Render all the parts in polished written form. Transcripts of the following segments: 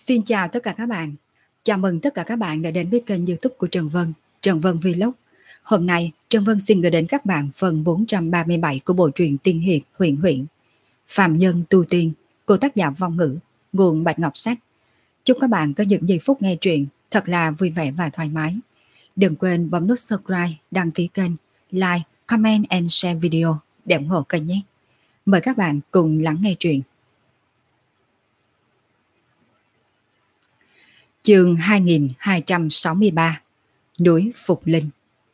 Xin chào tất cả các bạn. Chào mừng tất cả các bạn đã đến với kênh YouTube của Trần Vân Vlog. Hôm nay, Trần Vân xin gửi đến các bạn phần 437 của bộ truyện tiên hiệp Huyền Huyễn. Phàm nhân tu tiên, của tác giả Vong Ngữ, nguồn Bạch Ngọc Sách. Chúc các bạn có những giây phút nghe truyện thật là vui vẻ và thoải mái. Đừng quên bấm nút subscribe, đăng ký kênh, like, comment and share video để ủng hộ kênh nhé. Mời các bạn cùng lắng nghe truyện. Chương 2263 Núi Phục Linh.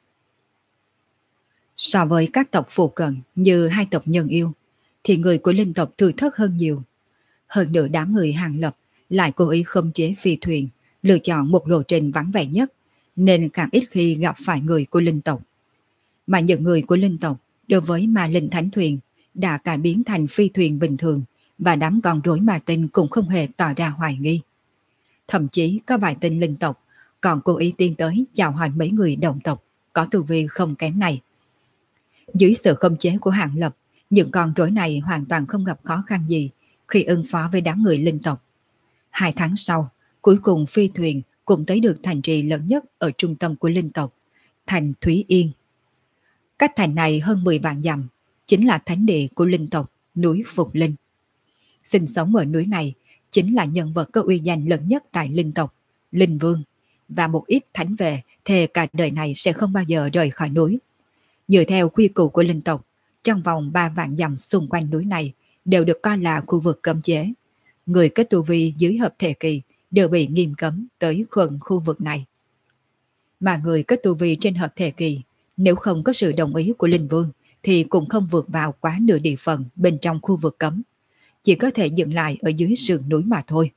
So với các tộc phù cận như hai tộc Nhân Yêu thì người của linh tộc thừa thớt hơn nhiều. Hơn nữa đám người Hàng Lập lại cố ý khống chế phi thuyền, lựa chọn một lộ trình vắng vẻ nhất, nên càng ít khi gặp phải người của linh tộc. Mà những người của linh tộc đối với ma linh thánh thuyền đã cải biến thành phi thuyền bình thường, và đám con rối ma tinh cũng không hề tỏ ra hoài nghi. Thậm chí có vài tên linh tộc còn cố ý tiến tới chào hỏi mấy người đồng tộc có tu vi không kém này. Dưới sự khống chế của Hàng Lập, những con rối này hoàn toàn không gặp khó khăn gì khi ứng phó với đám người linh tộc. 2 tháng sau, cuối cùng phi thuyền cũng tới được thành trì lớn nhất ở trung tâm của linh tộc, thành Thúy Yên. Cách thành này hơn 10 vạn dặm, chính là thánh địa của linh tộc, núi Phục Linh. Sinh sống ở núi này chính là nhân vật có uy danh lớn nhất tại linh tộc, Linh Vương, và một ít thánh vệ thề cả đời này sẽ không bao giờ rời khỏi núi. Dựa theo quy củ của linh tộc, trong vòng 3 vạn dặm xung quanh núi này đều được coi là khu vực cấm chế. Người có tu vi dưới hợp thể kỳ đều bị nghiêm cấm tới gần khu vực này. Mà người có tu vi trên hợp thể kỳ, nếu không có sự đồng ý của Linh Vương thì cũng không vượt vào quá nửa địa phận bên trong khu vực cấm, chỉ có thể dừng lại ở dưới sườn núi mà thôi.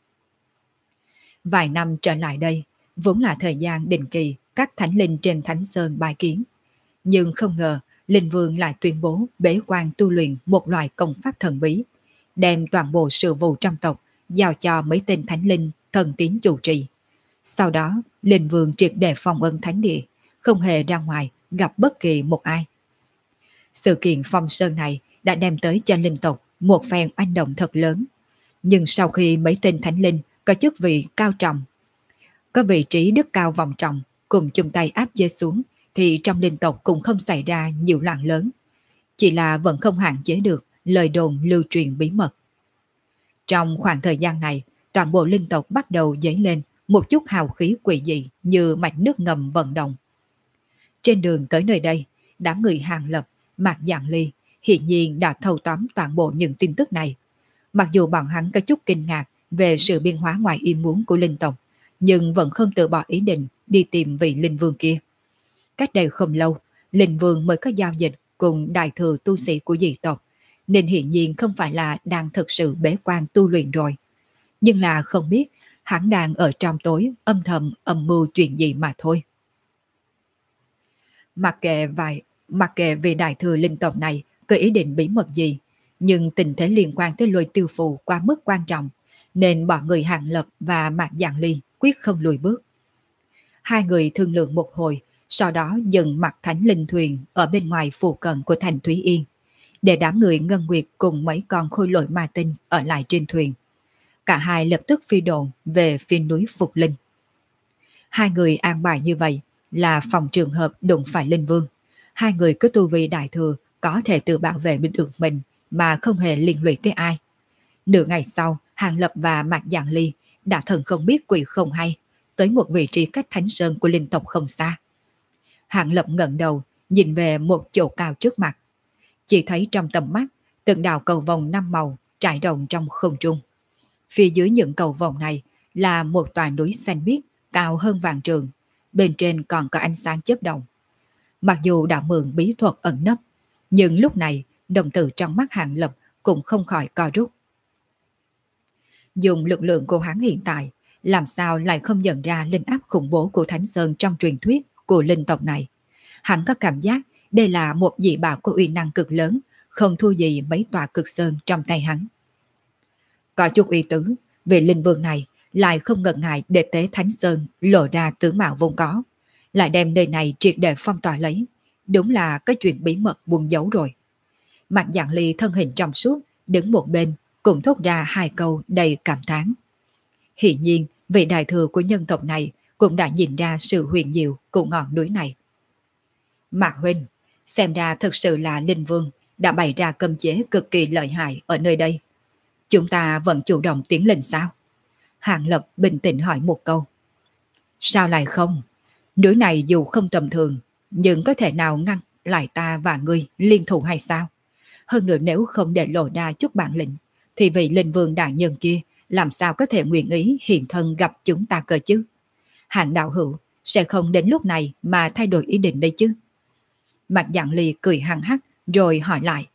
Vài năm trở lại đây, vốn là thời gian định kỳ các thánh linh trên Thánh Sơn bài kiến. Nhưng không ngờ, Linh Vương lại tuyên bố bế quan tu luyện một loại công pháp thần bí, đem toàn bộ sự vụ trong tộc giao cho mấy tên thánh linh thần tín chủ trì. Sau đó, Linh Vương triệt để phong ấn thánh địa, không hề ra ngoài gặp bất kỳ một ai. Sự kiện phong sơn này đã đem tới cho linh tộc một phen oanh động thật lớn. Nhưng sau khi mấy tên thánh linh có chức vị cao trọng, có vị trí đức cao vọng trọng cùng chung tay áp chế xuống, thì trong linh tộc cũng không xảy ra nhiều loạn lớn. Chỉ là vẫn không hạn chế được lời đồn lưu truyền bí mật. Trong khoảng thời gian này, toàn bộ linh tộc bắt đầu dấy lên một chút hào khí quỷ dị như mạch nước ngầm vận động. Trên đường tới nơi đây, đám người Hàng Lập, Mạc Dạng Ly hiện nhiên đã thâu tóm toàn bộ những tin tức này. Mặc dù bọn hắn có chút kinh ngạc về sự biến hóa ngoài ý muốn của linh tộc, nhưng vẫn không từ bỏ ý định đi tìm vị linh vương kia. Cách đây không lâu, linh vương mới có giao dịch cùng đại thừa tu sĩ của dị tộc, nên hiện nhiên không phải là đang thực sự bế quan tu luyện rồi. Nhưng là không biết hắn đang ở trong tối âm thầm âm mưu chuyện gì mà thôi. Mặc kệ về đại thừa linh tộc này có ý định bí mật gì, nhưng tình thế liên quan tới Lôi Tiêu Phù quá mức quan trọng, nên bọn người Hàng Lập và Mạc Dạng Ly quyết không lùi bước. Hai người thương lượng một hồi, sau đó dừng mặt thánh linh thuyền ở bên ngoài phụ cận của thành Thúy Yên, để đám người Ngân Nguyệt cùng mấy con khôi lỗi ma tinh ở lại trên thuyền. Cả hai lập tức phi độn về phía núi Phục Linh. Hai người an bài như vậy là phòng trường hợp đụng phải Linh Vương. Hai người có tu vi đại thừa có thể tự bảo vệ được mình mà không hề liên lụy tới ai. Nửa ngày sau, Hàng Lập và Mạc Dạng Ly đã thần không biết quỷ không hay tới một vị trí cách Thánh Sơn của linh tộc không xa. Hàng Lập ngẩng đầu nhìn về một chỗ cao trước mặt, chỉ thấy trong tầm mắt từng đạo cầu vồng 5 màu trải rộng trong không trung. Phía dưới những cầu vồng này là một tòa núi xanh biếc cao hơn vạn trượng, bên trên còn có ánh sáng chớp động. Mặc dù đã mượn bí thuật ẩn nấp, nhưng lúc này đồng tử trong mắt Hàng Lập cũng không khỏi co rút. Dùng lực lượng của hắn hiện tại, làm sao lại không nhận ra linh áp khủng bố của Thánh Sơn trong truyền thuyết của linh tộc này. Hắn có cảm giác đây là một dị bảo có uy năng cực lớn, không thua gì mấy tòa cực sơn trong tay hắn. Có chút ý tứ, vì linh vương này lại không ngần ngại để tế Thánh Sơn lộ ra tướng mạo vốn có, lại đem nơi này triệt để phong tỏa lấy. Đúng là cái chuyện bí mật buồn giấu rồi. Mạc Dạng Ly thân hình trong suốt đứng một bên, cũng thốt ra 2 câu đầy cảm thán. Hiển nhiên, vị đại thừa của nhân tộc này cũng đã nhìn ra sự huyền diệu của ngọn núi này. Mạc Huynh, xem ra thực sự là Linh Vương đã bày ra cấm chế cực kỳ lợi hại ở nơi đây. Chúng ta vẫn chủ động tiến lên sao? Hàng Lập bình tĩnh hỏi một câu. Sao lại không? Núi này dù không tầm thường, nhưng có thể nào ngăn lại ta và ngươi liên thủ hay sao? Hơn nữa nếu không để lộ ra chút bản lĩnh, thì vị Linh Vương đại nhân kia làm sao có thể nguyện ý hiện thân gặp chúng ta cơ chứ? Hạng đạo hữu sẽ không đến lúc này mà thay đổi ý định đấy chứ? Mạc Dạng Ly cười hăng hắc rồi hỏi lại.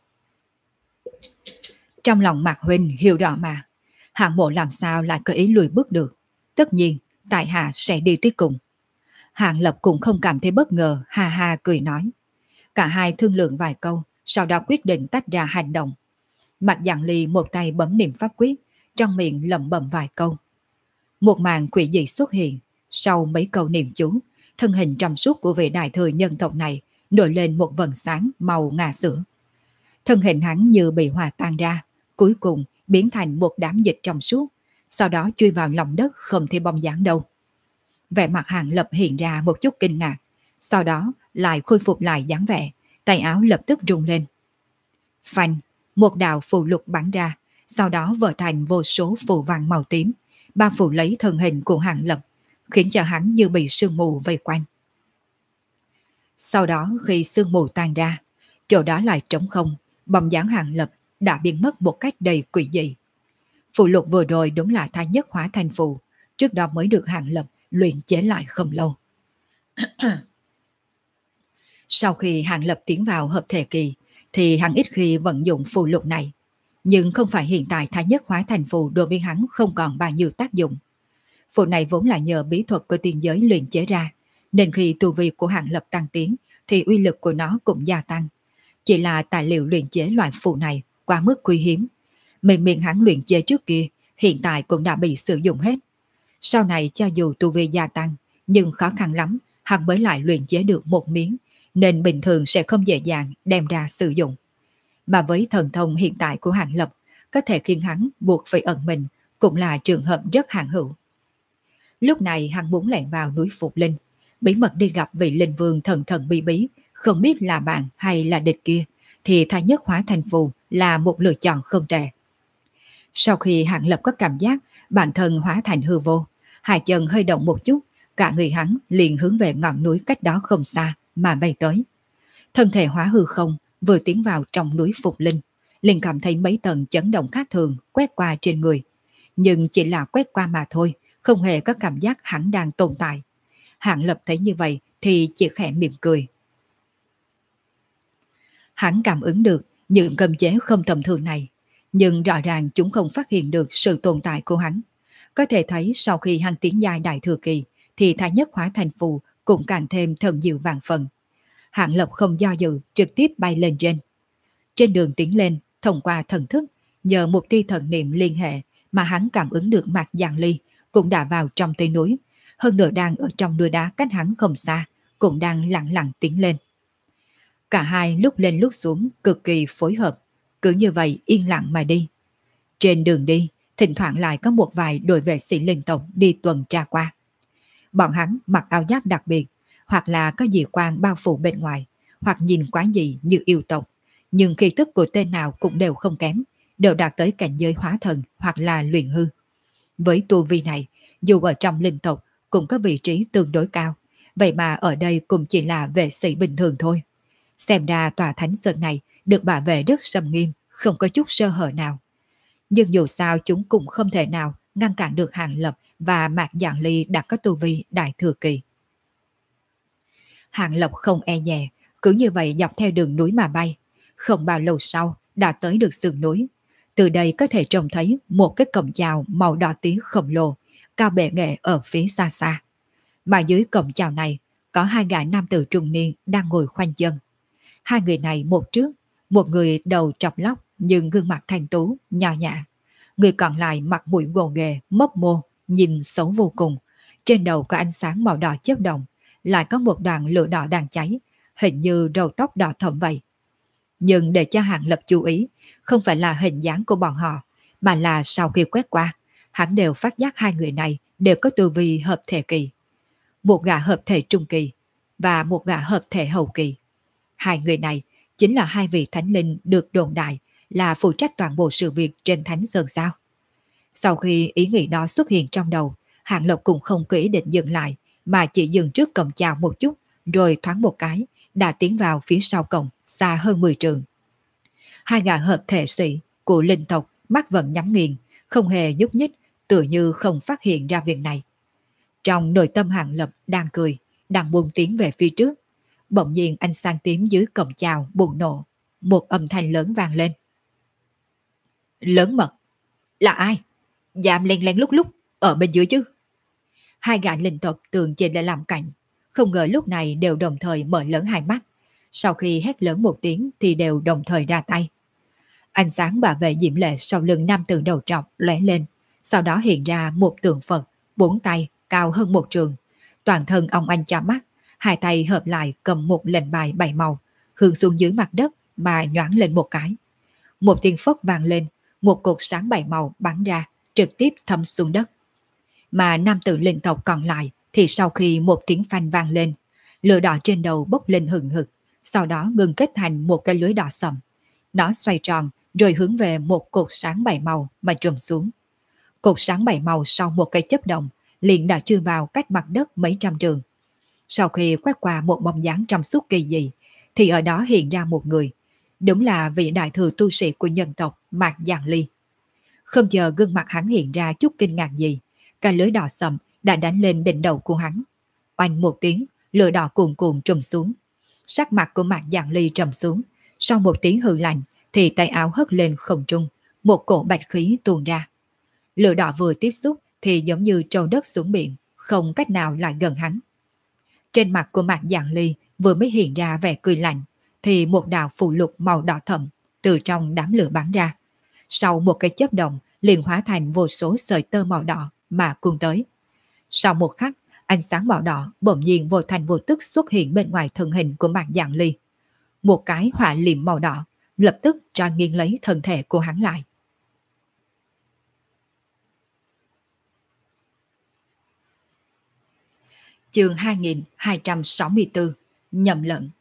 Trong lòng Mạc Huynh hiểu rõ mà, hạng mộ làm sao lại có ý lùi bước được. Tất nhiên, tại hạ sẽ đi tới cùng. Hạng Lập cũng không cảm thấy bất ngờ, ha ha cười nói. Cả hai thương lượng vài câu, sau đó quyết định tách ra hành động. Mạc Dạng Ly một tay bấm niệm pháp quyết, trong miệng lẩm bẩm vài câu. Một màn quỷ dị xuất hiện, sau mấy câu niệm chú, thân hình trong suốt của vị đại thừa nhân tộc này nổi lên một vầng sáng màu ngà sữa. Thân hình hắn như bị hòa tan ra, cuối cùng biến thành một đám dịch trong suốt, sau đó chui vào lòng đất không thấy bóng dáng đâu. Vẻ mặt Hàng Lập hiện ra một chút kinh ngạc, sau đó lại khôi phục lại dáng vẻ, tay áo lập tức rung lên. Phanh, một đạo phù lục bắn ra, sau đó vỡ thành vô số phù văn màu tím, bao phủ lấy thân hình của Hàng Lập, khiến cho hắn như bị sương mù vây quanh. Sau đó khi sương mù tan ra, chỗ đó lại trống không, bóng dáng Hàng Lập đã biến mất một cách đầy quỷ dị. Phù lục vừa rồi đúng là thái nhất hóa thành phù, trước đó mới được Hàng Lập luyện chế lại không lâu. Sau khi Hàng Lập tiến vào hợp thể kỳ, thì hắn ít khi vận dụng phù lục này. Nhưng không phải hiện tại thái nhất hóa thành phù đối với hắn không còn bao nhiêu tác dụng. Phù này vốn là nhờ bí thuật của tiên giới luyện chế ra, nên khi tu vi của Hàng Lập tăng tiến, thì uy lực của nó cũng gia tăng. Chỉ là tài liệu luyện chế loại phù này quá mức quý hiếm. Miệng hắn luyện chế trước kia, hiện tại cũng đã bị sử dụng hết. Sau này cho dù tu vi gia tăng, nhưng khó khăn lắm, hắn mới lại luyện chế được một miếng, nên bình thường sẽ không dễ dàng đem ra sử dụng. Mà với thần thông hiện tại của Hàng Lập, có thể khiến hắn buộc phải ẩn mình, cũng là trường hợp rất hạn hữu. Lúc này hắn muốn lẻn vào núi Phục Linh, bí mật đi gặp vị linh vương thần thần bí bí, không biết là bạn hay là địch kia, thì thái nhất hóa thành phù là một lựa chọn không tệ. Sau khi Hàng Lập có cảm giác bản thân hóa thành hư vô, hai chân hơi động một chút, cả người hắn liền hướng về ngọn núi cách đó không xa mà bay tới. Thân thể hóa hư không, vừa tiến vào trong núi Phục Linh, liền cảm thấy mấy tầng chấn động khác thường quét qua trên người. Nhưng chỉ là quét qua mà thôi, không hề có cảm giác hắn đang tồn tại. Hàng Lập thấy như vậy thì chỉ khẽ mỉm cười. Hắn cảm ứng được những cấm chế không tầm thường này, nhưng rõ ràng chúng không phát hiện được sự tồn tại của hắn. Có thể thấy sau khi hắn tiến giai đại thừa kỳ, thì thái nhất hóa thành phù cũng càng thêm thần diệu vạn phần. Hạng Lập không do dự, trực tiếp bay lên trên. Trên đường tiến lên, thông qua thần thức, nhờ một tia thần niệm liên hệ mà hắn cảm ứng được Mạc Dạng Ly cũng đã vào trong tây núi, hơn nữa đang ở trong núi đá cách hắn không xa, cũng đang lặng lặng tiến lên. Cả hai lúc lên lúc xuống cực kỳ phối hợp, cứ như vậy yên lặng mà đi. Trên đường đi, thỉnh thoảng lại có một vài đội vệ sĩ linh tộc đi tuần tra qua. Bọn hắn mặc áo giáp đặc biệt, hoặc là có dị quang bao phủ bên ngoài, hoặc nhìn quá dị như yêu tộc, nhưng khí tức của tên nào cũng đều không kém, đều đạt tới cảnh giới hóa thần hoặc là luyện hư. Với tu vi này, dù ở trong linh tộc cũng có vị trí tương đối cao, vậy mà ở đây cũng chỉ là vệ sĩ bình thường thôi. Xem ra tòa thánh sơn này được bảo vệ rất sầm nghiêm, không có chút sơ hở nào. Nhưng dù sao chúng cũng không thể nào ngăn cản được Hàng Lập và Mạc Dạng Ly đã có tu vi đại thừa kỳ. Hàng Lập không e dè, cứ như vậy dọc theo đường núi mà bay. Không bao lâu sau đã tới được sườn núi. Từ đây có thể trông thấy một cái cổng chào màu đỏ tía khổng lồ, cao bệ nghệ ở phía xa xa. Mà dưới cổng chào này có hai gã nam tử trung niên đang ngồi khoanh chân. Hai người này một trước, một người đầu trọc lóc nhưng gương mặt thanh tú, nho nhã. Người còn lại mặt mũi gồ ghề, mấp mô, nhìn xấu vô cùng. Trên đầu có ánh sáng màu đỏ chớp động, lại có một đoàn lửa đỏ đang cháy, hình như đầu tóc đỏ thẫm vậy. Nhưng để cho Hàng Lập chú ý, không phải là hình dáng của bọn họ, mà là sau khi quét qua, hắn đều phát giác hai người này đều có tu vi hợp thể kỳ. Một gã hợp thể trung kỳ và một gã hợp thể hậu kỳ. Hai người này chính là hai vị thánh linh được đồn đại là phụ trách toàn bộ sự việc trên Thánh Sơn sao. Sau khi ý nghĩ đó xuất hiện trong đầu, Hạng Lộc cũng không có ý định dừng lại, mà chỉ dừng trước cổng chào một chút, rồi thoáng một cái, đã tiến vào phía sau cổng, xa hơn 10 trượng. Hai gã hợp thể sĩ của linh tộc mắt vẫn nhắm nghiền, không hề nhúc nhích, tựa như không phát hiện ra việc này. Trong nội tâm Hạng Lập đang cười, đang buông tiến về phía trước. Bỗng nhiên ánh sáng tím dưới cổng chào bùng nổ, một âm thanh lớn vang lên. Lớn mật, là ai? Dám len lén lúc ở bên dưới chứ? Hai gã linh tộc tường trên lại làm cảnh, không ngờ lúc này đều đồng thời mở lớn hai mắt. Sau khi hét lớn một tiếng thì đều đồng thời ra tay. Ánh sáng bảo vệ diễm lệ sau lưng nam tử đầu trọc lóe lên, sau đó hiện ra một tượng Phật, 4 tay, cao hơn 1 trường. Toàn thân ông anh chạm mắt, hai tay hợp lại cầm một lệnh bài 7 màu, hướng xuống dưới mặt đất mà nhoáng lên một cái. Một tiếng phốc vang lên, một cột sáng 7 màu bắn ra, trực tiếp thấm xuống đất. Mà nam tử linh tộc còn lại thì sau khi một tiếng phanh vang lên, lửa đỏ trên đầu bốc lên hừng hực, sau đó ngừng kết thành một cái lưới đỏ sậm. Nó xoay tròn rồi hướng về một cột sáng 7 màu mà trùm xuống. Cột sáng 7 màu sau một cây chớp động liền đã chui vào cách mặt đất mấy trăm trường. Sau khi quét qua một bóng dáng trong suốt kỳ dị, thì ở đó hiện ra một người. Đúng là vị đại thừa tu sĩ của nhân tộc Mạc Giang Ly. Không chờ gương mặt hắn hiện ra chút kinh ngạc gì, cái lưới đỏ sậm đã đánh lên đỉnh đầu của hắn. Oanh một tiếng, lửa đỏ cuồn cuộn trùm xuống. Sắc mặt của Mạc Giang Ly trầm xuống. Sau một tiếng hừ lạnh thì tay áo hất lên không trung, một cổ bạch khí tuôn ra. Lửa đỏ vừa tiếp xúc thì giống như trâu đất xuống biển, không cách nào lại gần hắn. Trên mặt của Mạc Giang Ly vừa mới hiện ra vẻ cười lạnh, thì một đạo phù lục màu đỏ thẫm từ trong đám lửa bắn ra. Sau một cái chớp động liền hóa thành vô số sợi tơ màu đỏ mà cuốn tới. Sau một khắc, ánh sáng màu đỏ bỗng nhiên vô thành vô tức xuất hiện bên ngoài thân hình của Mạc Giang Ly. Một cái hỏa liệm màu đỏ lập tức cho nghiêng lấy thân thể của hắn lại. Chương 2264 Nhầm lẫn.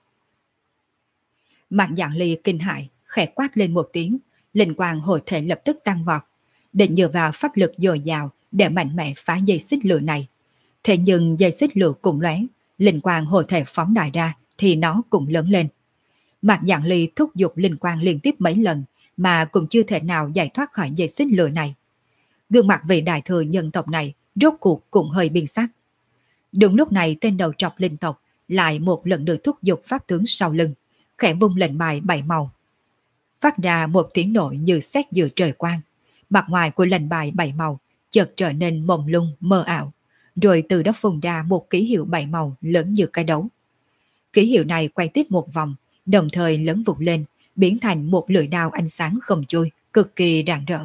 Mạc Giang Ly kinh hãi, khẽ quát lên một tiếng, linh quang hồi thể lập tức tăng vọt, định dựa vào pháp lực dồi dào để mạnh mẽ phá dây xích lửa này. Thế nhưng dây xích lửa cùng lóe, linh quang hồi thể phóng đại ra thì nó cũng lớn lên. Mạc Giang Ly thúc giục linh quang liên tiếp mấy lần mà cũng chưa thể nào giải thoát khỏi dây xích lửa này. Gương mặt vị đại thừa nhân tộc này rốt cuộc cũng hơi biến sắc. Đúng lúc này tên đầu trọc linh tộc lại một lần nữa thúc giục pháp tướng sau lưng, khẽ vung lệnh bài 7 màu. Phát ra một tiếng nổ như sét giữa trời quang. Mặt ngoài của lệnh bài 7 màu chợt trở nên mông lung mơ ảo, rồi từ đó phun ra một ký hiệu 7 màu lớn như cái đấu. Ký hiệu này quay tiếp một vòng, đồng thời lớn vụt lên, biến thành một lưỡi đao ánh sáng không chui, cực kỳ rạng rỡ.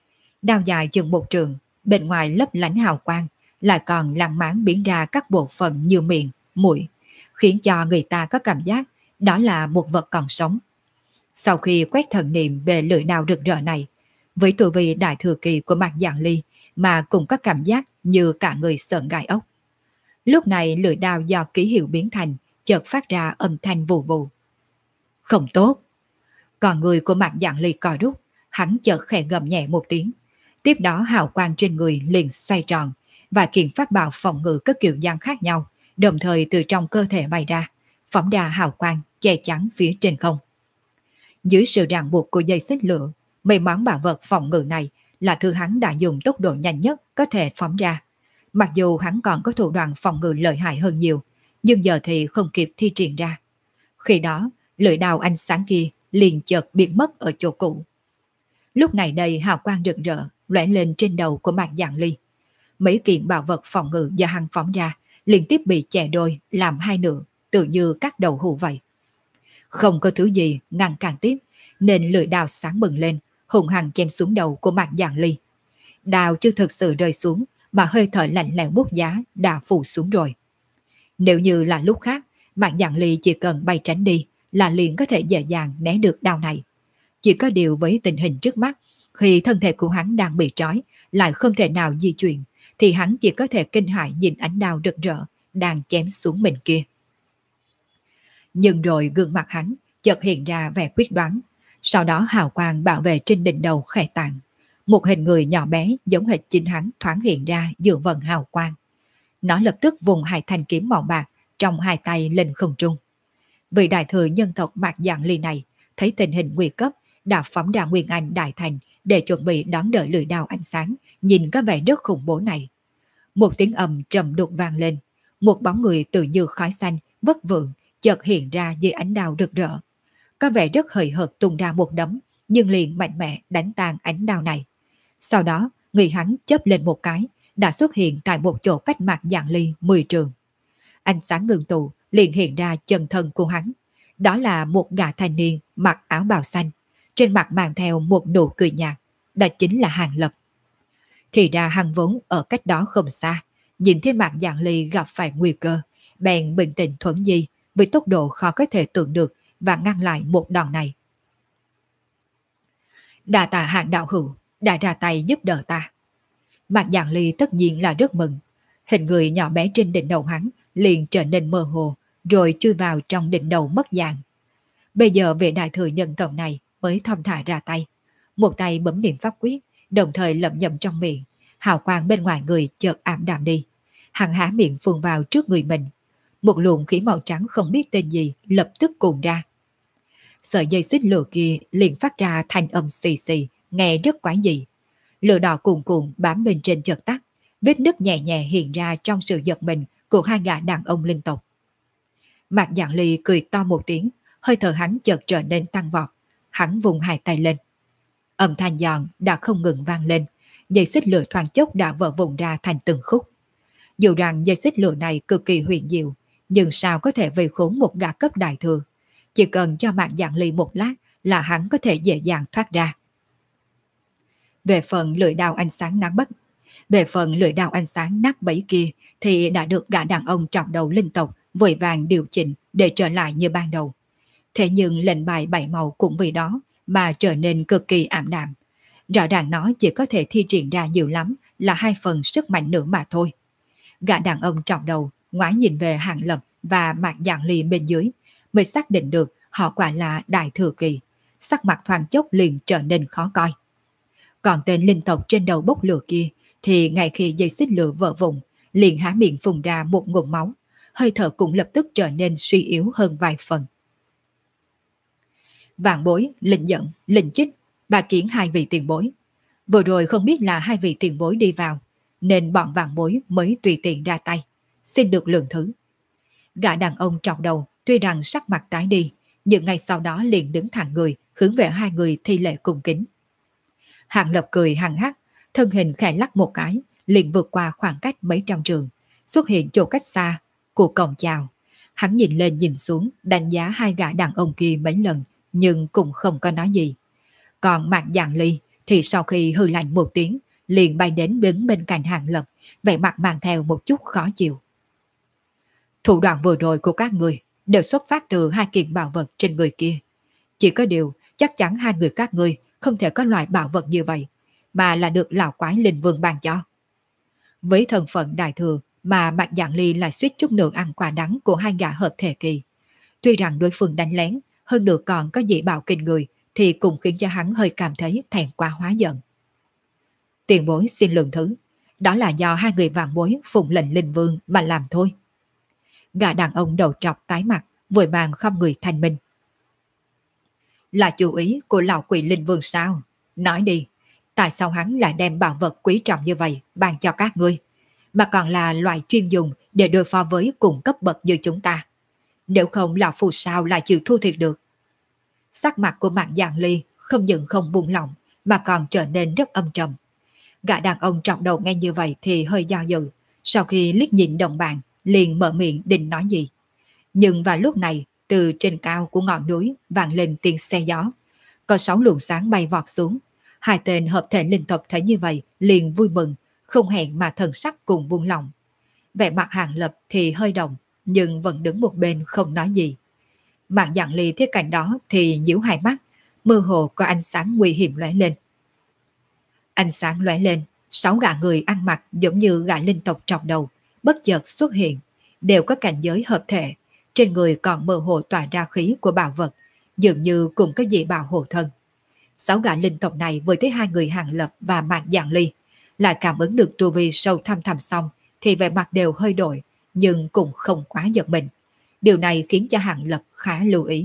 Đao dài chừng 1 trượng, bên ngoài lấp lánh hào quang, lại còn lăng máng biến ra các bộ phận như miệng, mũi, khiến cho người ta có cảm giác đó là một vật còn sống. Sau khi quét thần niệm về lưỡi đao rực rỡ này, với tu vi đại thừa kỳ của Mạc Giang Ly mà cũng có cảm giác như cả người sợn gai ốc. Lúc này lưỡi đao do ký hiệu biến thành chợt phát ra âm thanh vù vù. Không tốt. Còn người của Mạc Giang Ly co rút, hắn chợt khẽ gầm nhẹ một tiếng. Tiếp đó hào quang trên người liền xoay tròn, và kiện pháp bảo phòng ngự các kiểu dáng khác nhau, đồng thời từ trong cơ thể bay ra, phóng ra hào quang che chắn phía trên không. Dưới sự ràng buộc của dây xích lửa, mấy món bảo vật phòng ngự này là thứ hắn đã dùng tốc độ nhanh nhất có thể phóng ra. Mặc dù hắn còn có thủ đoạn phòng ngự lợi hại hơn nhiều, nhưng giờ thì không kịp thi triển ra. Khi đó, lưỡi đao ánh sáng kia liền chợt biến mất ở chỗ cũ. Lúc này đây hào quang rực rỡ lóe lên trên đầu của Mạc Giang Ly. Mấy kiện bảo vật phòng ngự do hắn phóng ra liên tiếp bị chẻ đôi làm hai nửa, tự như các đầu hũ vậy. Không có thứ gì ngăn cản tiếp, nên lưỡi đao sáng bừng lên, hùng hăng chém xuống đầu của Mạc Giang Ly. Đao chưa thực sự rơi xuống, mà hơi thở lạnh lẽo buốt giá đã phủ xuống rồi. Nếu như là lúc khác, Mạc Giang Ly chỉ cần bay tránh đi là liền có thể dễ dàng né được đao này. Chỉ có điều với tình hình trước mắt, khi thân thể của hắn đang bị trói, lại không thể nào di chuyển, thì hắn chỉ có thể kinh hãi nhìn ánh đao rực rỡ đang chém xuống mình kia. Nhưng rồi gương mặt hắn chợt hiện ra vẻ quyết đoán, sau đó hào quang bảo vệ trên đỉnh đầu khẽ tàn. Một hình người nhỏ bé giống hệt chính hắn thoáng hiện ra giữa vần hào quang. Nó lập tức vùng hai thanh kiếm màu bạc trong hai tay lên không trung. Vị đại thừa nhân tộc Mạc Dạng Ly này thấy tình hình nguy cấp đã phóng ra Nguyên Anh Đại Thành để chuẩn bị đón đợi lưỡi đao ánh sáng, nhìn có vẻ rất khủng bố này. Một tiếng ầm trầm đục vang lên, một bóng người tự như khói xanh vất vượng chợt hiện ra dưới ánh đao rực rỡ. Có vẻ rất hời hợt tung ra một đấm, nhưng liền mạnh mẽ đánh tan ánh đao này. Sau đó, người hắn chớp lên một cái, đã xuất hiện tại một chỗ cách Mạc Dạng Ly 10 trường. Ánh sáng ngừng tụ liền hiện ra chân thân của hắn. Đó là một gã thanh niên mặc áo bào xanh, trên mặt mang theo một nụ cười nhạt, đó chính là Hàng Lập. Thì ra hắn vốn ở cách đó không xa, nhìn thấy Mạc Dạng Ly gặp phải nguy cơ, bèn bình tĩnh thuấn di với tốc độ khó có thể tưởng được và ngăn lại một đòn này. Đa tạ Hạng đạo hữu đã ra tay giúp đỡ ta. Mạc Dạng Ly tất nhiên là rất mừng. Hình người nhỏ bé trên đỉnh đầu hắn liền trở nên mơ hồ, rồi chui vào trong đỉnh đầu mất dạng. Bây giờ vị đại thừa nhân tộc này mới thong thả ra tay. Một tay bấm niệm pháp quyết, đồng thời lẩm nhẩm trong miệng. Hào quang bên ngoài người chợt ảm đạm đi. Hắn há miệng phun vào trước người mình. Một luồng khí màu trắng không biết tên gì lập tức cuồn ra. Sợi dây xích lửa kia liền phát ra thanh âm xì xì, nghe rất quái dị. Lửa đỏ cuồn cuộn bám bên trên chợt tắt, vết nứt nhẹ nhẹ hiện ra trong sự giật mình của hai gã đàn ông linh tộc. Mạc Dạng Ly cười to một tiếng, hơi thở hắn chợt trở nên tăng vọt. Hắn vùng hai tay lên. Âm thanh giòn đã không ngừng vang lên, dây xích lửa thoáng chốc đã vỡ vụn ra thành từng khúc. Dù rằng dây xích lửa này cực kỳ huyền diệu, nhưng sao có thể vây khốn một gã cấp đại thừa? Chỉ cần cho Mạc Dạng Ly một lát là hắn có thể dễ dàng thoát ra. Về phần lưỡi đao ánh sáng nát bấy kia thì đã được gã đàn ông trọng đầu linh tộc vội vàng điều chỉnh để trở lại như ban đầu. Thế nhưng lệnh bài bảy màu cũng vì đó mà trở nên cực kỳ ảm đạm. Rõ ràng nó chỉ có thể thi triển ra nhiều lắm là 2 phần sức mạnh nữa mà thôi. Gã đàn ông trọng đầu ngoái nhìn về Hàng Lập và Mạc Dạng Ly bên dưới, mới xác định được họ quả là đại thừa kỳ. Sắc mặt thoáng chốc liền trở nên khó coi. Còn tên linh tộc trên đầu bốc lửa kia thì ngay khi dây xích lửa vỡ vụn, liền há miệng phun ra một ngụm máu, hơi thở cũng lập tức trở nên suy yếu hơn vài phần. Vạn Bối, Linh Dẫn, Linh Chích, bà kiến 2 vị tiền bối. Vừa rồi không biết là 2 vị tiền bối đi vào, nên bọn Vạn Bối mới tùy tiện ra tay, xin được lượng thứ. Gã đàn ông trọng đầu tuy rằng sắc mặt tái đi, nhưng ngay sau đó liền đứng thẳng người, hướng về 2 người thi lễ cung kính. Hàng Lập cười hằng hắc, thân hình khẽ lắc một cái, liền vượt qua khoảng cách mấy trăm trường, xuất hiện chỗ cách xa của cổng chào. Hắn nhìn lên nhìn xuống, đánh giá 2 gã đàn ông kia mấy lần, nhưng cũng không có nói gì. Còn Mạc Dạng Ly thì sau khi hừ lạnh một tiếng, liền bay đến đứng bên cạnh Hàng Lập, vẻ mặt mang theo một chút khó chịu. Thủ đoạn vừa rồi của các người đều xuất phát từ 2 kiện bảo vật trên người kia. Chỉ có điều, chắc chắn 2 người các ngươi không thể có loại bảo vật như vậy, mà là được lão quái linh vương ban cho. Với thân phận đại thừa mà Mạc Dạng Ly lại suýt chút nữa ăn quả đắng của 2 gã hợp thể kỳ. Tuy rằng đối phương đánh lén, hơn nữa còn có dị bảo kinh người, thì cũng khiến cho hắn hơi cảm thấy thẹn quá hóa giận. Tiền bối xin lượng thứ, đó là do 2 người Vạn Bối phụng lệnh linh vương mà làm thôi. Gã đàn ông đầu trọc tái mặt, vội vàng không người thanh minh. Là chủ ý của lão quỷ linh vương sao? Nói đi, tại sao hắn lại đem bảo vật quý trọng như vậy ban cho các ngươi, mà còn là loại chuyên dùng để đối phó với cùng cấp bậc như chúng ta? Nếu không lão phù sao lại chịu thua thiệt được? Sắc mặt của Mạc Dạng Ly không những không buông lỏng mà còn trở nên rất âm trầm. Gã đàn ông trọng đầu nghe như vậy thì hơi do dự, sau khi liếc nhìn đồng bạn liền mở miệng định nói gì. Nhưng vào lúc này, từ trên cao của ngọn núi vang lên tiếng xe gió, có 6 luồng sáng bay vọt xuống. 2 tên hợp thể linh tộc thấy như vậy liền vui mừng, không hẹn mà thần sắc cùng buông lỏng. Vẻ mặt Hàng Lập thì hơi động, nhưng vẫn đứng một bên không nói gì. Mạc Dạng Ly thấy cảnh đó thì nhíu hai mắt, mơ hồ có ánh sáng nguy hiểm lóe lên. Ánh sáng lóe lên, 6 gã người ăn mặc giống như gã linh tộc trọc đầu, bất chợt xuất hiện, đều có cảnh giới hợp thể, trên người còn mơ hồ tỏa ra khí của bảo vật, dường như cũng có gì bảo hộ thân. 6 gã linh tộc này với thấy hai người Hàng Lập và Mạc Giảng Ly, lại cảm ứng được tu vi sâu thăm thẳm xong thì vẻ mặt đều hơi đổi, nhưng cũng không quá giật mình. Điều này khiến cho Hàng Lập khá lưu ý.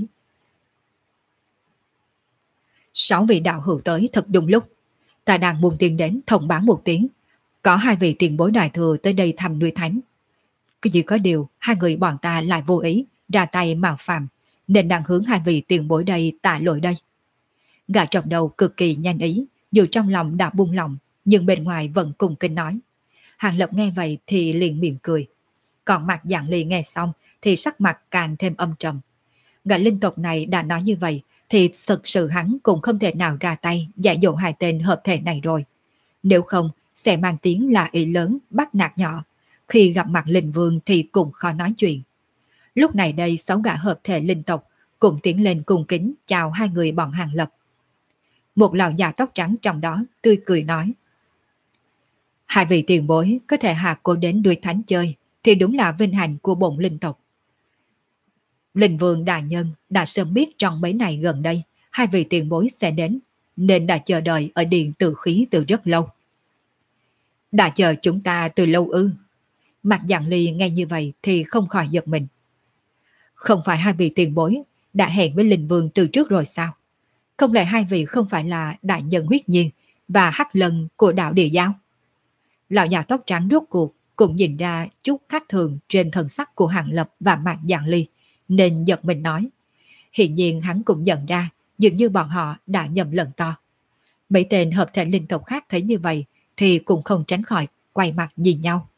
6 vị đạo hữu tới thật đúng lúc. Ta đang buông tiền đến thông báo một tiếng. Có 2 vị tiền bối đại thừa tới đây thăm nuôi thánh. Cứ chỉ có điều, 2 người bọn ta lại vô ý, ra tay mạo phạm, nên đang hướng 2 vị tiền bối đây tạ lỗi đây. Gã trọng đầu cực kỳ nhanh ý, dù trong lòng đã buông lòng, nhưng bên ngoài vẫn cùng kinh nói. Hàng Lập nghe vậy thì liền mỉm cười. Còn Mạc Giảng Ly nghe xong thì sắc mặt càng thêm âm trầm. Gã linh tộc này đã nói như vậy thì thực sự hắn cũng không thể nào ra tay dạy dỗ 2 tên hợp thể này rồi. Nếu không sẽ mang tiếng là ý lớn bắt nạt nhỏ. Khi gặp mặt linh vương thì cũng khó nói chuyện. Lúc này đây 6 gã hợp thể linh tộc cùng tiến lên cung kính chào 2 người bọn Hàng Lập. Một lão già tóc trắng trong đó tươi cười nói: 2 vị tiền bối có thể hạ cô đến đuôi thánh chơi thì đúng là vinh hạnh của bổn linh tộc. Linh vương đại nhân đã sớm biết trong mấy ngày gần đây 2 vị tiền bối sẽ đến, nên đã chờ đợi ở điện tử khí từ rất lâu. Đã chờ chúng ta từ lâu ư? Mạc Giảng Ly nghe như vậy thì không khỏi giật mình. Không phải 2 vị tiền bối đã hẹn với linh vương từ trước rồi sao? Không lẽ 2 vị không phải là đại nhân huyết nhiên và hắc lân của đạo địa giáo? Lão già tóc trắng rốt cuộc cũng nhìn ra chút khác thường trên thần sắc của Hàng Lập và Mạc Giảng Ly, nên giật mình nói. Hiện nhiên hắn cũng nhận ra dường như bọn họ đã nhầm lẫn to. Mấy tên hợp thể linh tộc khác thấy như vậy thì cũng không tránh khỏi quay mặt nhìn nhau.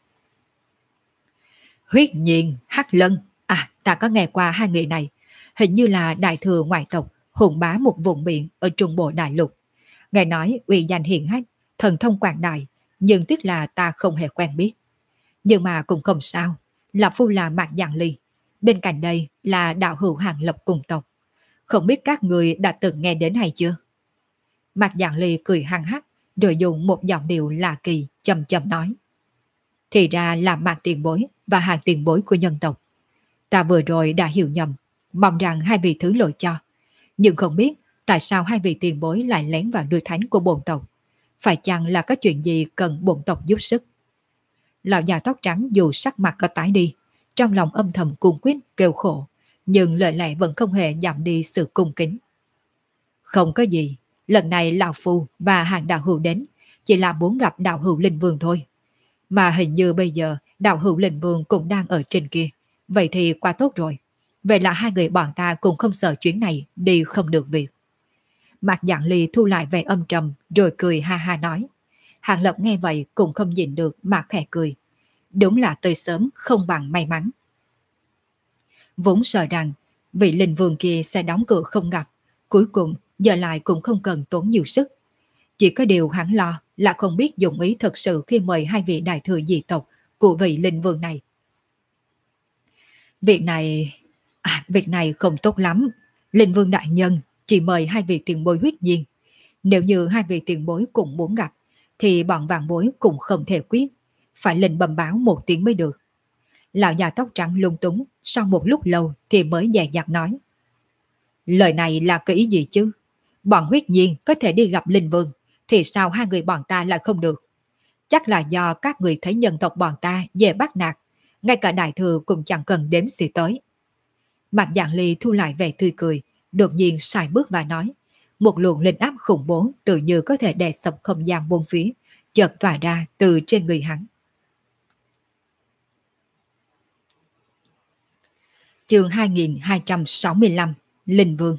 Huyết nhiên, hắc lân, ta có nghe qua 2 người này, hình như là đại thừa ngoại tộc hùng bá một vùng biển ở Trung Bộ Đại Lục. Nghe nói uy danh hiển hách, thần thông quảng đại, nhưng tiếc là ta không hề quen biết. Nhưng mà cũng không sao, lão phu là Mạc Giảng Ly, bên cạnh đây là đạo hữu Hàng Lập cùng tộc. Không biết các người đã từng nghe đến hay chưa? Mạc Giảng Ly cười hăng hắc, rồi dùng một giọng điệu lạ kỳ chậm chậm nói. Thì ra là Mạc tiền bối và Hàng tiền bối của nhân tộc. Ta vừa rồi đã hiểu nhầm, mong rằng 2 vị thứ lỗi cho. Nhưng không biết tại sao 2 vị tiền bối lại lén vào đuôi thánh của bổn tộc. Phải chăng là có chuyện gì cần bổn tộc giúp sức? Lão già tóc trắng dù sắc mặt có tái đi, trong lòng âm thầm cung quyết kêu khổ, nhưng lời lẽ vẫn không hề giảm đi sự cung kính. Không có gì, lần này lão phu và Hàng đạo hữu đến chỉ là muốn gặp đạo hữu linh vương thôi. Mà hình như bây giờ đạo hữu linh vương cũng đang ở trên kia, vậy thì quá tốt rồi. Vậy là 2 người bọn ta cũng không sợ chuyến này đi không được việc. Mạc Giảng Ly thu lại vẻ âm trầm rồi cười ha ha nói. Hàng Lập nghe vậy cũng không nhịn được mà khẽ cười. Đúng là tới sớm không bằng may mắn. Vốn sợ rằng vị linh vương kia sẽ đóng cửa không gặp, cuối cùng giờ lại cũng không cần tốn nhiều sức. Chỉ có điều hắn lo là không biết dụng ý thật sự khi mời 2 vị đại thừa dị tộc của vị linh vương này. Việc này không tốt lắm. Linh vương đại nhân chỉ mời 2 vị tiền bối huyết nhiên. Nếu như 2 vị tiền bối cũng muốn gặp thì bọn vạn bối cũng không thể quyết, phải lên bẩm báo một tiếng mới được. Lão già tóc trắng lung túng, sau một lúc lâu thì mới dè dặt nói. Lời này là cái ý gì chứ? Bọn huyết nhiên có thể đi gặp linh vương, thì sao 2 người bọn ta lại không được? Chắc là do các người thấy nhân tộc bọn ta dễ bắt nạt, ngay cả đại thừa cũng chẳng cần đếm xỉa tới. Mạc Giảng Ly thu lại vẻ tươi cười, đột nhiên sải bước và nói. Một luồng linh áp khủng bố tự như có thể đè sập không gian bốn phía, chợt tỏa ra từ trên người hắn. Chương 2265 Linh Vương.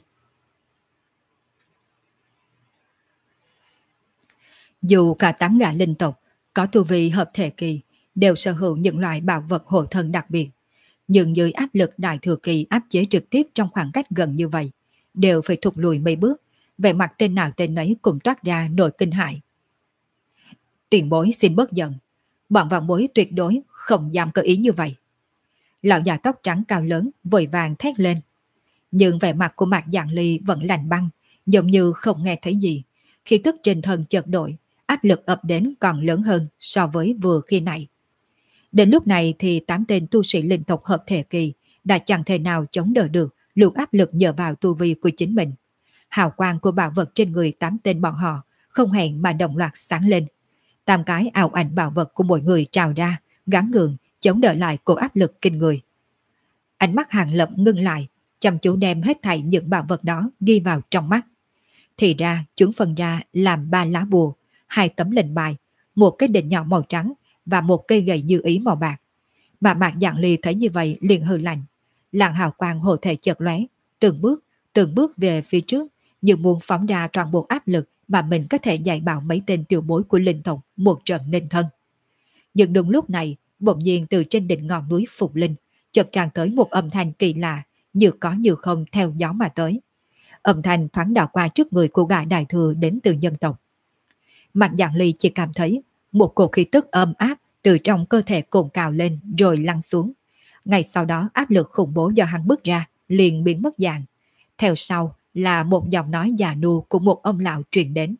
Dù cả 8 gã linh tộc có tu vi hợp thể kỳ đều sở hữu những loại bảo vật hộ thân đặc biệt, nhưng dưới áp lực đại thừa kỳ áp chế trực tiếp trong khoảng cách gần như vậy, đều phải thụt lùi mấy bước, vẻ mặt tên nào tên ấy cũng toát ra nỗi kinh hãi. Tiền bối xin bớt giận, bọn vạn bối tuyệt đối không dám có ý như vậy. Lão già tóc trắng cao lớn vội vàng thét lên, nhưng vẻ mặt của Mạc Giảng Ly vẫn lạnh băng, giống như không nghe thấy gì. Khi tức trên thân chợt đổi, áp lực ập đến còn lớn hơn so với vừa khi nãy. Đến lúc này thì 8 tên tu sĩ linh tộc hợp thể kỳ đã chẳng thể nào chống đỡ được luồng áp lực nhờ vào tu vi của chính mình. Hào quang của bảo vật trên người 8 tên bọn họ không hẹn mà đồng loạt sáng lên. 8 cái ảo ảnh bảo vật của mỗi người trào ra, gắn gượng, chống đỡ lại cổ áp lực kinh người. Ánh mắt Hàng Lập ngưng lại, chăm chú đem hết thảy những bảo vật đó ghi vào trong mắt. Thì ra chúng phân ra làm 3 lá bùa, 2 tấm lệnh bài, một cái đỉnh nhỏ màu trắng và một cây gậy như ý màu bạc. Mà Mạc Dạng Ly thấy như vậy liền hừ lạnh, làn hào quang hộ thể chợt lóe, từng bước về phía trước, như muốn phóng ra toàn bộ áp lực mà mình có thể dạy bảo mấy tên tiểu bối của linh tộc một trận nên thân. Nhưng đúng lúc này, bỗng nhiên từ trên đỉnh ngọn núi Phục Linh chợt tràn tới một âm thanh kỳ lạ, như có như không theo gió mà tới. Âm thanh thoáng đảo qua trước người của gã đại thừa đến từ nhân tộc. Mạc Dạng Ly chỉ cảm thấy một cổ khí tức ấm áp từ trong cơ thể cồn cào lên rồi lăn xuống. Ngay sau đó áp lực khủng bố do hắn bước ra liền biến mất dạng. Theo sau là một giọng nói già nua của một ông lão truyền đến.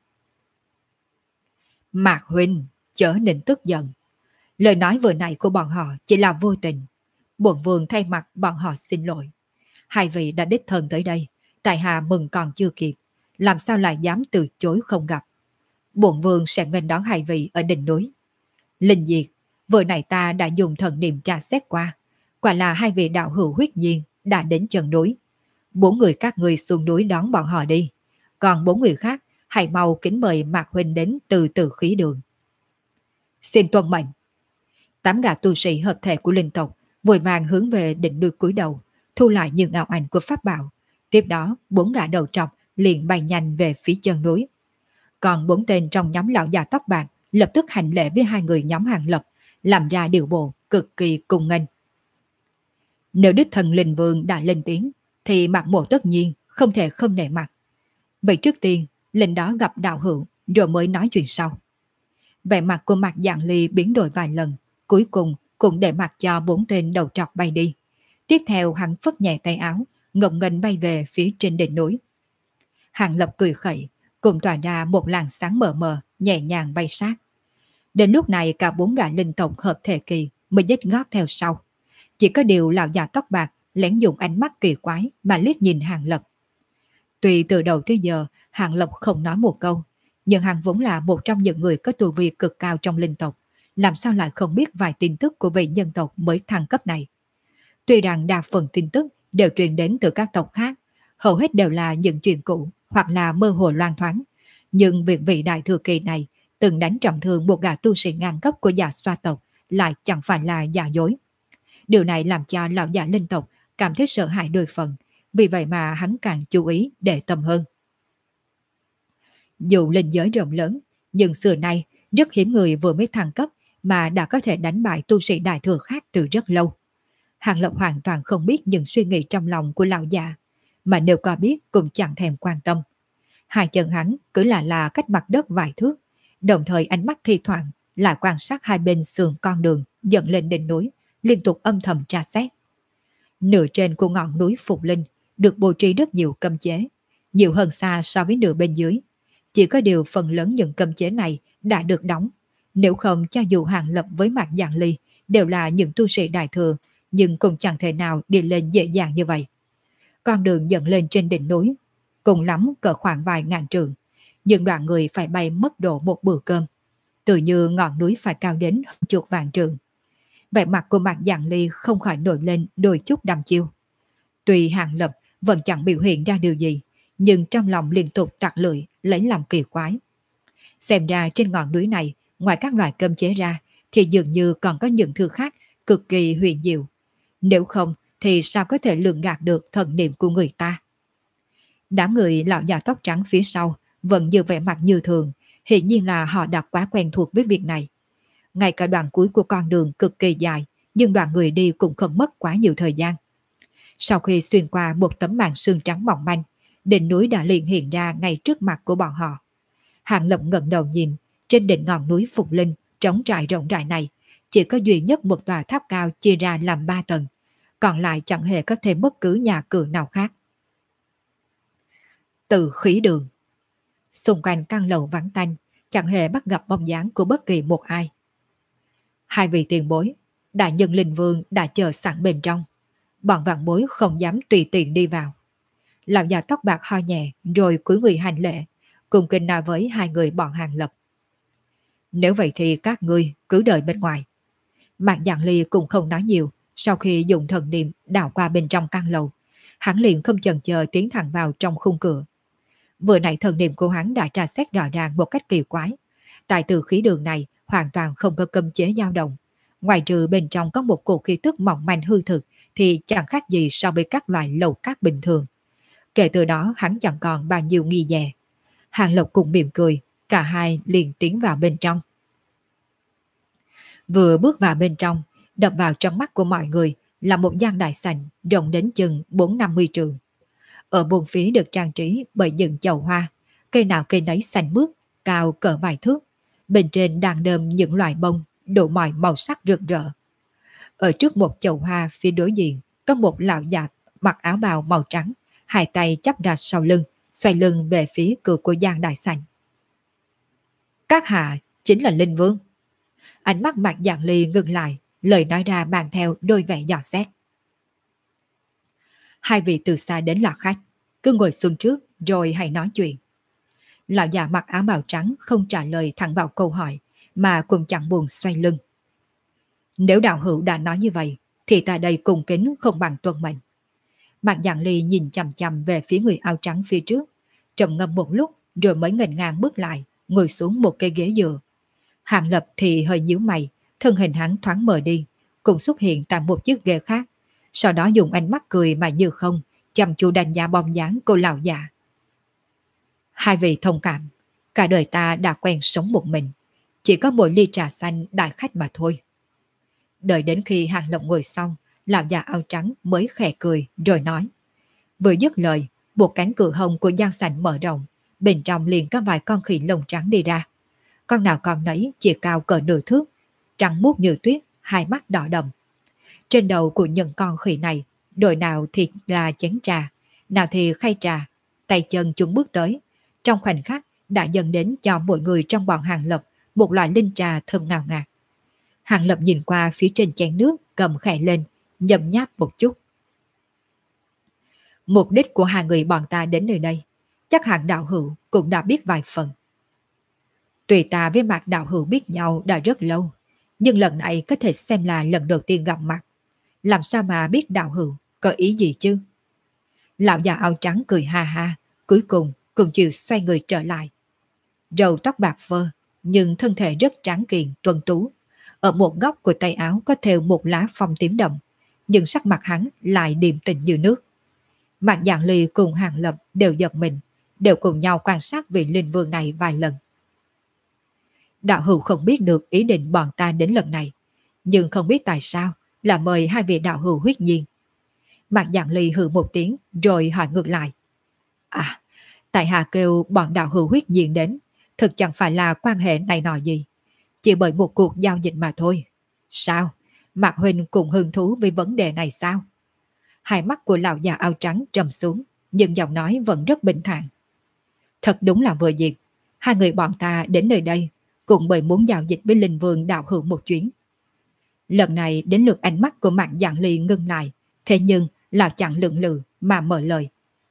Mạc huynh, chớ nên tức giận. Lời nói vừa nãy của bọn họ chỉ là vô tình. Bổn vương thay mặt bọn họ xin lỗi. Hai vị đã đích thân tới đây, tại hạ mừng còn chưa kịp, làm sao lại dám từ chối không gặp. Bổn vương sẽ nghênh đón hai vị ở đỉnh núi. Linh Diệt, vừa nãy ta đã dùng thần niệm tra xét qua, quả là hai vị đạo hữu huyết nhiên đã đến chân núi. 4 người các người xuống núi đón bọn họ đi, còn 4 người khác hãy mau kính mời Mạc huynh đến từ từ khí đường. Xin tuân mệnh. 8 gã tu sĩ hợp thể của linh tộc vội vàng hướng về đỉnh núi cúi đầu, thu lại những ảo ảnh của pháp bảo. Tiếp đó 4 gã đầu trọc liền bay nhanh về phía chân núi. Còn 4 tên trong nhóm lão già tóc bạc lập tức hành lễ với 2 người nhóm Hàng Lập, làm ra điều bộ cực kỳ cung nghênh. Nếu đích thần linh vương đã lên tiếng thì Mạc Mộ tất nhiên không thể không nể mặt. Vậy trước tiên lên đó gặp đạo hữu rồi mới nói chuyện sau. Vẻ mặt của Mạc Dạng Ly biến đổi vài lần, cuối cùng cũng để mặc cho 4 tên đầu trọc bay đi. Tiếp theo hắn phất nhẹ tay áo, ngông nghênh bay về phía trên đỉnh núi. Hàng Lập cười khẩy, cùng tỏa ra một làn sáng mờ mờ, nhẹ nhàng bay sát. Đến lúc này cả 4 gã linh tộc hợp thể kỳ mới dứt gót theo sau. Chỉ có điều lão già tóc bạc lén dùng ánh mắt kỳ quái mà liếc nhìn Hàng Lập. Tuy từ đầu tới giờ Hàng Lập không nói một câu, nhưng hắn vốn là một trong những người có tu vi cực cao trong linh tộc, làm sao lại không biết vài tin tức của vị nhân tộc mới thăng cấp này. Tuy rằng đa phần tin tức đều truyền đến từ các tộc khác, hầu hết đều là những chuyện cũ hoặc là mơ hồ loan thoáng, nhưng việc vị đại thừa kỳ này từng đánh trọng thương một gã tu sĩ ngang cấp của Dạ Xoa tộc lại chẳng phải là giả dối. Điều này làm cho lão già linh tộc cảm thấy sợ hãi đôi phần, vì vậy mà hắn càng chú ý để tâm hơn. Dù linh giới rộng lớn, nhưng xưa nay rất hiếm người vừa mới thăng cấp mà đã có thể đánh bại tu sĩ đại thừa khác từ rất lâu. Hàng Lập hoàn toàn không biết những suy nghĩ trong lòng của lão già, mà nếu có biết cũng chẳng thèm quan tâm. Hai chân hắn cứ là cách mặt đất vài thước, đồng thời ánh mắt thi thoảng lại quan sát hai bên sườn con đường dẫn lên đỉnh núi, liên tục âm thầm tra xét. Nửa trên của ngọn núi Phục Linh được bố trí rất nhiều cấm chế, nhiều hơn xa so với nửa bên dưới. Chỉ có điều phần lớn những cấm chế này đã được đóng, nếu không cho dù Hàng Lập với Mạc Dạng Ly đều là những tu sĩ đại thừa, nhưng cũng chẳng thể nào đi lên dễ dàng như vậy. Con đường dẫn lên trên đỉnh núi cùng lắm cỡ khoảng vài ngàn trượng, nhưng đoạn người phải bay mất độ một bữa cơm, tự như ngọn núi phải cao đến hơn chục vạn trượng. Vẻ mặt của Mạc Dạng Ly không khỏi nổi lên đôi chút đăm chiêu. Tuy Hàng Lập vẫn chẳng biểu hiện ra điều gì, nhưng trong lòng liên tục tặc lưỡi lấy làm kỳ quái. Xem ra trên ngọn núi này, ngoài các loại cơm chế ra, thì dường như còn có những thứ khác cực kỳ huyền diệu. Nếu không thì sao có thể lường gạt được thần niệm của người ta. Đám người lão già tóc trắng phía sau vẫn giữ vẻ mặt như thường, hiển nhiên là họ đã quá quen thuộc với việc này. Ngay cả đoạn cuối của con đường cực kỳ dài, nhưng đoạn người đi cũng không mất quá nhiều thời gian. Sau khi xuyên qua một tấm màn sương trắng mỏng manh, đỉnh núi đã liền hiện ra ngay trước mặt của bọn họ. Hàng Lập ngẩng đầu nhìn, trên đỉnh ngọn núi Phục Linh trống trải rộng rãi này, chỉ có duy nhất một tòa tháp cao chia ra làm 3 tầng, còn lại chẳng hề có thêm bất cứ nhà cửa nào khác. Từ khí đường. Xung quanh căn lầu vắng tanh, chẳng hề bắt gặp bóng dáng của bất kỳ một ai. Hai vị tiền bối, đại nhân linh vương đã chờ sẵn bên trong. Bọn vạn bối không dám tùy tiện đi vào. Lão già tóc bạc ho nhẹ rồi cúi người hành lễ, cùng kinh nói với hai người bọn Hàng Lập. Nếu vậy thì các ngươi cứ đợi bên ngoài. Mạc Giảng Ly cũng không nói nhiều, sau khi dùng thần niệm đảo qua bên trong căn lầu, hắn liền không chần chờ tiến thẳng vào trong khung cửa. Vừa nãy thần niệm của hắn đã tra xét rõ ràng một cách kỳ quái. Tại từ khí đường này hoàn toàn không có cấm chế dao động. Ngoài trừ bên trong có một cổ khí tức mỏng manh hư thực thì chẳng khác gì so với các loại lầu cát bình thường. Kể từ đó hắn chẳng còn bao nhiêu nghi dè. Hàng Lộc cùng mỉm cười, cả hai liền tiến vào bên trong. Vừa bước vào bên trong, đập vào trong mắt của mọi người là một gian đại sảnh rộng đến chừng 4-50 trường. Ở buồng phía được trang trí bởi những chậu hoa, cây nào cây nấy xanh mướt, cao cỡ vài thước. Bên trên đang đơm những loại bông, đủ mọi màu sắc rực rỡ. Ở trước một chậu hoa phía đối diện, có một lão già mặc áo bào màu trắng, hai tay chắp ra sau lưng, xoay lưng về phía cửa của gian đại sảnh. Các hạ chính là Linh Vương. Ánh mắt Mạc Giảng Ly ngừng lại, lời nói ra mang theo đôi vẻ dò xét. Hai vị từ xa đến là khách, cứ ngồi xuống trước rồi hãy nói chuyện. Lão già mặc áo bào trắng không trả lời thẳng vào câu hỏi, mà cũng chẳng buồn xoay lưng. Nếu đạo hữu đã nói như vậy, thì ta đây cung kính không bằng tuân mệnh. Mạc Giảng Ly nhìn chằm chằm về phía người áo trắng phía trước, trầm ngâm một lúc rồi mới nghênh ngang bước lại, ngồi xuống một cái ghế dựa. Hàng Lập thì hơi nhíu mày, thân hình hắn thoáng mờ đi, cũng xuất hiện tại một chiếc ghế khác. Sau đó dùng ánh mắt cười mà như không, chăm chú đánh giá bóng dáng cô lão già. Hai vị thông cảm, cả đời ta đã quen sống một mình, chỉ có một ly trà xanh đại khách mà thôi. Đợi đến khi Hàng Lập ngồi xong, lão già áo trắng mới khẽ cười rồi nói. Vừa dứt lời, một cánh cửa hông của gian sảnh mở rộng, bên trong liền có vài con khỉ lông trắng đi ra. Con nào con nấy chỉ cao cỡ nửa thước, trắng muốt như tuyết, hai mắt đỏ đậm. Trên đầu của những con khỉ này, đội nào thì là chén trà, nào thì khay trà, tay chân chúng bước tới. Trong khoảnh khắc đã dần đến cho mỗi người trong bọn Hàng Lập một loại linh trà thơm ngào ngạt. Hàng Lập nhìn qua phía trên chén nước, cầm khẽ lên, nhấm nháp một chút. Mục đích của hai người bọn ta đến nơi đây, chắc hẳn đạo hữu cũng đã biết vài phần. Tùy ta với Mạc đạo hữu biết nhau đã rất lâu, nhưng lần này có thể xem là lần đầu tiên gặp mặt. Làm sao mà biết đạo hữu có ý gì chứ? Lão già áo trắng cười ha ha, cuối cùng cũng chịu xoay người trở lại. Râu tóc bạc phơ, nhưng thân thể rất tráng kiện, tuấn tú. Ở một góc của tay áo có thêu một lá phong tím đậm, nhưng sắc mặt hắn lại điềm tĩnh như nước. Mạc Giảng Ly cùng Hàng Lập đều giật mình, đều cùng nhau quan sát vị linh vương này vài lần. Đạo hữu không biết được ý định bọn ta đến lần này, nhưng không biết tại sao là mời hai vị đạo hữu huyết nhiên. Mạc Giảng Ly hừ một tiếng rồi hỏi ngược lại. À, tại hạ kêu bọn đạo hữu huyết nhiên đến, thực chẳng phải là quan hệ này nọ gì, chỉ bởi một cuộc giao dịch mà thôi. Sao? Mạc huynh cũng hứng thú với vấn đề này sao? Hai mắt của lão già áo trắng trầm xuống, nhưng giọng nói vẫn rất bình thản. Thật đúng là vừa dịp, hai người bọn ta đến nơi đây cũng bởi muốn giao dịch với linh vương đạo hữu một chuyến. Lần này đến lượt ánh mắt của Mạc Giảng Ly ngưng lại, thế nhưng lão chẳng lưỡng lự mà mở lời.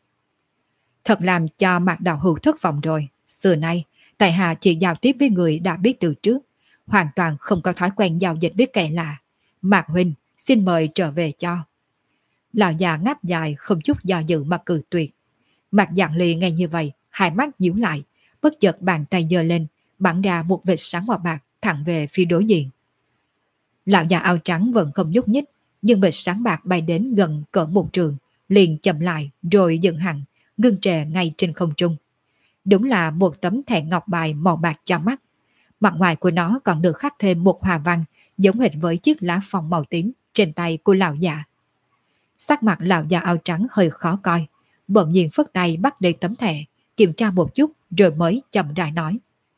Thật làm cho Mạc đạo hữu thất vọng rồi. Xưa nay, tại hạ chỉ giao tiếp với người đã biết từ trước, hoàn toàn không có thói quen giao dịch với kẻ lạ. Mạc huynh, xin mời trở về cho. Lão già ngáp dài không chút do dự mà cự tuyệt. Mạc Giảng Ly nghe như vậy, hai mắt nhíu lại, bất chợt bàn tay giơ lên, bắn ra một vệt sáng màu bạc thẳng về phía đối diện. Lão già áo trắng vẫn không nhúc nhích, nhưng vệt sáng bạc bay đến gần cỡ một trường, liền chậm lại rồi dừng hẳn, ngưng trệ ngay trên không trung. Đúng là một tấm thẻ ngọc bài màu bạc cho mắt. Mặt ngoài của nó còn được khắc thêm một hòa văn giống hệt với chiếc lá phong màu tím trên tay của lão già. Sắc mặt lão già áo trắng hơi khó coi, bỗng nhiên phất tay bắt lấy tấm thẻ, kiểm tra một chút rồi mới chậm rãi nói.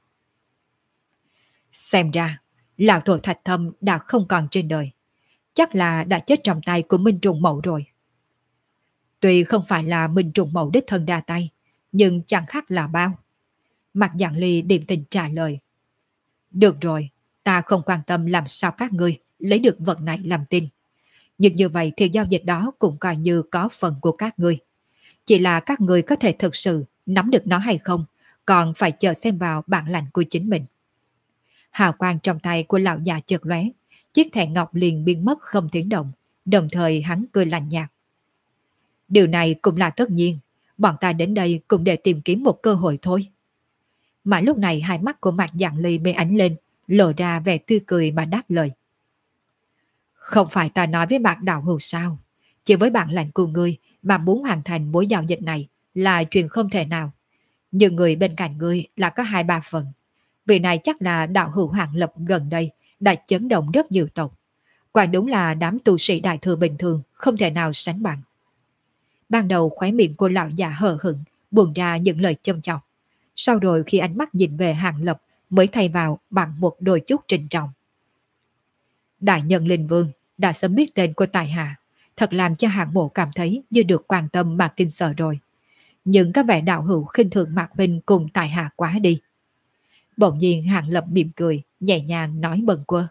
Xem ra, lão tổ Thạch Thâm đã không còn trên đời. Chắc là đã chết trong tay của Minh Trùng Mậu rồi. Tuy không phải là Minh Trùng Mậu đích thân ra tay, nhưng chẳng khác là bao. Mạc Giảng Ly điềm tình trả lời. Được rồi, ta không quan tâm làm sao các ngươi lấy được vật này làm tin. Nhưng như vậy thì giao dịch đó cũng coi như có phần của các ngươi. Chỉ là các ngươi có thể thực sự nắm được nó hay không, còn phải chờ xem vào bản lãnh của chính mình. Hào quang trong tay của lão già chợt lóe, chiếc thẻ ngọc liền biến mất không tiếng động, đồng thời hắn cười lạnh nhạt. Điều này cũng là tất nhiên, bọn ta đến đây cũng để tìm kiếm một cơ hội thôi. Mà lúc này hai mắt của Mạc Giảng Ly mới ánh lên, lộ ra vẻ tươi cười mà đáp lời. Không phải ta nói với Mạc Đạo Hữu sao, chỉ với bản lãnh của ngươi mà muốn hoàn thành mối giao dịch này là chuyện không thể nào. Nhưng người bên cạnh ngươi là có 2-3 phần. Vì này chắc là đạo hữu Hàng Lập gần đây đã chấn động rất nhiều tộc. Quả đúng là đám tu sĩ đại thừa bình thường không thể nào sánh bằng. Ban đầu khóe miệng của lão già hờ hững buông ra những lời châm chọc. Sau rồi khi ánh mắt nhìn về Hàng Lập mới thay vào bằng một đôi chút trịnh trọng. Đại nhân Linh Vương đã sớm biết tên của tài hạ, thật làm cho Hạng Mộ cảm thấy như được quan tâm mà kinh sợ rồi. Nhưng các vẻ đạo hữu khinh thường Mạc Huynh cùng tài hạ quá đi. Bỗng nhiên Hàng Lập mỉm cười, nhẹ nhàng nói bâng quơ.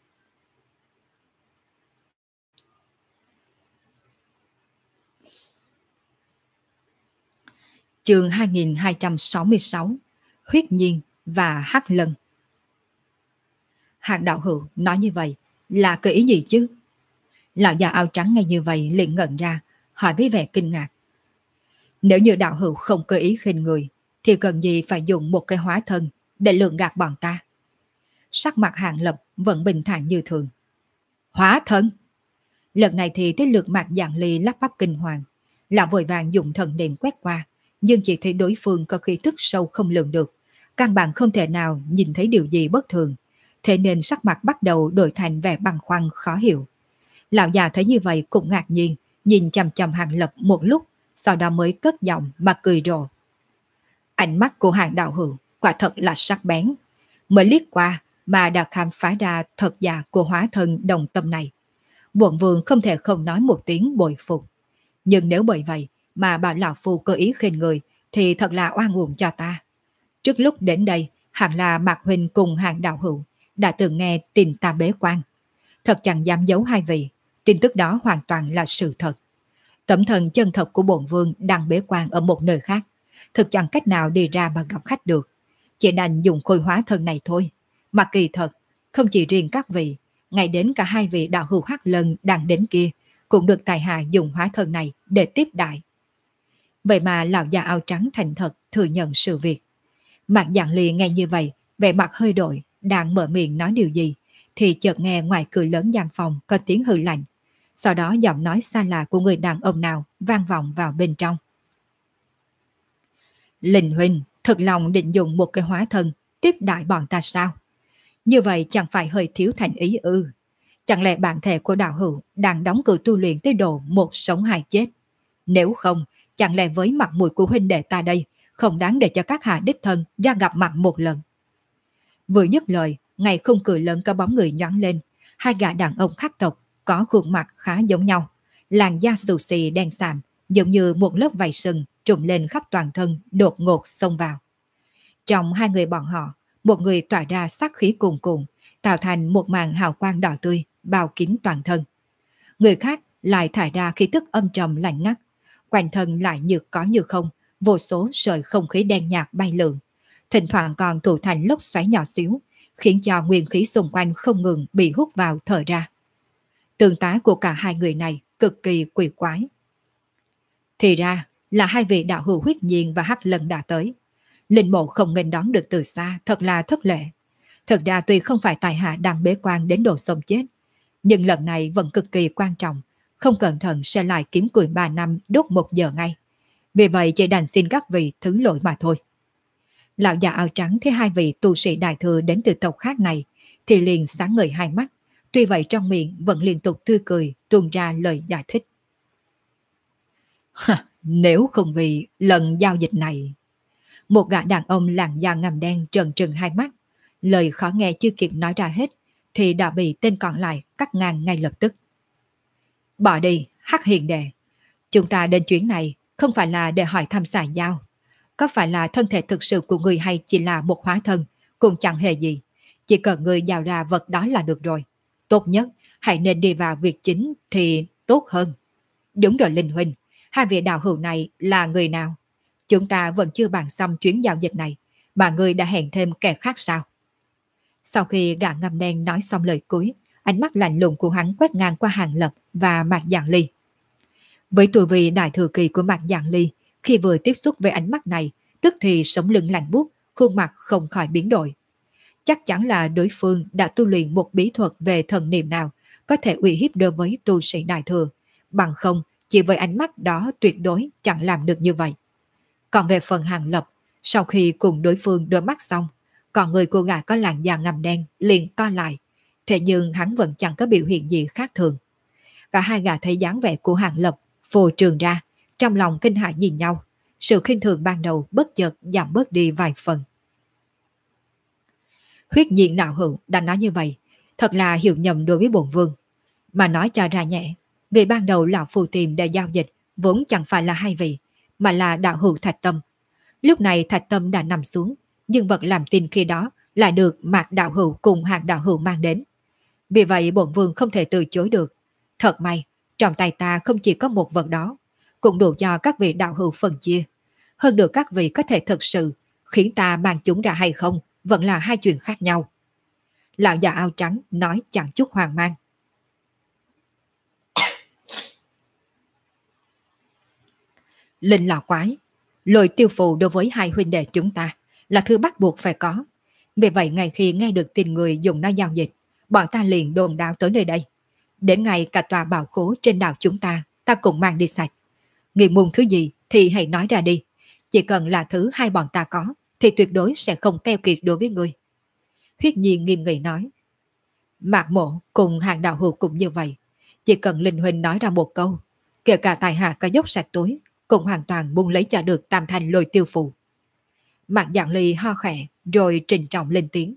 Chương 2266 Huyết Nhiên và Hắc Lân. Hàng đạo hữu nói như vậy là cái ý gì chứ? Lão già áo trắng nghe như vậy liền ngẩn ra, hỏi với vẻ kinh ngạc. Nếu như đạo hữu không cơ ý khinh người, thì cần gì phải dùng một cái hóa thân để lường gạt bọn ta? Sắc mặt Hàng Lập vẫn bình thản như thường. Hóa thân? Lần này thì tới lượt Mạc Giảng Ly lắp bắp kinh hoàng. Lão vội vàng dùng thần niệm quét qua, nhưng chỉ thấy đối phương có khí tức sâu không lường được, căn bản không thể nào nhìn thấy điều gì bất thường, thế nên sắc mặt bắt đầu đổi thành vẻ băn khoăn khó hiểu. Lão già thấy như vậy cũng ngạc nhiên, nhìn chằm chằm Hàng Lập một lúc, sau đó mới cất giọng mà cười rộ. Ánh mắt của Hàng đạo hữu quả thật là sắc bén, mới liếc qua mà đã khám phá ra thật giả của hóa thân đồng tâm này. Bổn vương không thể không nói một tiếng bội phục. Nhưng nếu bởi vậy mà bảo lão phu cơ ý khinh người thì thật là oan uổng cho ta. Trước lúc đến đây, hẳn là Mạc Huynh cùng Hàng đạo hữu đã từng nghe tin ta bế quan. Thật chẳng dám giấu hai vị, tin tức đó hoàn toàn là sự thật. Tấm thần chân thật của bổn vương đang bế quan ở một nơi khác, thực chẳng cách nào đi ra mà gặp khách được. Chỉ đành dùng khôi hóa thân này thôi. Mà kỳ thật, không chỉ riêng các vị, ngay đến cả hai vị đạo hữu Hắc Lân đang đến kia cũng được tài hạ dùng hóa thân này để tiếp đại. Vậy mà lão già áo trắng thành thật thừa nhận sự việc. Mạc Giảng Ly nghe như vậy, vẻ mặt hơi đổi, đang mở miệng nói điều gì, thì chợt nghe ngoài cửa lớn gian phòng có tiếng hừ lạnh. Sau đó giọng nói xa lạ của người đàn ông nào vang vọng vào bên trong. Linh huynh thực lòng định dùng một cái hóa thân tiếp đại bọn ta sao? Như vậy chẳng phải hơi thiếu thành ý ư? Chẳng lẽ bản thể của đạo hữu đang đóng cửa tu luyện tới độ một sống hai chết? Nếu không, chẳng lẽ với mặt mũi của huynh đệ ta đây không đáng để cho các hạ đích thân ra gặp mặt một lần? Vừa dứt lời, ngay khung cửa lớn có bóng người nhoáng lên. Hai gã đàn ông khác tộc có khuôn mặt khá giống nhau, làn da xù xì đen xàm, giống như một lớp vảy sừng trùm lên khắp toàn thân, đột ngột xông vào. Trong hai người bọn họ, một người tỏa ra sát khí cuồn cuộn, tạo thành một màn hào quang đỏ tươi bao kín toàn thân. Người khác lại thải ra khí tức âm trầm lạnh ngắt, quanh thân lại như có như không, vô số sợi không khí đen nhạt bay lượn, thỉnh thoảng còn tụ thành lốc xoáy nhỏ xíu, khiến cho nguyên khí xung quanh không ngừng bị hút vào thở ra. Tương tá của cả hai người này cực kỳ quỷ quái. Thì ra là hai vị đạo hữu Huyết Nhiên và Hắc Lân đã tới. Linh mộ không nghênh đón được từ xa, thật là thất lễ. Thật ra tuy không phải tài hạ đang bế quan đến độ sống chết, nhưng lần này vẫn cực kỳ quan trọng, không cẩn thận sẽ lại kiếm củi 3 năm đốt 1 giờ ngay. Vì vậy chỉ đành xin các vị thứ lỗi mà thôi. Lão già áo trắng thấy hai vị tu sĩ đại thừa đến từ tộc khác này thì liền sáng ngời hai mắt, tuy vậy trong miệng vẫn liên tục tươi cười tuôn ra lời giải thích. Nếu không vì lần giao dịch này... Một gã đàn ông làn da ngăm đen trần trừng hai mắt, lời khó nghe chưa kịp nói ra hết thì đã bị tên còn lại cắt ngang ngay lập tức. Bỏ đi, Hắc hiền đệ, chúng ta đến chuyến này không phải là để hỏi thăm xã giao, có phải là thân thể thực sự của người hay chỉ là một hóa thân, cũng chẳng hề gì. Chỉ cần người giao ra vật đó là được rồi. Tốt nhất, hãy nên đi vào việc chính thì tốt hơn. Đúng rồi Linh Huynh, hai vị đạo hữu này là người nào? Chúng ta vẫn chưa bàn xong chuyến giao dịch này, mà người đã hẹn thêm kẻ khác sao? Sau khi gã ngăm đen nói xong lời cuối, ánh mắt lạnh lùng của hắn quét ngang qua Hàng Lập và Mạc Giảng Ly. Với tuổi vị đại thừa kỳ của Mạc Giảng Ly, khi vừa tiếp xúc với ánh mắt này, tức thì sống lưng lạnh buốt, khuôn mặt không khỏi biến đổi. Chắc chắn là đối phương đã tu luyện một bí thuật về thần niệm nào có thể uy hiếp đối với tu sĩ đại thừa, bằng không chỉ với ánh mắt đó tuyệt đối chẳng làm được như vậy. Còn về phần Hàng Lập, sau khi cùng đối phương đôi mắt xong, còn người cô gái có làn da ngăm đen liền co lại, thế nhưng hắn vẫn chẳng có biểu hiện gì khác thường. Cả hai gã thấy dáng vẻ của Hàng Lập phô trường ra, trong lòng kinh hãi nhìn nhau, sự khinh thường ban đầu bất chợt giảm bớt đi vài phần. Huyết diện đạo hữu đã nói như vậy, thật là hiểu nhầm đối với bổn vương. Mà nói cho ra nhẹ, người ban đầu lão phù tìm để giao dịch vốn chẳng phải là hai vị, mà là đạo hữu Thạch Tâm. Lúc này Thạch Tâm đã nằm xuống, nhưng vật làm tin khi đó lại được Mạc đạo hữu cùng Hạng đạo hữu mang đến. Vì vậy bổn vương không thể từ chối được. Thật may, trong tay ta không chỉ có một vật đó, cũng đủ cho các vị đạo hữu phân chia. Hơn nữa các vị có thể thực sự khiến ta mang chúng ra hay không, vẫn là hai chuyện khác nhau. Lão già áo trắng nói chẳng chút hoang mang. Linh lão quái, lôi tiêu phù đối với hai huynh đệ chúng ta là thứ bắt buộc phải có. Vì vậy ngay khi nghe được tin người dùng nó giao dịch, bọn ta liền đồn đáo tới nơi đây. Đến ngày cả tòa bảo khố trên đảo chúng ta cũng mang đi sạch. Người muốn thứ gì thì hãy nói ra đi. Chỉ cần là thứ hai bọn ta có, thì tuyệt đối sẽ không keo kiệt đối với người. Huyết Nhi nghiêm nghị nói. Mạc Mộ cùng Hàng đạo hữu cũng như vậy. Chỉ cần Linh Huynh nói ra một câu, kể cả tài hạ có dốc sạch túi, cũng hoàn toàn buông lấy cho được tam thành lôi tiêu phù. Mạc Giảng Ly ho khẽ, rồi trình trọng lên tiếng.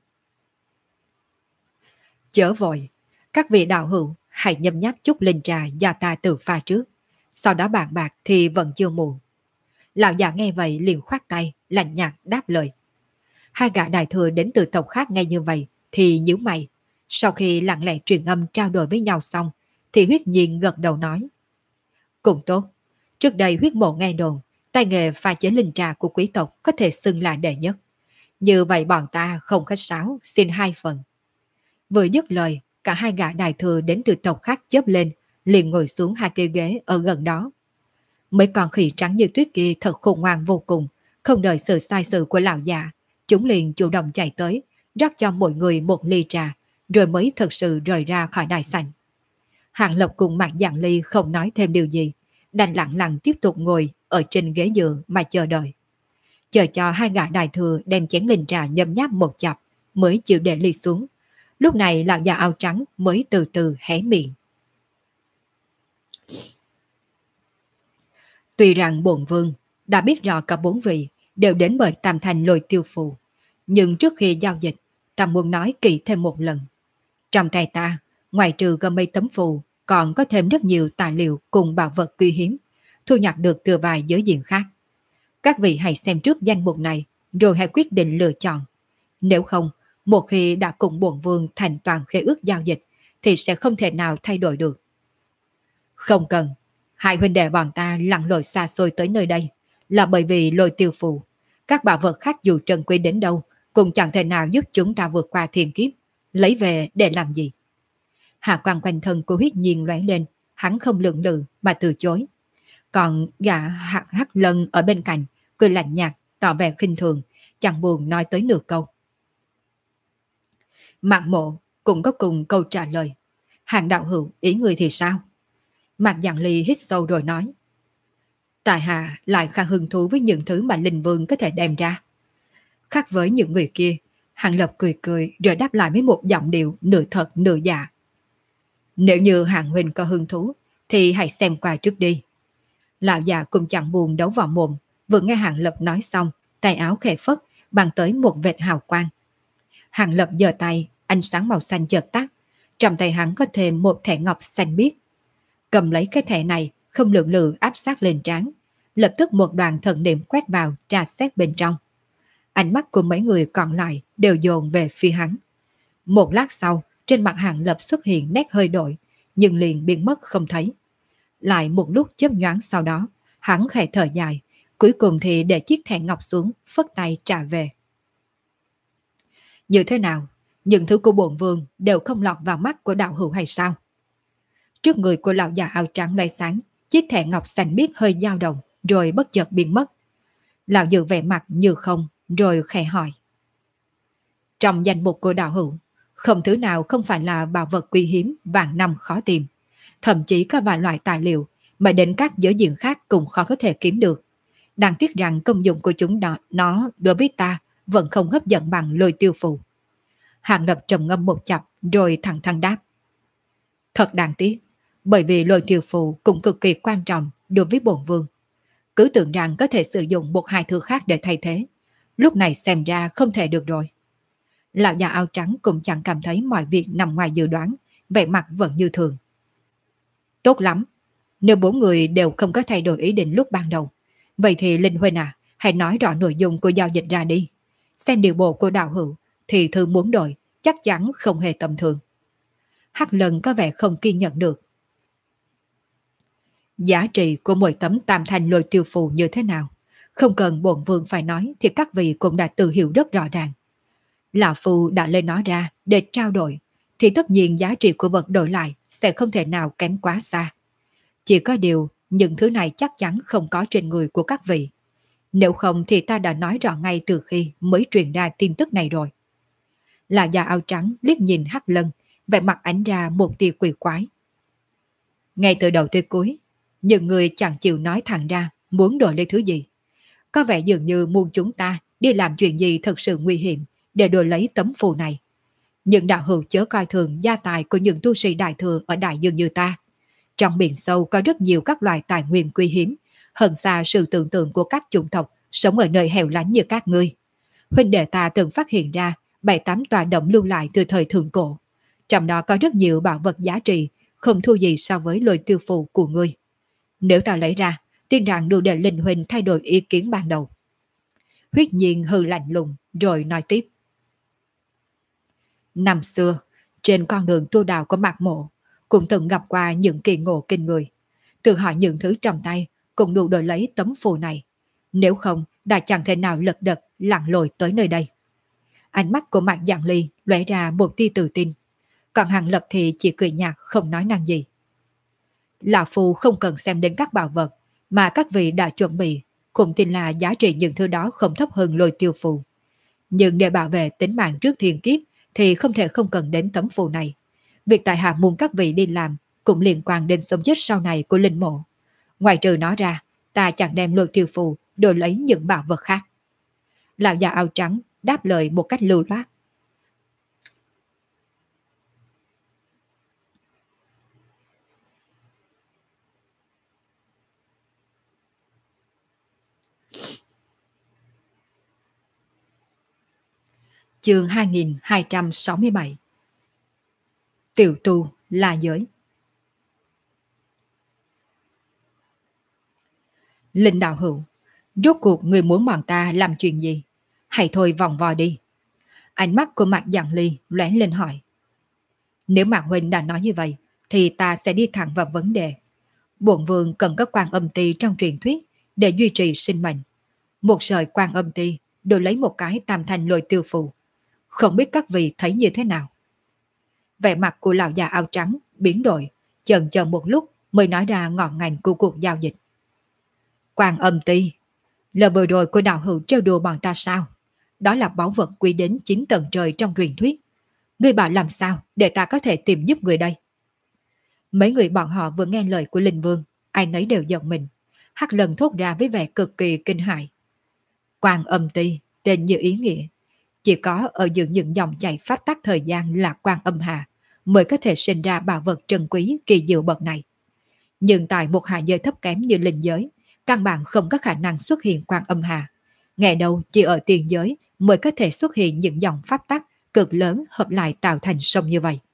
Chớ vội, các vị đạo hữu hãy nhấm nháp chút linh trà do ta tự pha trước, sau đó bàn bạc thì vẫn chưa muộn. Lão già nghe vậy liền khoát tay, lạnh nhạt đáp lời. Hai gã đại thừa đến từ tộc khác nghe như vậy thì nhíu mày. Sau khi lặng lẽ truyền âm trao đổi với nhau xong, thì Huyết Nhiên gật đầu nói. Cũng tốt, trước đây Huyết Mộ nghe đồn, tay nghề pha chế linh trà của quý tộc có thể xưng là đệ nhất. Như vậy bọn ta không khách sáo, xin hai phần. Vừa dứt lời, cả hai gã đại thừa đến từ tộc khác chớp lên, liền ngồi xuống hai cây ghế ở gần đó. Mấy con khỉ trắng như tuyết kia thật khôn ngoan vô cùng, không đợi sự sai sự của lão già, chúng liền chủ động chạy tới, rót cho mỗi người một ly trà, rồi mới thật sự rời ra khỏi đại sảnh. Hàng Lập cùng Mạc Giảng Ly không nói thêm điều gì, đành lặng lặng tiếp tục ngồi ở trên ghế dựa mà chờ đợi. Chờ cho hai gã đại thừa đem chén linh trà nhấm nháp một chập, mới chịu để ly xuống. Lúc này lão già áo trắng mới từ từ hé miệng. Tuy rằng bổn vương đã biết rõ cả bốn vị đều đến bởi tam thành lôi tiêu phù, nhưng trước khi giao dịch, ta muốn nói kỹ thêm một lần. Trong tay ta, ngoài trừ có mấy tấm phù, còn có thêm rất nhiều tài liệu cùng bảo vật quý hiếm, thu nhặt được từ vài giới diện khác. Các vị hãy xem trước danh mục này, rồi hãy quyết định lựa chọn. Nếu không, một khi đã cùng bổn vương thành toàn khế ước giao dịch, thì sẽ không thể nào thay đổi được. Không cần, hai huynh đệ bọn ta lặn lội xa xôi tới nơi đây, là bởi vì lôi tiêu phù. Các bảo vật khác dù trân quý đến đâu, cũng chẳng thể nào giúp chúng ta vượt qua thiên kiếp. Lấy về để làm gì? Hạ quan quanh thân của Huyết Nhiên lóe lên, hắn không lượng lự mà từ chối. Còn gã Hắc Lân ở bên cạnh, cười lạnh nhạt, tỏ vẻ khinh thường, chẳng buồn nói tới nửa câu. Mạc Mộ cũng có cùng câu trả lời. Hàng đạo hữu, ý người thì sao? Mạc Giảng Ly hít sâu rồi nói. Tại hạ lại khá hứng thú với những thứ mà Linh Vương có thể đem ra. Khác với những người kia, Hàng Lập cười cười rồi đáp lại với một giọng điệu nửa thật nửa giả. Nếu như Hàng huynh có hứng thú, thì hãy xem qua trước đi. Lão già cũng chẳng buồn đấu vào mồm, vừa nghe Hàng Lập nói xong, tay áo khẽ phất, bằng tới một vệt hào quang. Hàng Lập giơ tay, ánh sáng màu xanh chợt tắt, trong tay hắn có thêm một thẻ ngọc xanh biếc. Cầm lấy cái thẻ này, không lượng lự áp sát lên trán, lập tức một đoàn thần niệm quét vào tra xét bên trong. Ánh mắt của mấy người còn lại đều dồn về phía hắn. Một lát sau, trên mặt Hàng Lập xuất hiện nét hơi đổi, nhưng liền biến mất không thấy. Lại một lúc chớp nhoáng sau đó, hắn khẽ thở dài, cuối cùng thì để chiếc thẻ ngọc xuống, phất tay trả về. Như thế nào? Những thứ của bổn vương đều không lọt vào mắt của đạo hữu hay sao? Trước người của lão già áo trắng lóe sáng, chiếc thẻ ngọc xanh biếc hơi dao động, rồi bất chợt biến mất. Lão giữ vẻ mặt như không, rồi khẽ hỏi. Trong danh mục của đạo hữu, không thứ nào không phải là bảo vật quý hiếm vạn năm khó tìm. Thậm chí có vài loại tài liệu mà đến các giới diện khác cũng khó có thể kiếm được. Đáng tiếc rằng công dụng của chúng nó đối với ta vẫn không hấp dẫn bằng lôi tiêu phù. Hàng Lập trầm ngâm một chập rồi thẳng thắn đáp. Thật đáng tiếc, bởi vì lôi tiêu phù cũng cực kỳ quan trọng đối với bổn vương. Cứ tưởng rằng có thể sử dụng một hai thứ khác để thay thế. Lúc này xem ra không thể được rồi. Lão già áo trắng cũng chẳng cảm thấy mọi việc nằm ngoài dự đoán, vẻ mặt vẫn như thường. Tốt lắm, nếu bốn người đều không có thay đổi ý định lúc ban đầu, vậy thì Linh Huynh à, hãy nói rõ nội dung của giao dịch ra đi. Xem điều bộ của đạo hữu thì thư muốn đổi, chắc chắn không hề tầm thường. Hắc Lần có vẻ không kiên nhẫn được. Giá trị của mỗi tấm tam thanh lôi tiêu phù như thế nào? Không cần bổn vương phải nói thì các vị cũng đã tự hiểu rất rõ ràng. Lão Phu đã lên nó ra để trao đổi, thì tất nhiên giá trị của vật đổi lại sẽ không thể nào kém quá xa. Chỉ có điều, những thứ này chắc chắn không có trên người của các vị. Nếu không thì ta đã nói rõ ngay từ khi mới truyền ra tin tức này rồi. Lão già áo trắng liếc nhìn Hắc Lân, vẻ mặt ánh ra một tia quỷ quái. Ngay từ đầu tới cuối, những người chẳng chịu nói thẳng ra muốn đổi lấy thứ gì. Có vẻ dường như muốn chúng ta đi làm chuyện gì thật sự nguy hiểm để đổi lấy tấm phù này. Những đạo hữu chớ coi thường gia tài của những tu sĩ đại thừa ở đại dương như ta. Trong biển sâu có rất nhiều các loại tài nguyên quý hiếm, hơn xa sự tưởng tượng của các chủng tộc sống ở nơi hẻo lánh như các ngươi. Huynh đệ ta từng phát hiện ra 7-8 tòa động lưu lại từ thời thượng cổ. Trong đó có rất nhiều bảo vật giá trị, không thua gì so với lôi tiêu phù của ngươi. Nếu ta lấy ra, tin rằng đủ để Linh Huynh thay đổi ý kiến ban đầu. Huyết Nhiên hừ lạnh lùng rồi nói tiếp. Năm xưa, trên con đường tu đạo của Mạc Mộ, cũng từng gặp qua những kỳ ngộ kinh người. Tự hỏi những thứ trong tay cũng đủ đổi lấy tấm phù này. Nếu không, đã chẳng thể nào lật đật lặn lội tới nơi đây. Ánh mắt của Mạc Giảng Ly lóe ra một tia tự tin. Còn Hàng Lập thì chỉ cười nhạt không nói năng gì. Lão Phu không cần xem đến các bảo vật mà các vị đã chuẩn bị, cũng tin là giá trị những thứ đó không thấp hơn lôi tiêu phù. Nhưng để bảo vệ tính mạng trước thiên kiếp thì không thể không cần đến tấm phù này. Việc tại hạ muốn các vị đi làm cũng liên quan đến sống chết sau này của linh mộ. Ngoài trừ nó ra, ta chẳng đem lôi tiêu phù đổi lấy những bảo vật khác. Lão già áo trắng đáp lời một cách lưu loát. Chương 2267. Tiểu tu là giới. Linh đạo hữu, rốt cuộc người muốn bọn ta làm chuyện gì? Hãy thôi vòng vo đi. Ánh mắt của Mạc Giảng Ly lóe lên hỏi. Nếu Mạc Huynh đã nói như vậy, thì ta sẽ đi thẳng vào vấn đề. Bổn vương cần có quan âm ti trong truyền thuyết để duy trì sinh mệnh. Một sợi quan âm ti đổi lấy một cái tam thanh lôi tiêu phù. Không biết các vị thấy như thế nào? Vẻ mặt của lão già áo trắng biến đổi, chần chờ một lúc mới nói ra ngọn ngành của cuộc giao dịch. Quan âm ti, lời vừa rồi của đạo hữu trêu đùa bọn ta sao? Đó là báu vật quý đến 9 tầng trời trong truyền thuyết. Ngươi bảo làm sao để ta có thể tìm giúp người đây? Mấy người bọn họ vừa nghe lời của Linh Vương, ai nấy đều giận mình. Hắc Lần thốt ra với vẻ cực kỳ kinh hãi. Quan âm ti, tên như ý nghĩa. Chỉ có ở giữa những dòng chảy pháp tắc thời gian là quan âm hà mới có thể sinh ra bảo vật trân quý kỳ diệu bậc này. Nhưng tại một hạ giới thấp kém như linh giới, căn bản không có khả năng xuất hiện quan âm hà. Ngày đầu chỉ ở tiền giới mới có thể xuất hiện những dòng pháp tắc cực lớn hợp lại tạo thành sông như vậy.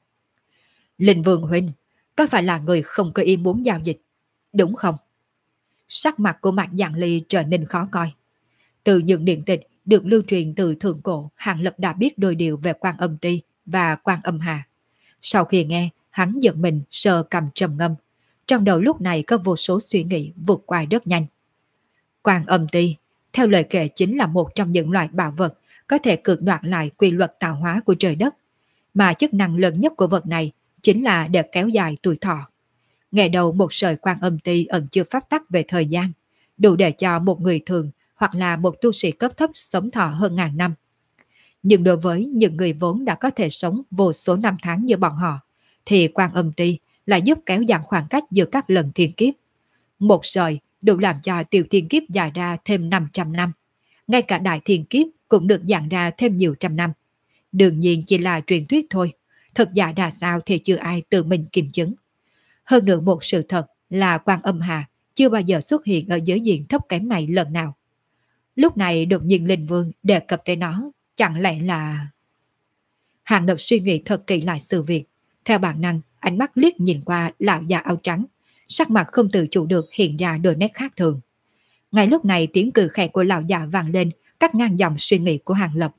Linh Vương huynh, có phải là người không có ý muốn giao dịch, đúng không? Sắc mặt của Mạc Giang Ly trở nên khó coi. Từ những điện tịch được lưu truyền từ thượng cổ, Hàng Lập đã biết đôi điều về Quan Âm Ti và Quan Âm Hà. Sau khi nghe, hắn giật mình sờ cầm trầm ngâm. Trong đầu lúc này có vô số suy nghĩ vượt qua rất nhanh. Quan Âm Ti, theo lời kể chính là một trong những loại bảo vật có thể cưỡng đoạt lại quy luật tạo hóa của trời đất. Mà chức năng lớn nhất của vật này chính là để kéo dài tuổi thọ. Ngày đầu một sợi Quan Âm Ti ẩn chứa pháp tắc về thời gian, đủ để cho một người thường hoặc là một tu sĩ cấp thấp sống thọ hơn ngàn năm. Nhưng đối với những người vốn đã có thể sống vô số năm tháng như bọn họ, thì Quan Âm Ti lại giúp kéo giảm khoảng cách giữa các lần thiên kiếp. Một sợi đủ làm cho tiểu thiên kiếp dài ra thêm 500 năm. Ngay cả đại thiên kiếp cũng được giảng ra thêm nhiều trăm năm. Đương nhiên chỉ là truyền thuyết thôi, thật giả ra sao thì chưa ai tự mình kiểm chứng. Hơn nữa một sự thật là Quan Âm Hà chưa bao giờ xuất hiện ở giới diện thấp kém này lần nào. Lúc này đột nhiên Linh Vương đề cập tới nó, chẳng lẽ là... Hàng Lập suy nghĩ thật kỹ lại sự việc. Theo bản năng, ánh mắt liếc nhìn qua lão già áo trắng, sắc mặt không tự chủ được hiện ra đôi nét khác thường. Ngay lúc này tiếng cười khẽ của lão già vang lên, cắt ngang dòng suy nghĩ của Hàng Lập.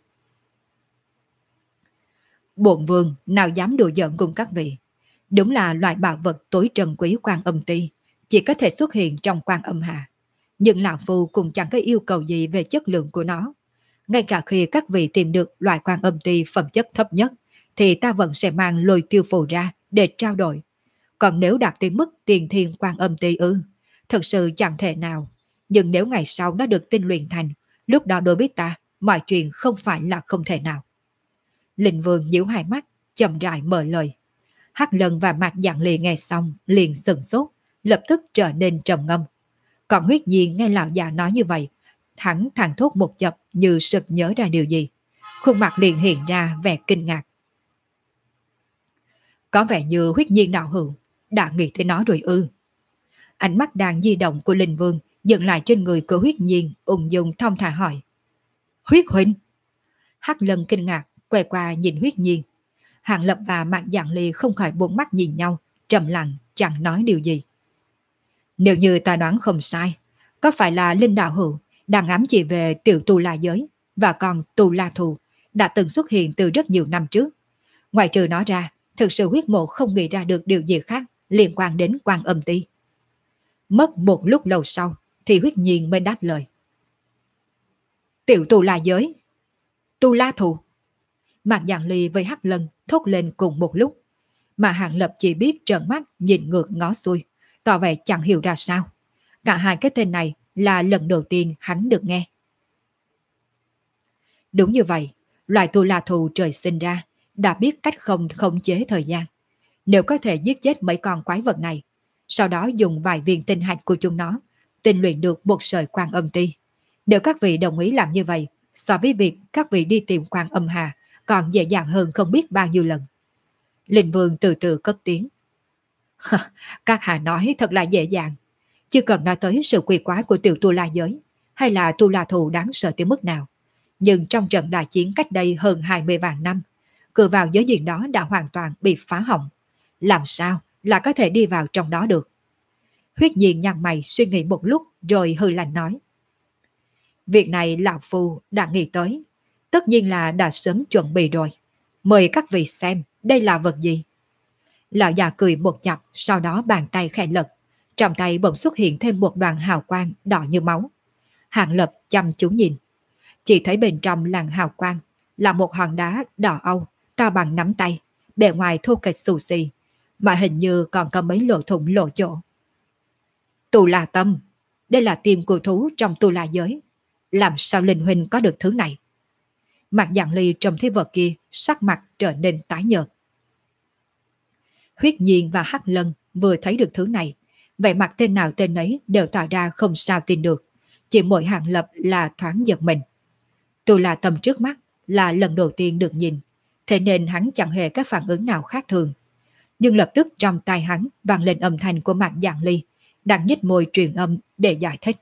Bổn vương nào dám đùa giỡn cùng các vị. Đúng là loại bảo vật tối trân quý Quan Âm Ti, chỉ có thể xuất hiện trong Quan Âm Hà. Nhưng lão phu cũng chẳng có yêu cầu gì về chất lượng của nó. Ngay cả khi các vị tìm được loại Quan Âm Ti phẩm chất thấp nhất, thì ta vẫn sẽ mang Lôi Tiêu Phù ra để trao đổi. Còn nếu đạt tới mức tiền thiên Quan Âm Ti thật sự chẳng thể nào. Nhưng nếu ngày sau nó được tinh luyện thành, lúc đó đối với ta, mọi chuyện không phải là không thể nào. Linh Vương nhíu hai mắt, chậm rãi mở lời. Hắc Lân và Mạc Giang Ly nghe xong liền sừng sốt, lập tức trở nên trầm ngâm. Còn Huyết Nhiên nghe lão già nói như vậy, hắn thẳng thốt một chập như sực nhớ ra điều gì. Khuôn mặt liền hiện ra vẻ kinh ngạc. Có vẻ như Huyết Nhiên đạo hữu đã nghĩ tới nó rồi ư. Ánh mắt đang di động của Linh Vương dừng lại trên người của Huyết Nhiên, ung dung thong thả hỏi. Huyết huynh? Hắc Lân kinh ngạc quay qua nhìn Huyết Nhiên. Hàng Lập và Mạc Giang Ly không khỏi bốn mắt nhìn nhau, trầm lặng chẳng nói điều gì. Nếu như ta đoán không sai, có phải là Linh đạo hữu đang ám chỉ về tiểu Tu La giới và còn Tu La Thù đã từng xuất hiện từ rất nhiều năm trước. Ngoài trừ nó ra, thực sự huyết mộ không nghĩ ra được điều gì khác liên quan đến Quan Âm Ti. Mất một lúc lâu sau thì Huyết Nhiên mới đáp lời. Tiểu Tu La giới, Tu La Thù. Mạc Giang Ly với Hắc Lân thốt lên cùng một lúc, mà Hàng Lập chỉ biết trợn mắt nhìn ngược ngó xuôi, tỏ vẻ chẳng hiểu ra sao. Cả hai cái tên này là lần đầu tiên hắn được nghe. Đúng như vậy, loài Tu La Thù trời sinh ra đã biết cách không khống chế thời gian. Nếu có thể giết chết mấy con quái vật này, sau đó dùng vài viên tinh hạch của chúng nó tinh luyện được một sợi Quan Âm Ti. Nếu các vị đồng ý làm như vậy, so với việc các vị đi tìm Quan Âm Hà còn dễ dàng hơn không biết bao nhiêu lần. Linh Vương từ từ cất tiếng. Các hạ nói thật là dễ dàng. Chưa cần nói tới sự quỷ quái của tiểu Tu La giới, hay là Tu La Thù đáng sợ tới mức nào. Nhưng trong trận đại chiến cách đây hơn 20 vạn năm, cửa vào giới diện đó đã hoàn toàn bị phá hỏng. Làm sao là có thể đi vào trong đó được? Huyết Nhiên nhăn mày suy nghĩ một lúc rồi hừ lạnh nói. Việc này lão phu đã nghĩ tới, tất nhiên là đã sớm chuẩn bị rồi. Mời các vị xem đây là vật gì. Lão già cười một chập, sau đó bàn tay khẽ lật, trong tay bỗng xuất hiện thêm một đoàn hào quang đỏ như máu. Hàng Lập chăm chú nhìn, chỉ thấy bên trong làn hào quang là một hòn đá đỏ âu to bằng nắm tay, bề ngoài thô kệch xù xì, mà hình như còn có mấy lỗ thủng lộ chỗ. Tu La Tâm, đây là tim của thú trong Tu La giới. Làm sao Linh huynh có được thứ này? Mạc Giang Ly trông thấy vật kia, sắc mặt trở nên tái nhợt. Huyết Nhiên và Hắc Lân vừa thấy được thứ này, vẻ mặt tên nào tên ấy đều tỏ ra không sao tin được. Chỉ mỗi Hàng Lập là thoáng giật mình. Tu La Tâm trước mắt là lần đầu tiên được nhìn, thế nên hắn chẳng hề có phản ứng nào khác thường. Nhưng lập tức trong tai hắn vang lên âm thanh của Mạc Giang Ly, đang nhếch môi truyền âm để giải thích.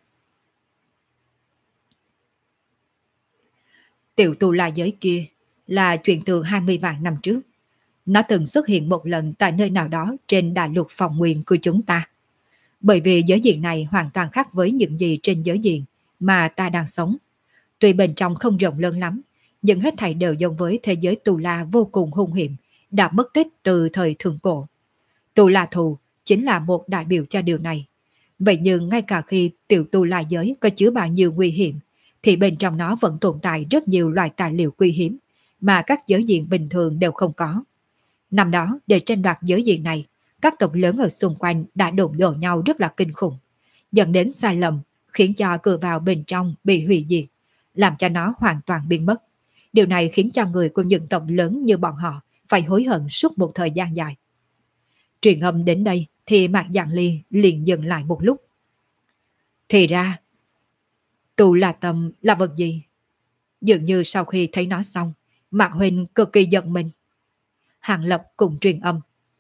Tiểu Tu La giới kia là chuyện từ 20 vạn năm trước. Nó từng xuất hiện một lần tại nơi nào đó trên đại lục phòng nguyên của chúng ta. Bởi vì giới diện này hoàn toàn khác với những gì trên giới diện mà ta đang sống. Tuy bên trong không rộng lớn lắm, nhưng hết thảy đều giống với thế giới Tu La vô cùng hung hiểm, đã mất tích từ thời thượng cổ. Tu La thù chính là một đại biểu cho điều này. Vậy nhưng ngay cả khi tiểu Tu La giới có chứa bao nhiêu nguy hiểm, thì bên trong nó vẫn tồn tại rất nhiều loại tài liệu quý hiếm mà các giới diện bình thường đều không có. Năm đó, để tranh đoạt giới diện này, các tộc lớn ở xung quanh đã đụng độ nhau rất là kinh khủng, dẫn đến sai lầm, khiến cho cửa vào bên trong bị hủy diệt, làm cho nó hoàn toàn biến mất. Điều này khiến cho người của những tộc lớn như bọn họ phải hối hận suốt một thời gian dài. Truyền âm đến đây thì Mạc Giảng Ly liền dừng lại một lúc. Thì ra, Tu La Tâm là vật gì? Dường như sau khi thấy nó xong, Mạc Huynh cực kỳ giận mình. Hàng Lập cùng truyền âm.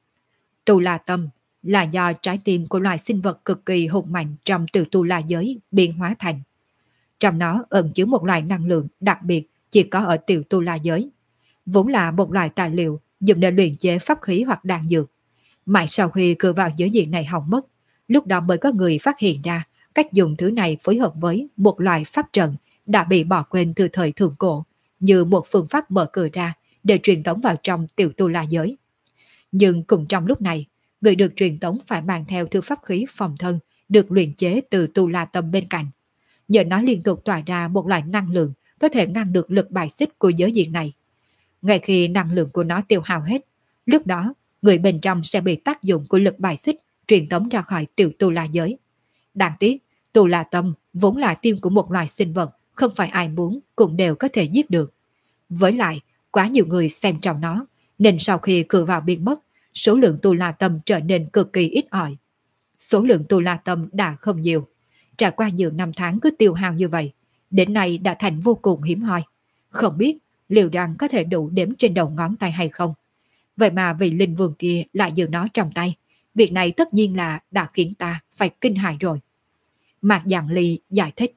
Tu La Tâm là do trái tim của loài sinh vật cực kỳ hùng mạnh trong từ Tu La giới biến hóa thành. Trong nó ẩn chứa một loại năng lượng đặc biệt chỉ có ở tiểu Tu La giới. Vốn là một loại tài liệu dùng để luyện chế pháp khí hoặc đan dược. Mãi sau khi cửa vào giới diện này hỏng mất, lúc đó mới có người phát hiện ra cách dùng thứ này phối hợp với một loại pháp trận đã bị bỏ quên từ thời thượng cổ, như một phương pháp mở cửa ra để truyền tống vào trong tiểu Tu La giới. Nhưng cùng trong lúc này, người được truyền tống phải mang theo thứ pháp khí phòng thân được luyện chế từ Tu La Tâm bên cạnh. Nhờ nó liên tục tỏa ra một loại năng lượng có thể ngăn được lực bài xích của giới diện này. Ngay khi năng lượng của nó tiêu hao hết, lúc đó người bên trong sẽ bị tác dụng của lực bài xích truyền tống ra khỏi tiểu Tu La giới. Đáng tiếc, Tu La Tâm vốn là tim của một loài sinh vật, không phải ai muốn cũng đều có thể giết được. Với lại, quá nhiều người xem trọng nó, nên sau khi cửa vào biến mất, số lượng Tu La Tâm trở nên cực kỳ ít ỏi. Số lượng Tu La Tâm đã không nhiều. Trải qua nhiều năm tháng cứ tiêu hao như vậy, đến nay đã thành vô cùng hiếm hoi. Không biết liệu rằng có thể đủ đếm trên đầu ngón tay hay không. Vậy mà vị linh vương kia lại giữ nó trong tay. Việc này tất nhiên là đã khiến ta phải kinh hãi rồi. Mạc Giảng Ly giải thích.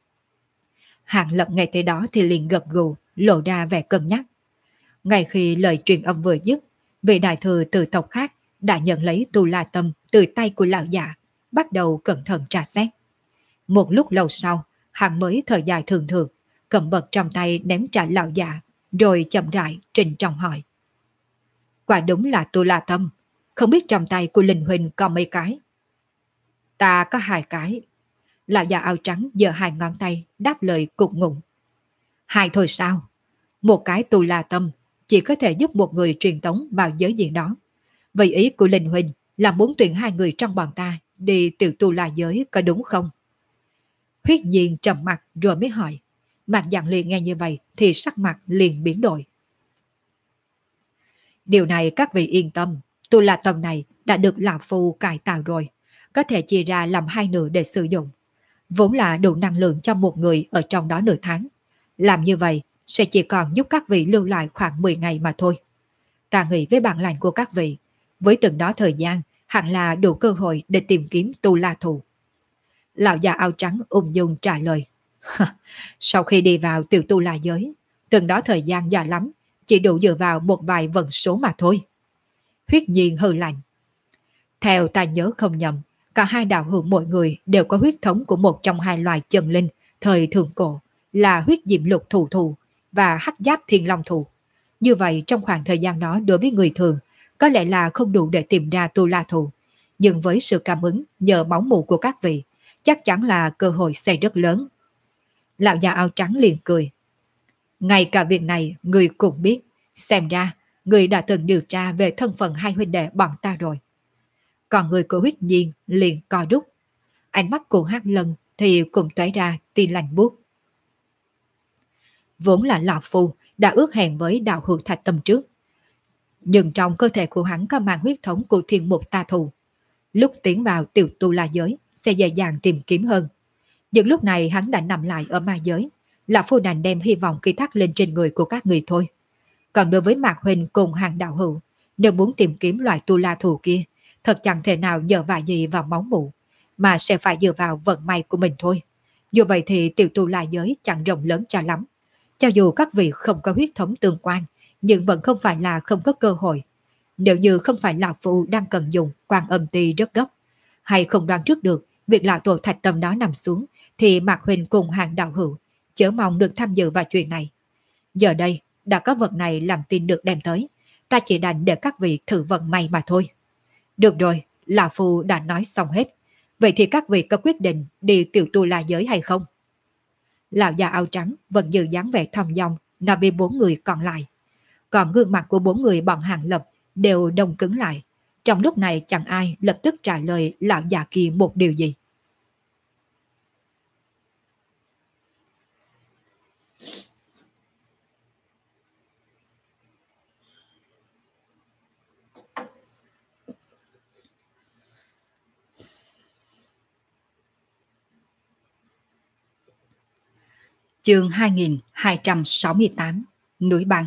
Hàng Lập nghe tới đó thì liền gật gù, lộ ra vẻ cân nhắc. Ngay khi lời truyền âm vừa dứt, vị đại thừa từ tộc khác đã nhận lấy Tu La Tâm từ tay của lão già, bắt đầu cẩn thận tra xét. Một lúc lâu sau, hắn mới thở dài thường thường, cầm vật trong tay ném trả lão già, rồi chậm rãi trình trọng hỏi. Quả đúng là Tu La Tâm, không biết trong tay của Linh Huynh có mấy cái? Ta có 2 cái. Lão già áo trắng giơ 2 ngón tay đáp lời cục ngụng. 2 thôi sao? Một cái Tu La Tâm chỉ có thể giúp một người truyền tống vào giới diện đó. Vậy ý của Linh Huynh là muốn tuyển 2 người trong bọn ta đi tiểu Tu La giới có đúng không? Huyết Nhiên trầm mặt rồi mới hỏi. Mạc Giảng Ly nghe như vậy thì sắc mặt liền biến đổi. Điều này các vị yên tâm, Tu La Tâm này đã được lão phu cải tạo rồi, có thể chia ra làm 2 nửa để sử dụng. Vốn là đủ năng lượng cho một người ở trong đó nửa tháng. Làm như vậy sẽ chỉ còn giúp các vị lưu lại khoảng 10 ngày mà thôi. Ta nghĩ với bản lãnh của các vị, với từng đó thời gian hẳn là đủ cơ hội để tìm kiếm Tu La thù. Lão già áo trắng ung dung trả lời. Sau khi đi vào tiểu Tu La giới, từng đó thời gian dài lắm, chỉ đủ dựa vào một vài vận số mà thôi. Huyết Nhiên hừ lạnh. Theo ta nhớ không nhầm, cả 2 đạo hữu mỗi người đều có huyết thống của một trong 2 loài chân linh thời thượng cổ, là huyết diệm lục thù thù và hắc giáp thiên long thù. Như vậy trong khoảng thời gian đó đối với người thường, có lẽ là không đủ để tìm ra Tu La thù. Nhưng với sự cảm ứng nhờ máu mủ của các vị, chắc chắn là cơ hội sẽ rất lớn. Lão già áo trắng liền cười. Ngay cả việc này người cũng biết, xem ra người đã từng điều tra về thân phận 2 huynh đệ bọn ta rồi. Còn người của Huyết Nhiên liền co rút. Ánh mắt của Hắc Lân thì cũng tóe ra tia lạnh buốt. Vốn là lão phu đã ước hẹn với đạo hữu Thạch Tâm trước. Nhưng trong cơ thể của hắn có mang huyết thống của thiên mục ta thù. Lúc tiến vào tiểu Tu La giới sẽ dễ dàng tìm kiếm hơn. Nhưng lúc này hắn đã nằm lại ở ma giới. Lão phu đành đem hy vọng ký thác lên trên người của các người thôi. Còn đối với Mạc Huynh cùng hàng đạo hữu, nếu muốn tìm kiếm loại Tu La thù kia, thật chẳng thể nào nhờ vả gì vào máu mủ, mà sẽ phải dựa vào vận may của mình thôi. Dù vậy thì tiểu Tu La giới chẳng rộng lớn cho lắm. Cho dù các vị không có huyết thống tương quan, nhưng vẫn không phải là không có cơ hội. Nếu như không phải lão phu đang cần dùng Quan Âm Ti rất gấp, Hay không đoán trước được việc lão tổ Thạch Tâm đó nằm xuống thì Mạc Huynh cùng hàng đạo hữu chớ mong được tham dự vào chuyện này. Giờ đây đã có vật này làm tin được đem tới, ta chỉ đành để các vị thử vận may mà thôi. Được rồi, lão phu đã nói xong hết. Vậy thì các vị có quyết định đi tiểu tu la giới hay không? Lão già áo trắng vẫn giữ dáng vẻ thong dong nói với bốn người còn lại. Còn gương mặt của bốn người bọn Hàng Lập đều đông cứng lại. Trong lúc này chẳng ai lập tức trả lời lão già kia một điều gì. Chương 2268 Núi băng.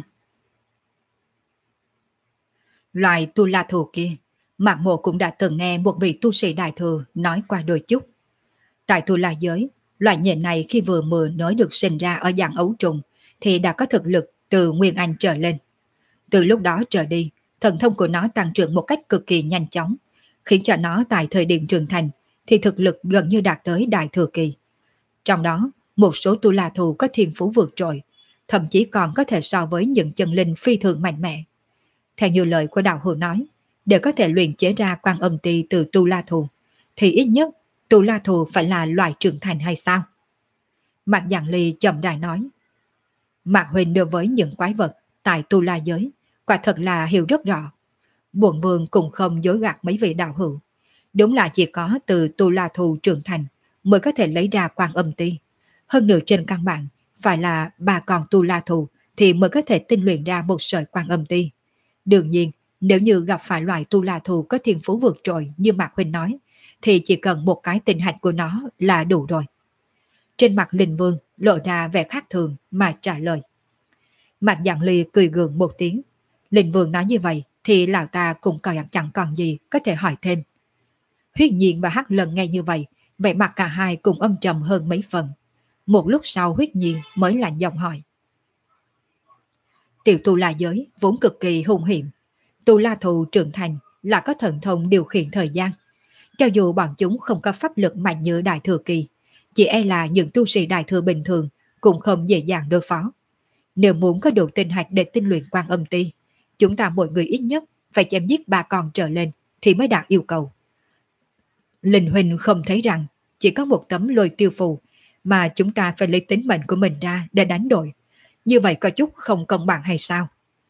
Loài tu la thù kia, Mạc Mộ cũng đã từng nghe một vị tu sĩ đại thừa nói qua đôi chút. Tại tu la giới, loài nhện này khi vừa mới được sinh ra ở dạng ấu trùng thì đã có thực lực từ Nguyên Anh trở lên. Từ lúc đó trở đi, thần thông của nó tăng trưởng một cách cực kỳ nhanh chóng, khiến cho nó tại thời điểm trưởng thành thì thực lực gần như đạt tới đại thừa kỳ. Trong đó, một số tu la thù có thiên phú vượt trội, thậm chí còn có thể so với những chân linh phi thường mạnh mẽ. Theo như lời của đạo hữu nói, để có thể luyện chế ra quan âm ti từ tu la thù, thì ít nhất tu la thù phải là loài trưởng thành hay sao? Mạc Giảng Ly chậm rãi nói. Mạc Huỳnh đối với những quái vật tại tu la giới, quả thật là hiểu rất rõ. Bổn vương cũng không dối gạt mấy vị đạo hữu. Đúng là chỉ có từ tu la thù trưởng thành mới có thể lấy ra quan âm ti. Hơn nữa trên căn bản, phải là ba con tu la thù thì mới có thể tinh luyện ra một sợi quan âm ti. Đương nhiên, nếu như gặp phải loại tu la thù có thiên phú vượt trội như Mạc Huynh nói, thì chỉ cần một cái tinh hạch của nó là đủ rồi. Trên mặt Linh Vương lộ ra vẻ khác thường mà trả lời. Mạc Giảng Ly cười gượng một tiếng. Linh Vương nói như vậy thì lão ta cũng chẳng còn gì có thể hỏi thêm. Huyết Nhiên và Hắc Lần nghe như vậy, vẻ mặt cả hai cùng âm trầm hơn mấy phần. Một lúc sau Huyết Nhiên mới lạnh giọng hỏi. Tiểu tu la giới vốn cực kỳ hung hiểm. Tu la thù trưởng thành là có thần thông điều khiển thời gian. Cho dù bọn chúng không có pháp lực mạnh như đại thừa kỳ, chỉ e là những tu sĩ đại thừa bình thường cũng không dễ dàng đối phó. Nếu muốn có đủ tinh hạch để tinh luyện quan âm ti, chúng ta mỗi người ít nhất phải chém giết 3 con trở lên thì mới đạt yêu cầu. Linh Huynh không thấy rằng chỉ có một tấm lôi tiêu phù mà chúng ta phải lấy tính mệnh của mình ra để đánh đổi. Như vậy có chút không công bằng hay sao?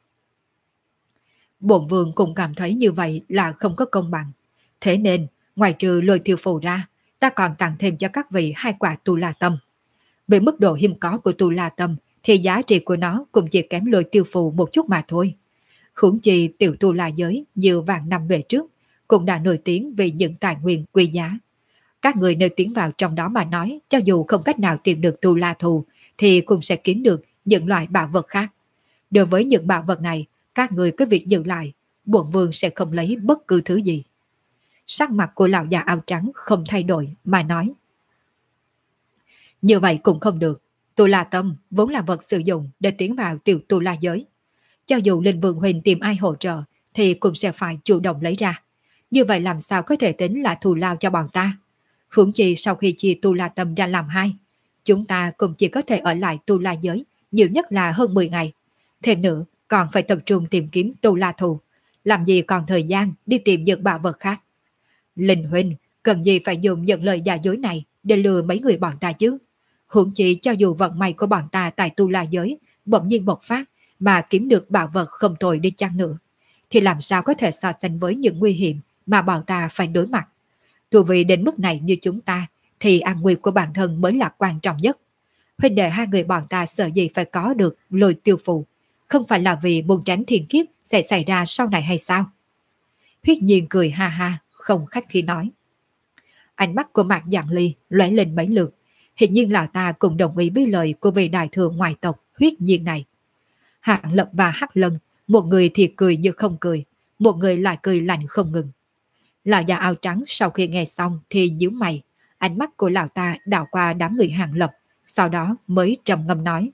Bổn vương cũng cảm thấy như vậy là không có công bằng. Thế nên, ngoài trừ lôi tiêu phù ra, ta còn tặng thêm cho các vị 2 quả tu la tâm. Về mức độ hiếm có của tu la tâm thì giá trị của nó cũng chỉ kém lôi tiêu phù một chút mà thôi. Huống chi tiểu tu la giới như vàng năm về trước cũng đã nổi tiếng vì những tài nguyên quý giá. Các người nếu tiến vào trong đó mà nói, cho dù không cách nào tìm được tu la thù thì cũng sẽ kiếm được những loại bảo vật khác. Đối với những bảo vật này, các người cứ việc giữ lại, bổn vương sẽ không lấy bất cứ thứ gì. Sắc mặt của lão già áo trắng không thay đổi mà nói. Như vậy cũng không được. Tu la tâm vốn là vật sử dụng để tiến vào tiểu tu la giới. Cho dù Linh Vương Huỳnh tìm ai hỗ trợ thì cũng sẽ phải chủ động lấy ra. Như vậy làm sao có thể tính là thù lao cho bọn ta? Huống chi sau khi chia tu la tâm ra làm 2, chúng ta cũng chỉ có thể ở lại tu la giới nhiều nhất là hơn 10 ngày. Thêm nữa, còn phải tập trung tìm kiếm tu la thù. Làm gì còn thời gian đi tìm những bảo vật khác. Linh Huynh, cần gì phải dùng những lời giả dối này để lừa mấy người bọn ta chứ? Huống chi cho dù vận may của bọn ta tại tu la giới bỗng nhiên bộc phát mà kiếm được bảo vật không tồi đi chăng nữa, thì làm sao có thể so sánh với những nguy hiểm mà bọn ta phải đối mặt. Tu vì đến mức này như chúng ta thì an nguy của bản thân mới là quan trọng nhất. Huynh đệ 2 người bọn ta sợ gì phải có được lôi tiêu phù, không phải là vì muốn tránh thiên kiếp sẽ xảy ra sau này hay sao? Huyết Nhiên cười ha ha, không khách khí nói. Ánh mắt của Mạc Giảng Ly lóe lên mấy lượt, hiện nhiên là ta cũng đồng ý với lời của vị đại thừa ngoại tộc Huyết Nhiên này. Hạng Lập và Hắc Lân, một người thì cười như không cười, một người lại cười lạnh không ngừng. Lão già áo trắng sau khi nghe xong thì nhíu mày, ánh mắt của lão ta đảo qua đám người Hạng Lập, sau đó mới trầm ngâm nói.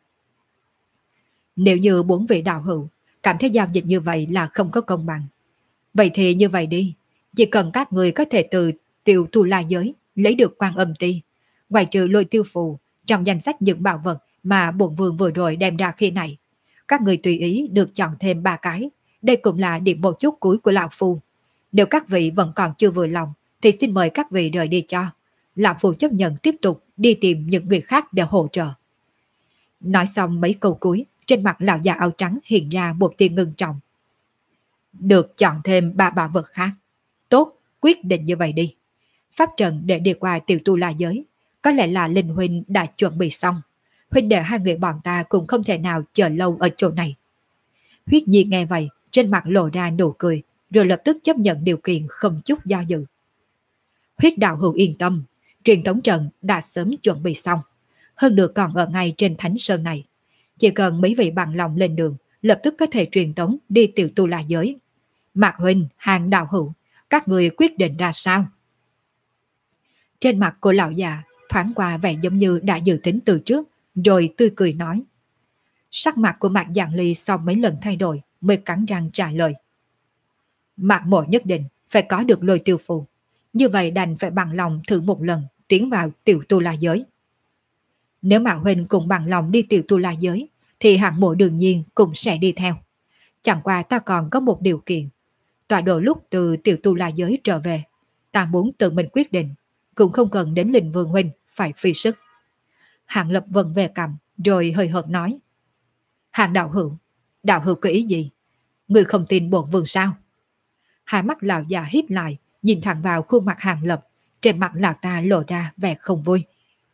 Nếu như 4 vị đạo hữu cảm thấy giao dịch như vậy là không có công bằng, vậy thì như vậy đi, chỉ cần các người có thể từ Tiểu Tu La Giới lấy được Quan Âm Ti. Ngoài trừ Lôi Tiêu Phù, trong danh sách những bảo vật mà bổn vương vừa rồi đem ra khi này, các người tùy ý được chọn thêm 3 cái. Đây cũng là điểm một chút cuối của lão phu. Nếu các vị vẫn còn chưa vừa lòng, thì xin mời các vị rời đi cho. Lão phu chấp nhận tiếp tục đi tìm những người khác để hỗ trợ. Nói xong mấy câu cuối, trên mặt lão già áo trắng hiện ra một tia ngưng trọng. Được chọn thêm 3 bảo vật khác. Tốt, quyết định như vậy đi. Pháp trận để đi qua Tiểu Tu La Giới, có lẽ là Linh huynh đã chuẩn bị xong. Huynh đệ hai người bọn ta cũng không thể nào chờ lâu ở chỗ này. Huyết Nhi nghe vậy, trên mặt lộ ra nụ cười, rồi lập tức chấp nhận điều kiện không chút do dự. Huyết đạo hữu yên tâm, truyền tống trận đã sớm chuẩn bị xong. Hơn nữa còn ở ngay trên Thánh Sơn này. Chỉ cần mấy vị bằng lòng lên đường, lập tức có thể truyền tống đi Tiểu Tu La Giới. Mạc huynh, Hàng đạo hữu, các người quyết định ra sao? Trên mặt của lão già thoáng qua vẻ giống như đã dự tính từ trước, rồi tươi cười nói. Sắc mặt của Mạc Giảng Ly sau mấy lần thay đổi mới cắn răng trả lời. Mạc mộ nhất định phải có được Lôi Tiêu Phù, như vậy đành phải bằng lòng thử một lần tiến vào Tiểu Tu La Giới. Nếu Mạc huynh cùng bằng lòng đi Tiểu Tu La Giới, thì hạng mộ đương nhiên cũng sẽ đi theo. Chẳng qua ta còn có một điều kiện. Tọa độ lúc từ Tiểu Tu La Giới trở về, ta muốn tự mình quyết định, cũng không cần đến Linh Vương huynh phải phi sức. Hạng Lập vần về cầm, rồi hơi hợt nói. Hạng đạo hữu có ý gì? Người không tin bổn vương sao? Hai mắt lão già híp lại, nhìn thẳng vào khuôn mặt Hạng Lập, trên mặt lão ta lộ ra vẻ không vui.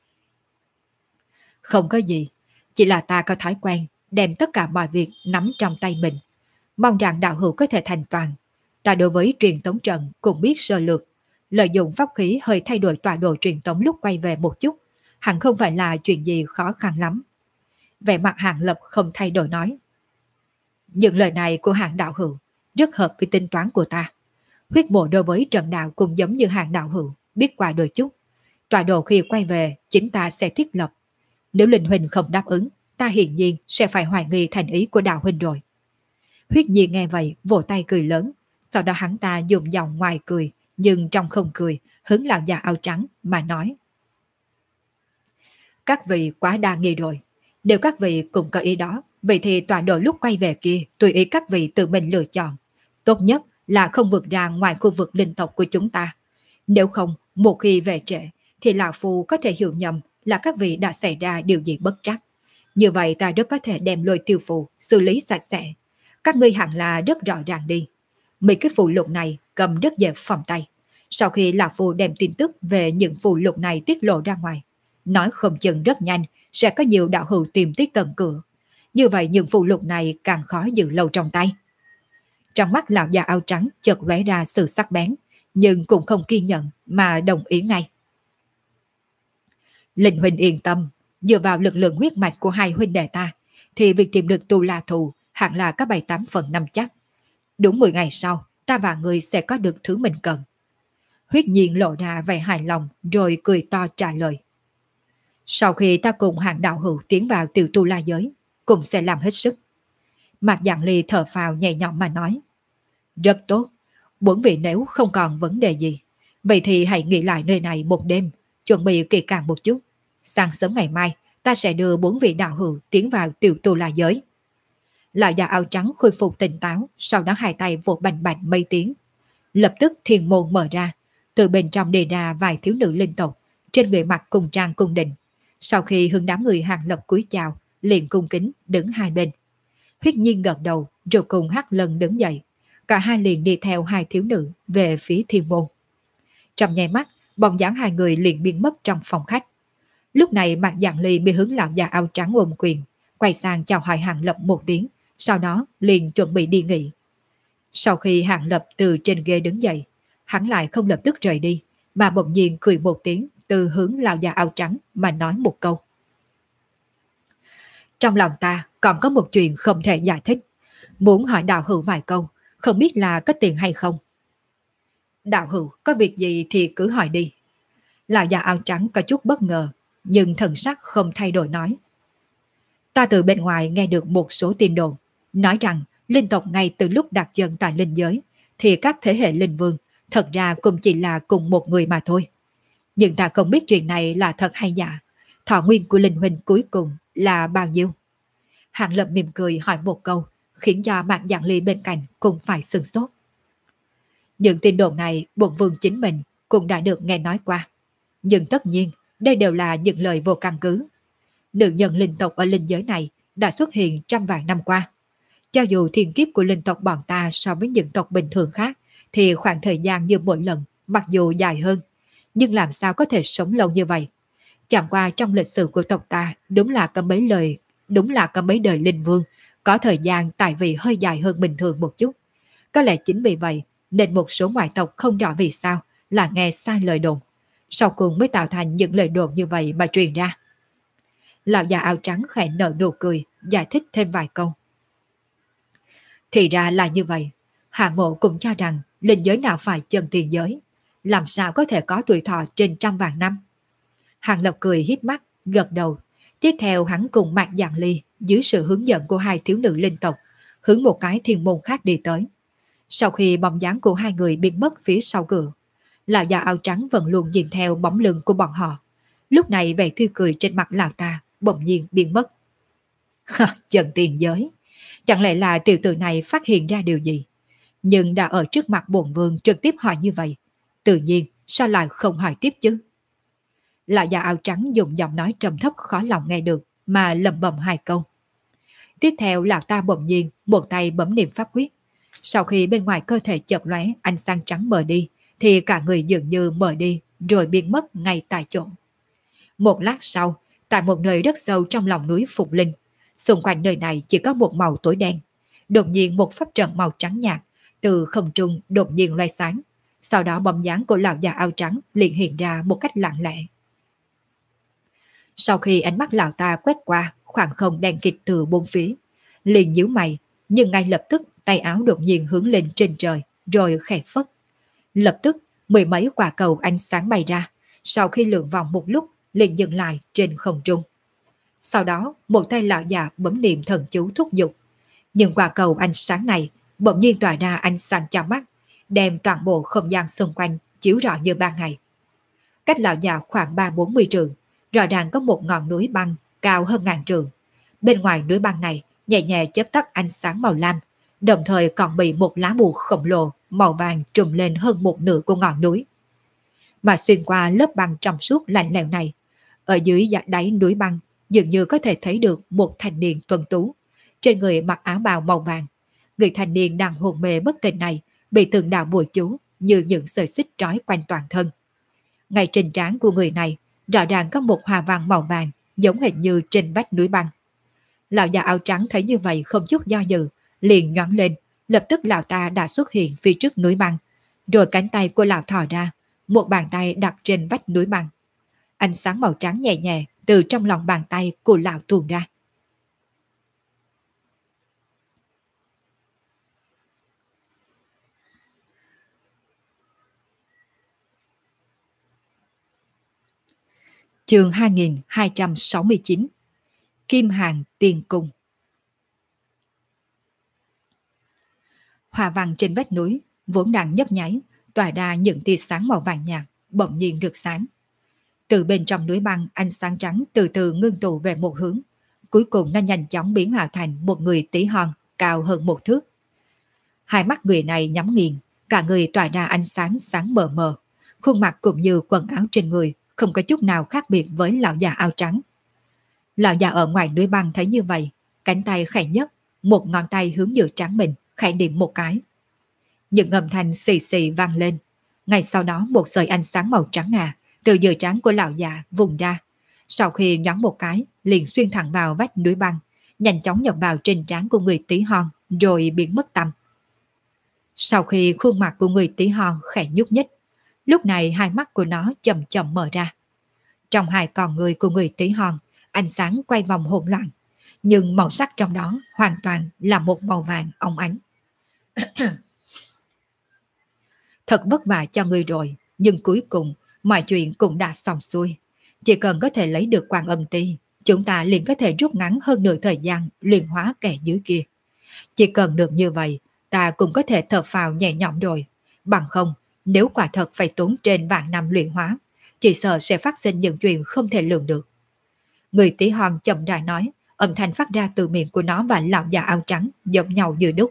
Không có gì, chỉ là ta có thói quen đem tất cả mọi việc nắm trong tay mình. Mong rằng đạo hữu có thể thành toàn. Ta đối với truyền tống trận cũng biết sơ lược, lợi dụng pháp khí hơi thay đổi tọa độ truyền tống lúc quay về một chút, hẳn không phải là chuyện gì khó khăn lắm. Vẻ mặt Hạng Lập không thay đổi nói. Những lời này của Hạng đạo hữu rất hợp với tính toán của ta. Huyết mộ đối với trận đạo cũng giống như Hạng đạo hữu, biết qua đôi chút. Tọa độ khi quay về chính ta sẽ thiết lập. Nếu Linh huynh không đáp ứng, ta hiển nhiên sẽ phải hoài nghi thành ý của đạo huynh rồi. Huyết Nhi nghe vậy vỗ tay cười lớn, sau đó hắn ta dùng giọng ngoài cười, nhưng trong không cười, hướng lão già áo trắng mà nói. Các vị quá đa nghi rồi. Nếu các vị cũng có ý đó, vậy thì tọa độ lúc quay về kia tùy ý các vị tự mình lựa chọn. Tốt nhất là không vượt ra ngoài khu vực linh tộc của chúng ta. Nếu không, một khi về trễ, thì lão phu có thể hiểu nhầm là các vị đã xảy ra điều gì bất trắc. Như vậy ta rất có thể đem Lôi Tiêu Phù xử lý sạch sẽ. Các ngươi hẳn là rất rõ ràng đi. Mấy cái phù lục này cầm rất dễ phòng tay. Sau khi lão phu đem tin tức về những phù lục này tiết lộ ra ngoài, nói không chừng rất nhanh sẽ có nhiều đạo hữu tìm tới tận cửa. Như vậy những phù lục này càng khó giữ lâu trong tay. Trong mắt lão già áo trắng chợt lóe ra sự sắc bén, nhưng cũng không kiên nhẫn mà đồng ý ngay. Linh huynh yên tâm, dựa vào lực lượng huyết mạch của hai huynh đệ ta, thì việc tìm được Tu La Thù hẳn là có 7-8 phần 5 chắc. Đúng 10 ngày sau, ta và người sẽ có được thứ mình cần. Huyết Nhiên lộ ra vẻ hài lòng rồi cười to trả lời. Sau khi ta cùng Hạng đạo hữu tiến vào Tiểu Tu La Giới, cũng sẽ làm hết sức. Mạc Giảng Ly thở phào nhẹ nhõm mà nói. Rất tốt, bốn vị nếu không còn vấn đề gì, vậy thì hãy nghỉ lại nơi này một đêm, chuẩn bị kỹ càng một chút. Sáng sớm ngày mai, ta sẽ đưa 4 vị đạo hữu tiến vào Tiểu Tu La Giới. Lão già áo trắng khôi phục tỉnh táo, sau đó hai tay vỗ bành bành mấy tiếng. Lập tức thiên môn mở ra, từ bên trong đi ra vài thiếu nữ linh tộc, trên người mặc cùng trang cung đình. Sau khi hướng đám người Hàng Lập cúi chào, liền cung kính đứng hai bên. Huyết Nhiên gật đầu, rồi cùng Hắc Lân đứng dậy. Cả hai liền đi theo hai thiếu nữ về phía thiên môn. Trong nháy mắt, bóng dáng hai người liền biến mất trong phòng khách. Lúc này Mạc Giảng Ly mới hướng lão già áo trắng ôm quyền, quay sang chào hỏi Hàng Lập một tiếng, sau đó liền chuẩn bị đi nghỉ. Sau khi Hàng Lập từ trên ghế đứng dậy, hắn lại không lập tức rời đi, mà bỗng nhiên cười một tiếng từ hướng lão già áo trắng mà nói một câu. Trong lòng ta còn có một chuyện không thể giải thích, muốn hỏi đạo hữu vài câu, không biết là có tiền hay không. Đạo hữu có việc gì thì cứ hỏi đi. Lão già áo trắng có chút bất ngờ, nhưng thần sắc không thay đổi nói. Ta từ bên ngoài nghe được một số tin đồn, nói rằng linh tộc ngay từ lúc đặt chân tại linh giới, thì các thế hệ linh vương Thật ra cũng chỉ là cùng một người mà thôi. Nhưng ta không biết chuyện này là thật hay giả. Thọ nguyên của Linh Huynh cuối cùng là bao nhiêu? Hàng Lập mỉm cười hỏi một câu, khiến cho Mạc Giảng Ly bên cạnh cũng phải sửng sốt. Những tin đồn này bổn vương chính mình cũng đã được nghe nói qua. Nhưng tất nhiên, đây đều là những lời vô căn cứ. Nữ nhân linh tộc ở linh giới này đã xuất hiện trăm vạn năm qua. Cho dù thiên kiếp của linh tộc bọn ta so với những tộc bình thường khác, thì khoảng thời gian như mỗi lần, mặc dù dài hơn, nhưng làm sao có thể sống lâu như vậy? Chẳng qua trong lịch sử của tộc ta đúng là có mấy đời linh vương, có thời gian tại vì hơi dài hơn bình thường một chút. Có lẽ chính vì vậy nên một số ngoại tộc không rõ vì sao là nghe sai lời đồn. Sau cùng mới tạo thành những lời đồn như vậy mà truyền ra. Lão già áo trắng khẽ nở nụ cười, giải thích thêm vài câu. Thì ra là như vậy. Hạ Mộ cũng cho rằng linh giới nào phải chân tiền giới, làm sao có thể có tuổi thọ trên trăm vạn năm. Hàng Lập cười híp mắt, gật đầu. Tiếp theo hắn cùng Mạc Giảng Ly dưới sự hướng dẫn của hai thiếu nữ linh tộc hướng một cái thiên môn khác đi tới. Sau khi bóng dáng của hai người biến mất phía sau cửa, lão già áo trắng vẫn luôn nhìn theo bóng lưng của bọn họ. Lúc này vẻ tươi cười trên mặt lão ta bỗng nhiên biến mất. Chân tiền giới, chẳng lẽ là tiểu tử này phát hiện ra điều gì? Nhưng đã ở trước mặt bổn vương trực tiếp hỏi như vậy, tự nhiên sao lại không hỏi tiếp chứ? Lão già áo trắng dùng giọng nói trầm thấp khó lòng nghe được mà lẩm bẩm hai câu. Tiếp theo lão ta bỗng nhiên một tay bấm niệm pháp quyết. Sau khi bên ngoài cơ thể chợt lóe ánh sáng trắng mờ đi, thì cả người dường như mờ đi rồi biến mất ngay tại chỗ. Một lát sau, tại một nơi rất sâu trong lòng núi Phục Linh, xung quanh nơi này chỉ có một màu tối đen. Đột nhiên một pháp trận màu trắng nhạt từ không trung đột nhiên loay sáng. Sau đó bóng dáng của lão già áo trắng liền hiện ra một cách lặng lẽ. Sau khi ánh mắt lão ta quét qua khoảng không đen kịt từ bốn phía, liền nhíu mày, nhưng ngay lập tức tay áo đột nhiên hướng lên trên trời, rồi khẽ phất. Lập tức, mười mấy quả cầu ánh sáng bay ra, sau khi lượn vòng một lúc, liền dừng lại trên không trung. Sau đó, một tay lão già bấm niệm thần chú thúc giục. Những quả cầu ánh sáng này bỗng nhiên tỏa ra ánh sáng chói mắt, đem toàn bộ không gian xung quanh chiếu rọi như ban ngày. Cách lão già khoảng 30-40 trượng, rõ ràng có một ngọn núi băng cao hơn ngàn trượng. Bên ngoài núi băng này nhẹ nhẹ chớp tắt ánh sáng màu lam, đồng thời còn bị một lá bùa khổng lồ màu vàng trùm lên hơn một nửa của ngọn núi. Mà xuyên qua lớp băng trong suốt lạnh lẽo này, ở dưới đáy núi băng dường như có thể thấy được một thanh niên tuấn tú, trên người mặc áo bào màu vàng. Người thanh niên đang hôn mê bất tỉnh này bị từng đạo bùa chú như những sợi xích trói quanh toàn thân. Ngay trên trán của người này rõ ràng có một hoa văn màu vàng giống hệt như trên vách núi băng. Lão già áo trắng thấy như vậy không chút do dự, liền nhoáng lên, lập tức lão ta đã xuất hiện phía trước núi băng, rồi cánh tay của lão thò ra, một bàn tay đặt trên vách núi băng. Ánh sáng màu trắng nhẹ nhẹ từ trong lòng bàn tay của lão tuôn ra. Chương 2269 Kim Hàng Tiên Cung. Hoa văn trên vách núi vốn đang nhấp nháy, tỏa ra những tia sáng màu vàng nhạt, bỗng nhiên rực sáng. Từ bên trong núi băng, ánh sáng trắng từ từ ngưng tụ về một hướng, cuối cùng nó nhanh chóng biến hóa thành một người tí hon cao hơn một thước. Hai mắt người này nhắm nghiền, cả người tỏa ra ánh sáng sáng mờ mờ, khuôn mặt cũng như quần áo trên người không có chút nào khác biệt với lão già áo trắng. Lão già ở ngoài núi băng thấy như vậy, cánh tay khẽ nhấc, một ngón tay hướng giữa trán mình, khẽ điểm một cái. Những âm thanh xì xì vang lên. Ngay sau đó một sợi ánh sáng màu trắng ngà từ giữa trán của lão già vùng ra. Sau khi nhoáng một cái, liền xuyên thẳng vào vách núi băng, nhanh chóng nhập vào trên trán của người tí hon, rồi biến mất tăm. Sau khi khuôn mặt của người tí hon khẽ nhúc nhích, lúc này hai mắt của nó chậm chậm mở ra. Trong hai con người của người tí hon, ánh sáng quay vòng hỗn loạn, nhưng màu sắc trong đó hoàn toàn là một màu vàng óng ánh. Thật vất vả cho ngươi rồi, nhưng cuối cùng mọi chuyện cũng đã xong xuôi. Chỉ cần có thể lấy được Quan Âm Ti, chúng ta liền có thể rút ngắn hơn nửa thời gian luyện hóa kẻ dưới kia. Chỉ cần được như vậy, ta cũng có thể thở phào nhẹ nhõm rồi. Bằng không, Nếu quả thật phải tốn trên vạn năm luyện hóa, chỉ sợ sẽ phát sinh những chuyện không thể lường được. Người tí hon chậm rãi nói, âm thanh phát ra từ miệng của nó và lão già áo trắng giống nhau như đúc.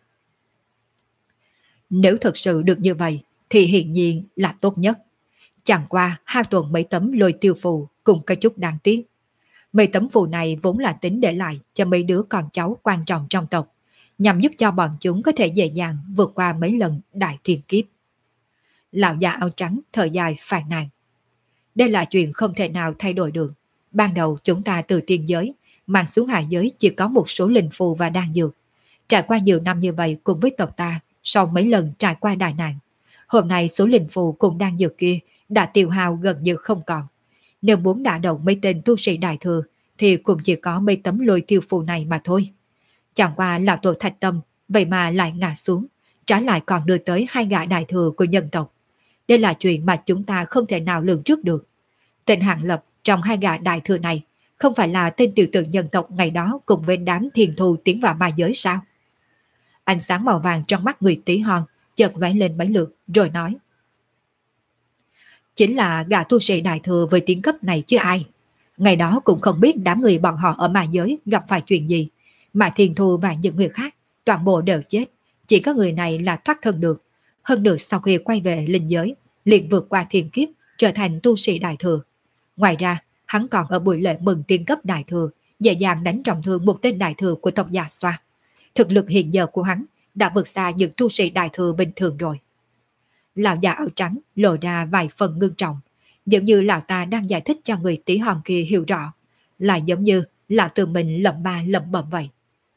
Nếu thật sự được như vậy, thì hiển nhiên là tốt nhất. Chẳng qua hao tuần mấy tấm lôi tiêu phù cũng có chút đáng tiếc. Mấy tấm phù này vốn là tính để lại cho mấy đứa con cháu quan trọng trong tộc, nhằm giúp cho bọn chúng có thể dễ dàng vượt qua mấy lần đại thiên kiếp. Lão già áo trắng thở dài phàn nàn. Đây là chuyện không thể nào thay đổi được. Ban đầu chúng ta từ tiên giới, mang xuống hạ giới chỉ có một số linh phù và đan dược. Trải qua nhiều năm như vậy cùng với tộc ta, sau mấy lần trải qua đại nạn, hôm nay số linh phù cùng đan dược kia đã tiêu hao gần như không còn. Nếu muốn đả động mấy tên tu sĩ đại thừa, thì cũng chỉ có mấy tấm lôi tiêu phù này mà thôi. Chẳng qua lão tổ Thạch Tâm, vậy mà lại ngã xuống, trái lại còn đưa tới hai gã đại thừa của nhân tộc. Đây là chuyện mà chúng ta không thể nào lường trước được. Tên Hạng Lập trong hai gã đại thừa này không phải là tên tiểu tử nhân tộc ngày đó cùng với đám thiền thù tiến vào ma giới sao? Ánh sáng màu vàng trong mắt người tí hon chợt lóe lên mấy lượt rồi nói. Chính là gã tu sĩ đại thừa với tiếng cấp này chứ ai. Ngày đó cũng không biết đám người bọn họ ở ma giới gặp phải chuyện gì, mà thiền thù và những người khác toàn bộ đều chết, chỉ có người này là thoát thân được. Hơn nữa sau khi quay về linh giới, liền vượt qua thiên kiếp, trở thành tu sĩ đại thừa. Ngoài ra, hắn còn ở buổi lễ mừng tiên cấp đại thừa, dễ dàng đánh trọng thương một tên đại thừa của tộc Già Xoa. Thực lực hiện giờ của hắn đã vượt xa những tu sĩ đại thừa bình thường rồi. Lão già áo trắng lộ ra vài phần ngưng trọng, giống như lão ta đang giải thích cho người tí hon kia hiểu rõ, lại giống như là tự mình lẩm ba lẩm bẩm vậy.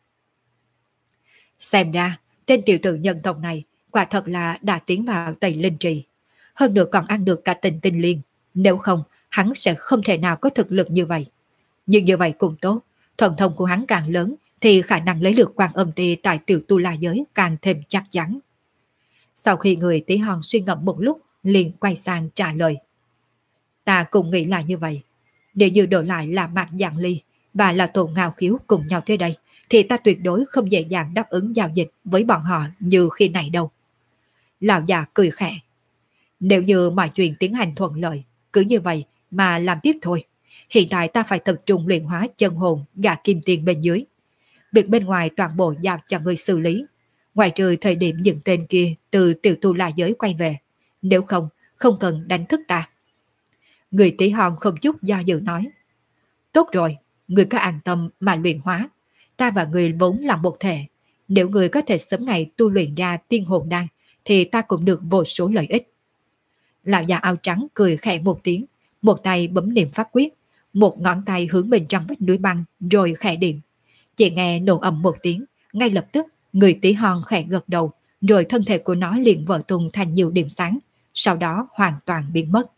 Xem ra, tên tiểu tử nhân tộc này quả thật là đã tiến vào Tây Linh Trì. Hơn nữa còn ăn được cả tình tinh liên. Nếu không, hắn sẽ không thể nào có thực lực như vậy. Nhưng như vậy cũng tốt, thần thông của hắn càng lớn thì khả năng lấy được Quan Âm Ti tại tiểu tu la giới càng thêm chắc chắn. Sau khi người tí hon suy ngẫm một lúc, liền quay sang trả lời. Ta cũng nghĩ là như vậy. Nếu như đổi lại là Mạc Dạng Ly và là Tổ Ngao Khiếu cùng nhau tới đây, thì ta tuyệt đối không dễ dàng đáp ứng giao dịch với bọn họ như khi này đâu. Lão già cười khẽ. Nếu như mọi chuyện tiến hành thuận lợi, cứ như vậy mà làm tiếp thôi. Hiện tại ta phải tập trung luyện hóa chân hồn gã kim tiền bên dưới. Việc bên ngoài toàn bộ giao cho người xử lý. Ngoài trừ thời điểm những tên kia từ tiểu tu la giới quay về. Nếu không, không cần đánh thức ta. Người tí hon không chút do dự nói. Tốt rồi, người có an tâm mà luyện hóa. Ta và người vốn là một thể. Nếu người có thể sớm ngày tu luyện ra tiên hồn đan, thì ta cũng được vô số lợi ích. Lão già áo trắng cười khẽ một tiếng, một tay bấm niệm pháp quyết, một ngón tay hướng bên trong vách núi băng rồi khẽ điểm. Chỉ nghe nổ ầm một tiếng, ngay lập tức người tí hon khẽ gật đầu, rồi thân thể của nó liền vỡ tung thành nhiều điểm sáng, sau đó hoàn toàn biến mất.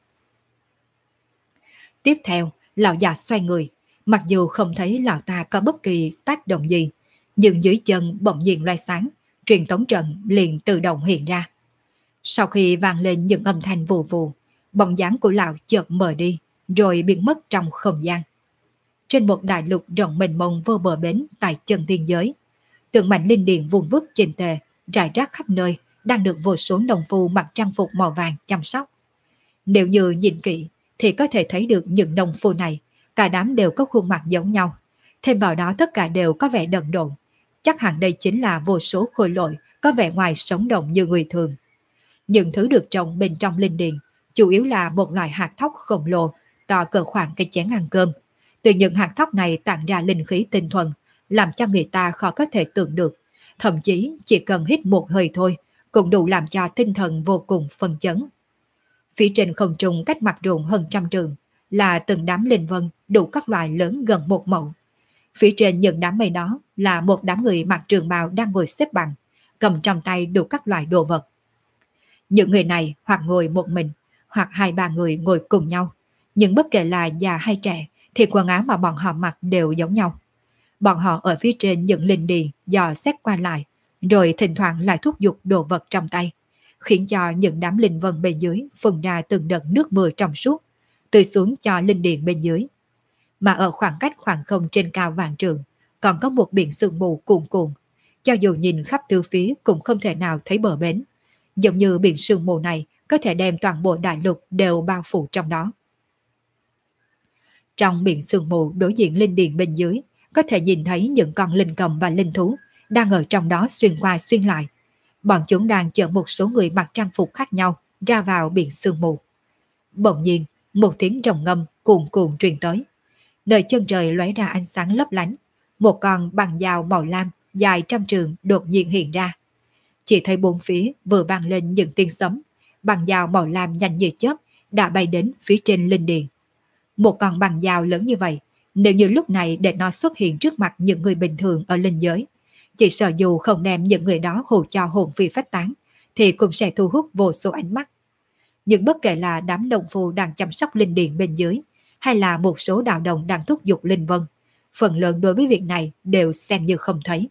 Tiếp theo, lão già xoay người, mặc dù không thấy lão ta có bất kỳ tác động gì, nhưng dưới chân bỗng nhiên loe sáng, truyền tống trận liền tự động hiện ra. Sau khi vang lên những âm thanh vù vù, bóng dáng của lão chợt mờ đi, rồi biến mất trong không gian. Trên một đại lục rộng mênh mông vô bờ bến tại chân thiên giới, tượng mảnh linh điện vuông vức chỉnh tề, rải rác khắp nơi, đang được vô số nông phu mặc trang phục màu vàng chăm sóc. Nếu như nhìn kỹ, thì có thể thấy được những nông phu này, cả đám đều có khuôn mặt giống nhau. Thêm vào đó tất cả đều có vẻ đần độn. Chắc hẳn đây chính là vô số khôi lỗi có vẻ ngoài sống động như người thường. Những thứ được trồng bên trong linh điền chủ yếu là một loại hạt thóc khổng lồ, to cỡ khoảng cái chén ăn cơm. Từ những hạt thóc này tản ra linh khí tinh thuần, làm cho người ta khó có thể tưởng được. Thậm chí chỉ cần hít một hơi thôi, cũng đủ làm cho tinh thần vô cùng phân chấn. Phía trên không trung cách mặt ruộng hơn trăm trượng là từng đám linh vân đủ các loại lớn gần một mẫu. Phía trên những đám mây đó là một đám người mặc trường bào đang ngồi xếp bằng, cầm trong tay đủ các loại đồ vật. Những người này hoặc ngồi một mình, hoặc hai ba người ngồi cùng nhau. Nhưng bất kể là già hay trẻ, thì quần áo mà bọn họ mặc đều giống nhau. Bọn họ ở phía trên những linh điền dò xét qua lại, rồi thỉnh thoảng lại thúc giục đồ vật trong tay, khiến cho những đám linh vân bên dưới phun ra từng đợt nước mưa trong suốt, tưới xuống cho linh điền bên dưới. Mà ở khoảng cách khoảng không trên cao vạn trượng, còn có một biển sương mù cuồn cuộn. Cho dù nhìn khắp tứ phía cũng không thể nào thấy bờ bến. giống như biển sương mù này có thể đem toàn bộ đại lục đều bao phủ trong đó. Trong biển sương mù đối diện linh điền bên dưới, có thể nhìn thấy những con linh cầm và linh thú đang ở trong đó xuyên qua xuyên lại. Bọn chúng đang chở một số người mặc trang phục khác nhau ra vào biển sương mù. Bỗng nhiên, một tiếng rồng ngâm cuồn cuộn truyền tới. Nơi chân trời lóe ra ánh sáng lấp lánh, một con bằng dao màu lam dài trăm trường đột nhiên hiện ra. Chỉ thấy bốn phía vừa vang lên những tiếng sấm, bằng dao màu lam nhanh như chớp đã bay đến phía trên linh điền. Một con bằng dao lớn như vậy, nếu như lúc này để nó xuất hiện trước mặt những người bình thường ở linh giới, chỉ sợ dù không đem những người đó hù cho hồn phi phách tán, thì cũng sẽ thu hút vô số ánh mắt. Nhưng bất kể là đám nông phu đang chăm sóc linh điền bên dưới, hay là một số đạo đồng đang thúc giục linh vân, phần lớn đối với việc này đều xem như không thấy.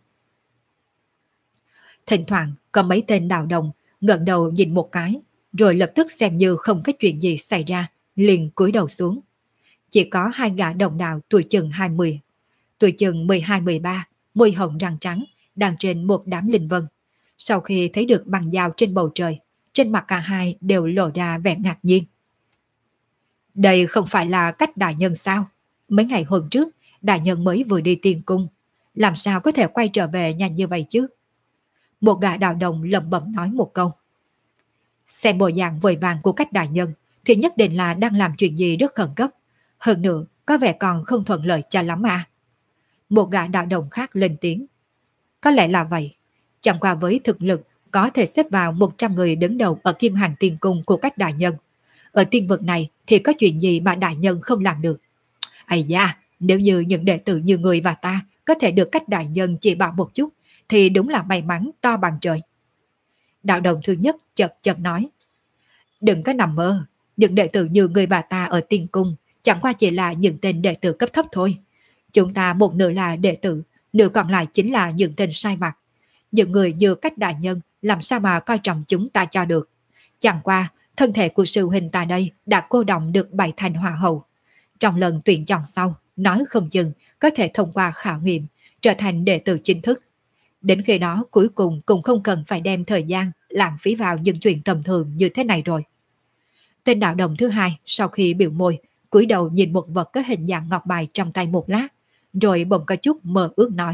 Thỉnh thoảng có mấy tên đạo đồng ngẩng đầu nhìn một cái, rồi lập tức xem như không có chuyện gì xảy ra, liền cúi đầu xuống. Chỉ có hai gã đồng đạo tuổi chừng 20, tuổi chừng 12-13, môi hồng răng trắng, đang trên một đám linh vân. Sau khi thấy được bằng dao trên bầu trời, trên mặt cả hai đều lộ ra vẻ ngạc nhiên. Đây không phải là Cách đại nhân sao? Mấy ngày hôm trước, đại nhân mới vừa đi tiên cung, làm sao có thể quay trở về nhanh như vậy chứ? Một gã đạo đồng lẩm bẩm nói một câu. Xem bộ dạng vội vàng của Cách đại nhân thì nhất định là đang làm chuyện gì rất khẩn cấp. Hơn nữa, có vẻ còn không thuận lợi cho lắm à. Một gã đạo đồng khác lên tiếng. Có lẽ là vậy. Chẳng qua với thực lực có thể xếp vào 100 người đứng đầu ở Kim Hàng Tiên Cung của Cách đại nhân. Ở tiên vực này thì có chuyện gì mà đại nhân không làm được? Ây da, nếu như những đệ tử như người và ta có thể được Cách đại nhân chỉ bảo một chút, thì đúng là may mắn to bằng trời. Đạo đồng thứ nhất chợt chợt nói. Đừng có nằm mơ, những đệ tử như người và ta ở tiên cung chẳng qua chỉ là những tên đệ tử cấp thấp thôi. Chúng ta một nửa là đệ tử, nửa còn lại chính là những tên sai vặt. Những người như Cách đại nhân làm sao mà coi trọng chúng ta cho được. Chẳng qua, thân thể của sư huynh ta đây đã cô động được 7 thành hòa hậu. Trong lần tuyển chọn sau, nói không chừng có thể thông qua khảo nghiệm, trở thành đệ tử chính thức. Đến khi đó cuối cùng cũng không cần phải đem thời gian lãng phí vào những chuyện tầm thường như thế này rồi. Tên đạo đồng thứ hai sau khi biểu môi, cúi đầu nhìn một vật có hình dạng ngọc bài trong tay một lát, rồi bỗng có chút mơ ước nói.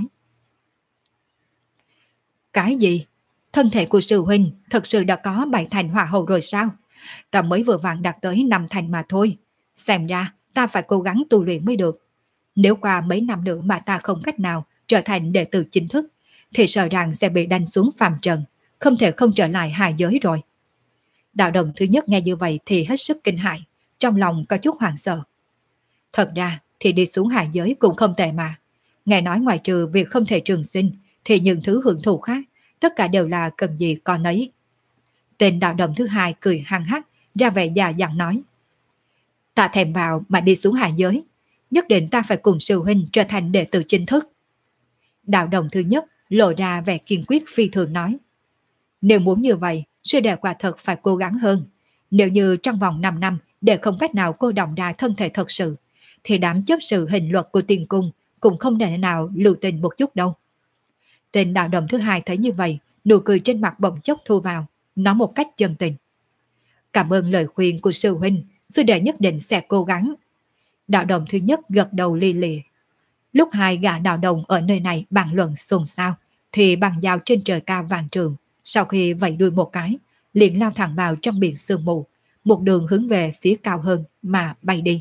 Cái gì? Thân thể của sư huynh thật sự đã có 7 thành hỏa hậu rồi sao? Ta mới vừa vặn đạt tới 5 thành mà thôi. Xem ra ta phải cố gắng tu luyện mới được. Nếu qua mấy năm nữa mà ta không cách nào trở thành đệ tử chính thức, thì sợ rằng sẽ bị đánh xuống phàm trần, không thể không trở lại hạ giới rồi. Đạo đồng thứ nhất nghe như vậy thì hết sức kinh hãi, trong lòng có chút hoảng sợ. Thật ra thì đi xuống hạ giới cũng không tệ mà. Nghe nói ngoài trừ việc không thể trường sinh, thì những thứ hưởng thụ khác, tất cả đều là cần gì có nấy. Tên đạo đồng thứ hai cười hăng hắc, ra vẻ già dặn nói. Ta thèm vào mà đi xuống hạ giới, nhất định ta phải cùng sư huynh trở thành đệ tử chính thức. Đạo đồng thứ nhất lộ ra vẻ kiên quyết phi thường nói. Nếu muốn như vậy, sư đệ quả thật phải cố gắng hơn. Nếu như trong vòng 5 năm để không cách nào cô động ra thân thể thật sự, thì đám chấp sự hình luật của tiên cung cũng không thể nào lưu tình một chút đâu. Tên đạo đồng thứ hai thấy như vậy, nụ cười trên mặt bỗng chốc thu vào, nói một cách chân tình. Cảm ơn lời khuyên của sư huynh, sư đệ nhất định sẽ cố gắng. Đạo đồng thứ nhất gật đầu li lịa. Lúc hai gã đạo đồng ở nơi này bàn luận xôn xao, thì bằng dao trên trời cao vàng trường, sau khi vẫy đuôi một cái, liền lao thẳng vào trong biển sương mù, một đường hướng về phía cao hơn mà bay đi.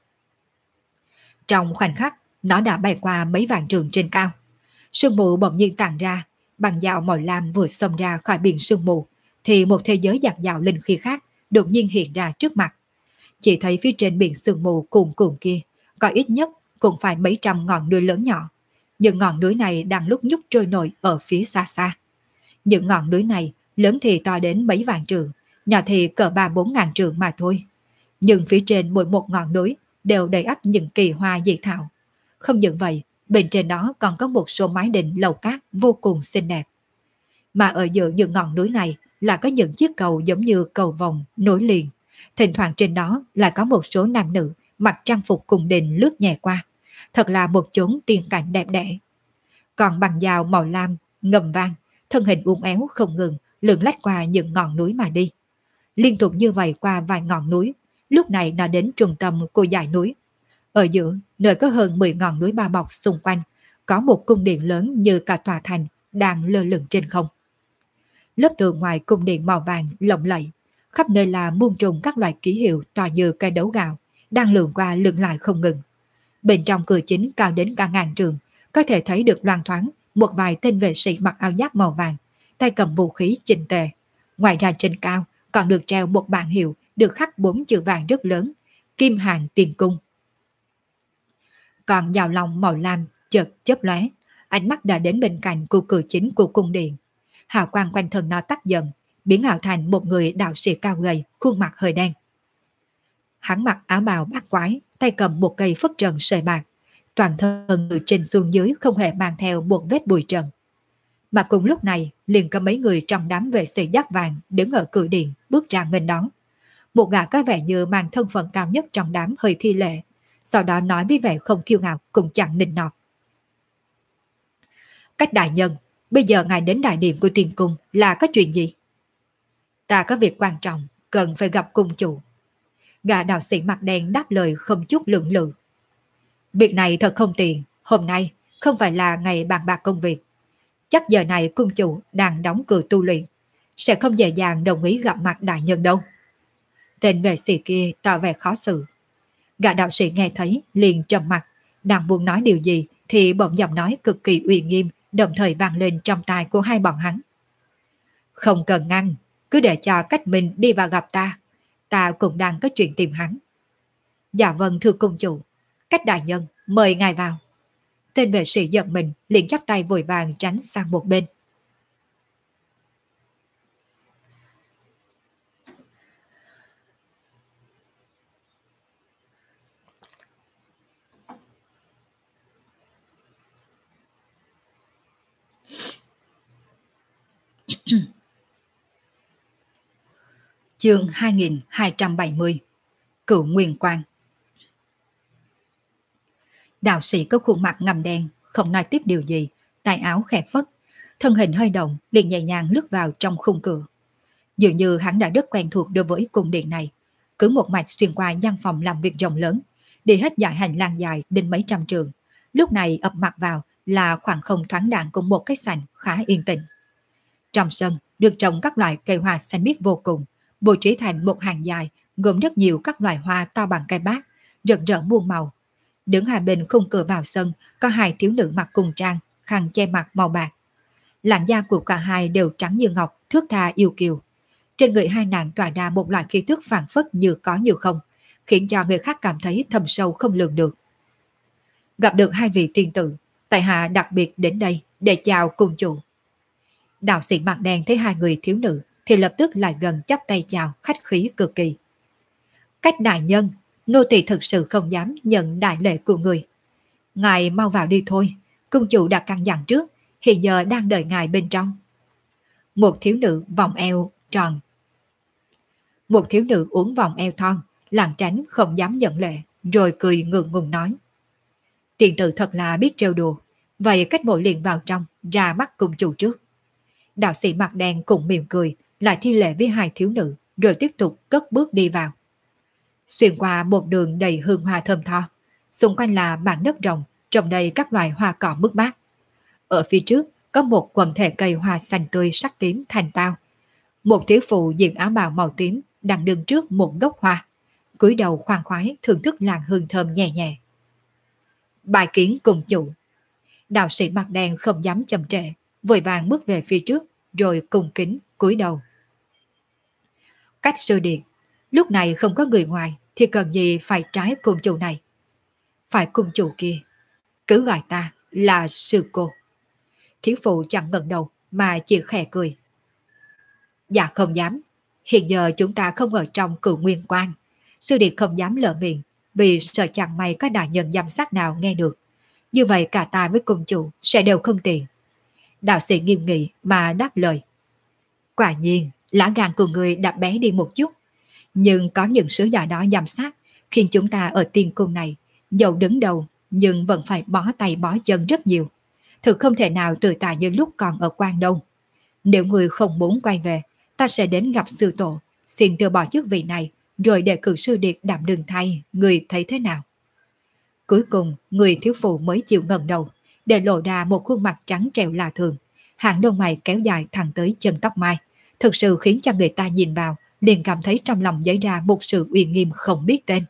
Trong khoảnh khắc, nó đã bay qua mấy vạn trường trên cao. Sương mù bỗng nhiên tản ra, bằng dao màu lam vừa xông ra khỏi biển sương mù, thì một thế giới dạt dào linh khí khác đột nhiên hiện ra trước mặt. Chỉ thấy phía trên biển sương mù cuồn cuộn kia, có ít nhất cũng phải mấy trăm ngọn núi lớn nhỏ. Những ngọn núi này đang lúc nhúc trôi nổi ở phía xa xa. Những ngọn núi này lớn thì to đến mấy vạn trượng, nhỏ thì cỡ 3-4 ngàn trượng mà thôi. Nhưng phía trên mỗi một ngọn núi đều đầy ắp những kỳ hoa dị thảo. Không những vậy, bên trên đó còn có một số mái đình lầu cát vô cùng xinh đẹp. Mà ở giữa những ngọn núi này là có những chiếc cầu giống như cầu vòng nối liền. Thỉnh thoảng trên đó lại có một số nam nữ mặc trang phục cung đình lướt nhẹ qua. Thật là một chốn tiên cảnh đẹp đẽ. Còn bằng dao màu lam ngầm vang, thân hình uốn éo không ngừng, lượn lách qua những ngọn núi mà đi. Liên tục như vậy qua vài ngọn núi, lúc này nó đến trung tâm của dãy núi. Ở giữa, nơi có hơn 10 ngọn núi bao bọc xung quanh, có một cung điện lớn như cả tòa thành đang lơ lửng trên không. Lớp tường ngoài cung điện màu vàng lộng lẫy, khắp nơi là muôn trùng các loại ký hiệu to như cây đấu gạo, đang lượn qua lượn lại không ngừng. Bên trong cửa chính cao đến cả ngàn trường, có thể thấy được loang thoáng một vài tên vệ sĩ mặc áo giáp màu vàng, tay cầm vũ khí chỉnh tề. Ngoài ra trên cao còn được treo một bảng hiệu được khắc 4 chữ vàng rất lớn: Kim Hàng Tiền Cung. Còn vào lòng màu lam chợt chớp lóe, ánh mắt đã đến bên cạnh của cửa chính của cung điện. Hào quang quanh thân nó tắt dần, biến ảo thành một người đạo sĩ cao gầy, khuôn mặt hơi đen. Hắn mặc áo bào bát quái, tay cầm một cây phất trần sợi bạc, toàn thân từ trên xuống dưới không hề mang theo một vết bụi trần. Mà cùng lúc này, liền có mấy người trong đám vệ sĩ giáp vàng đứng ở cửa điện bước ra nghênh đón. Một gã có vẻ như mang thân phận cao nhất trong đám hơi thi lễ, sau đó nói với vẻ không kiêu ngạo cũng chẳng nịnh nọt: Cách đại nhân, bây giờ ngài đến đại điện của Tiên Cung là có chuyện gì? Ta có việc quan trọng, cần phải gặp cung chủ. Gã đạo sĩ mặt đen đáp lời không chút lưỡng lự. Việc này thật không tiện, hôm nay không phải là ngày bàn bạc công việc. Chắc giờ này cung chủ đang đóng cửa tu luyện, sẽ không dễ dàng đồng ý gặp mặt đại nhân đâu. Tên vệ sĩ kia tỏ vẻ khó xử. Gã đạo sĩ nghe thấy liền trầm mặt, đang muốn nói điều gì thì bỗng giọng nói cực kỳ uy nghiêm đồng thời vang lên trong tai của hai bọn hắn: Không cần ngăn, cứ để cho Cách Minh đi vào gặp ta. Ta cũng đang có chuyện tìm hắn. Dạ vâng thưa cung chủ. Cách đại nhân, mời ngài vào. Tên vệ sĩ giận mình liền chắp tay vội vàng tránh sang một bên. Chương 2270 Cựu Nguyên Quang. Đạo sĩ có khuôn mặt ngăm đen, không nói tiếp điều gì, tay áo khẽ phất, thân hình hơi động liền nhẹ nhàng lướt vào trong khung cửa. Dường như hắn đã rất quen thuộc đối với cung điện này, cứ một mạch xuyên qua gian phòng làm việc rộng lớn, đi hết dải hành lang dài đến mấy trăm trường. Lúc này ập mặt vào là khoảng không thoáng đãng của một cái sảnh khá yên tĩnh. Trong sân được trồng các loại cây hoa xanh biếc vô cùng, bố trí thành một hàng dài gồm rất nhiều các loài hoa to bằng cây bát, rực rỡ muôn màu. Đứng hai bên khung cửa vào sân có hai thiếu nữ mặc cùng trang, khăn che mặt màu bạc. Làn da của cả hai đều trắng như ngọc, thướt tha yêu kiều. Trên người hai nàng tỏa ra một loại khí tức phảng phất như có như không, khiến cho người khác cảm thấy thâm sâu không lường được. Gặp được hai vị tiên tử, tại hạ đặc biệt đến đây để chào cung chủ. Đạo sĩ mặt đen thấy hai người thiếu nữ thì lập tức lại gần chắp tay chào, khách khí cực kỳ. Cách đại nhân, nô tỳ thực sự không dám nhận đại lễ của người. Ngài mau vào đi thôi, cung chủ đã căn dặn trước, hiện giờ đang đợi ngài bên trong. Một thiếu nữ vòng eo tròn. Một thiếu nữ uốn vòng eo thon, lảng tránh không dám nhận lễ, rồi cười ngượng ngùng nói: Tiền tử thật là biết trêu đùa, vậy cách bộ liền vào trong, ra mắt cung chủ trước. Đạo sĩ mặt đen cũng mỉm cười, lại thi lễ với hai thiếu nữ, rồi tiếp tục cất bước đi vào. Xuyên qua một đường đầy hương hoa thơm tho, xung quanh là mảng đất rộng, trồng đầy các loài hoa cỏ mướt mát. Ở phía trước có một quần thể cây hoa xanh tươi sắc tím thành tao. Một thiếu phụ diện áo bào màu tím đang đứng trước một gốc hoa, cúi đầu khoan khoái thưởng thức làn hương thơm nhẹ nhẹ. Bài kiến cùng chủ. Đạo sĩ mặt đen không dám chậm trễ, vội vàng bước về phía trước, rồi cung kính cúi đầu. Cách sư điện, lúc này không có người ngoài thì cần gì phải trái cung chủ này. Phải cung chủ kia, cứ gọi ta là sư cô. Thiếu phụ chẳng ngẩng đầu mà chỉ khẽ cười. Dạ không dám, hiện giờ chúng ta không ở trong Cựu Nguyên Quang. Sư điện không dám lỡ miệng, vì sợ chẳng may có đại nhân giám sát nào nghe được. Như vậy cả ta với cung chủ sẽ đều không tiện. Đạo sĩ nghiêm nghị mà đáp lời. Quả nhiên, lá gan của người đã bé đi một chút. Nhưng có những sứ giả đó giám sát, khiến chúng ta ở tiên cung này, dẫu đứng đầu, nhưng vẫn phải bó tay bó chân rất nhiều. Thực không thể nào tự tại như lúc còn ở Quang Đông. Nếu người không muốn quay về, ta sẽ đến gặp sư tổ, xin từ bỏ chức vị này, rồi đề cử sư điệt đảm đương thay, người thấy thế nào? Cuối cùng, người thiếu phụ mới chịu ngẩng đầu, để lộ ra một khuôn mặt trắng trẻo lạ thường. Hàng lông mày kéo dài thẳng tới chân tóc mai, thực sự khiến cho người ta nhìn vào, liền cảm thấy trong lòng dấy ra một sự uy nghiêm không biết tên.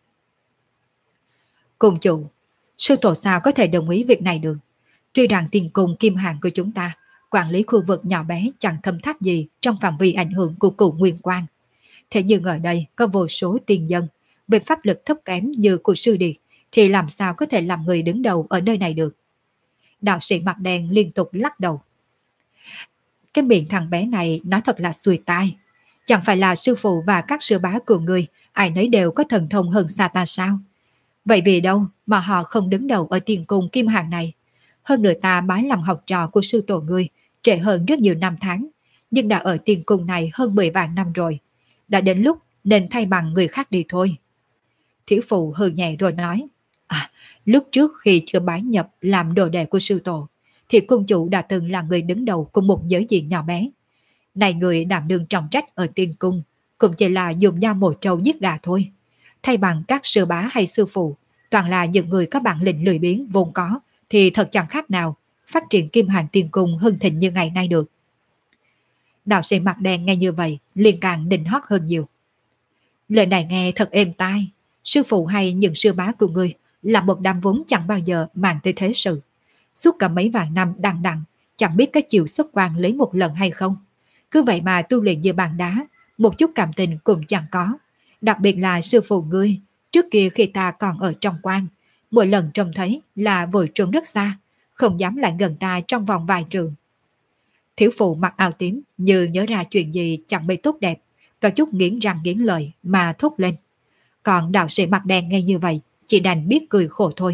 Cung chủ, sư tổ sao có thể đồng ý việc này được? Tuy rằng tiền cung kim hàng của chúng ta, quản lý khu vực nhỏ bé chẳng thâm tháp gì trong phạm vi ảnh hưởng của cụ Nguyên Quang. Thế nhưng ở đây có vô số tiền dân, về pháp lực thấp kém như của sư điệt, thì làm sao có thể làm người đứng đầu ở nơi này được? Đạo sĩ mặt đen liên tục lắc đầu. Cái miệng thằng bé này nói thật là xuôi tai. Chẳng phải là sư phụ và các sư bá của người, ai nấy đều có thần thông hơn xa ta sao? Vậy vì đâu mà họ không đứng đầu ở tiền cung kim hàng này? Hơn nữa ta bái làm học trò của sư tổ ngươi, trễ hơn rất nhiều năm tháng, nhưng đã ở tiền cung này hơn 10 vạn năm rồi. Đã đến lúc nên thay bằng người khác đi thôi. Thiếu phụ hừ nhẹ rồi nói, lúc trước khi chưa bái nhập làm đồ đệ của sư tổ, thì cung chủ đã từng là người đứng đầu của một giới diện nhỏ bé. Này người đảm đương trọng trách ở tiên cung, cũng chỉ là dùng dao mồi trâu giết gà thôi. Thay bằng các sư bá hay sư phụ, toàn là những người có bản lĩnh lười biếng vốn có, thì thật chẳng khác nào phát triển kim hàng tiên cung hưng thịnh như ngày nay được. Đạo sĩ mặt đen nghe như vậy, liền càng nịnh hót hơn nhiều. Lời này nghe thật êm tai. Sư phụ hay những sư bá của ngươi là một đám vốn chẳng bao giờ mang tới thế sự. Suốt cả mấy vạn năm đằng đẵng, chẳng biết có chịu xuất quan lấy một lần hay không. Cứ vậy mà tu luyện như bàn đá, một chút cảm tình cũng chẳng có. Đặc biệt là sư phụ ngươi, trước kia khi ta còn ở trong quan, mỗi lần trông thấy là vội trốn rất xa, không dám lại gần ta trong vòng vài trường. Thiếu phụ mặc áo tím như nhớ ra chuyện gì chẳng mấy tốt đẹp, có chút nghiến răng nghiến lợi mà thốt lên. Còn đạo sĩ mặt đen nghe như vậy, chỉ đành biết cười khổ thôi.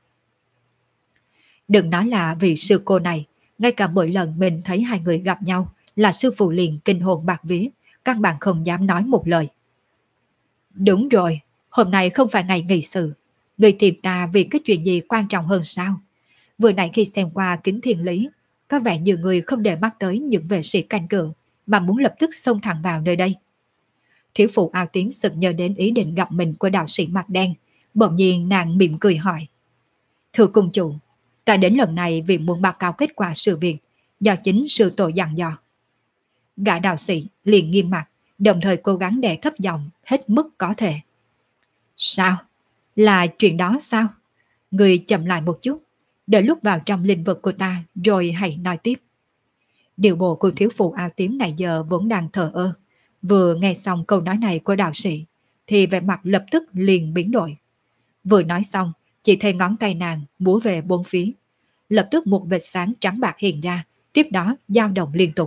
Đừng nói là vì sư cô này, ngay cả mỗi lần mình thấy hai người gặp nhau là sư phụ liền kinh hồn bạc vía, căn bản không dám nói một lời. Đúng rồi, hôm nay không phải ngày nghị sự. Người tìm ta vì cái chuyện gì quan trọng hơn sao? Vừa nãy khi xem qua kính thiên lý, có vẻ như người không để mắt tới những vệ sĩ canh cửa, mà muốn lập tức xông thẳng vào nơi đây. Thiếu phụ áo tím sực nhớ đến ý định gặp mình của đạo sĩ mặt đen, bỗng nhiên nàng mỉm cười hỏi. Thưa cung chủ, ta đến lần này vì muốn báo cáo kết quả sự việc, do chính sư tổ dặn dò. Gã đạo sĩ liền nghiêm mặt, đồng thời cố gắng đè thấp giọng hết mức có thể. Sao? Là chuyện đó sao? Người chậm lại một chút, đợi lúc vào trong lĩnh vực của ta rồi hãy nói tiếp. Điều bộ của thiếu phụ áo tím này giờ vốn đang thờ ơ. Vừa nghe xong câu nói này của đạo sĩ, thì vẻ mặt lập tức liền biến đổi. Vừa nói xong, chỉ thấy ngón tay nàng múa về bốn phía. Lập tức một vệt sáng trắng bạc hiện ra, tiếp đó dao động liên tục.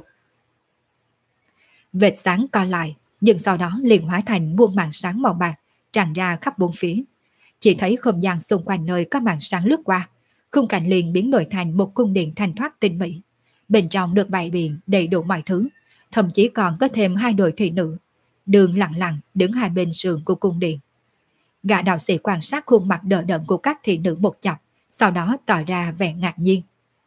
Vệt sáng co lại, nhưng sau đó liền hóa thành muôn màn sáng màu bạc, tràn ra khắp bốn phía. Chỉ thấy không gian xung quanh nơi có màn sáng lướt qua, khung cảnh liền biến đổi thành một cung điện thanh thoát tinh mỹ. Bên trong được bày biện đầy đủ mọi thứ, thậm chí còn có thêm hai đội thị nữ, đường lặng lặng đứng hai bên sườn của cung điện. Gã đạo sĩ quan sát khuôn mặt đờ đẫn của các thị nữ một chập, sau đó tỏ ra vẻ ngạc nhiên.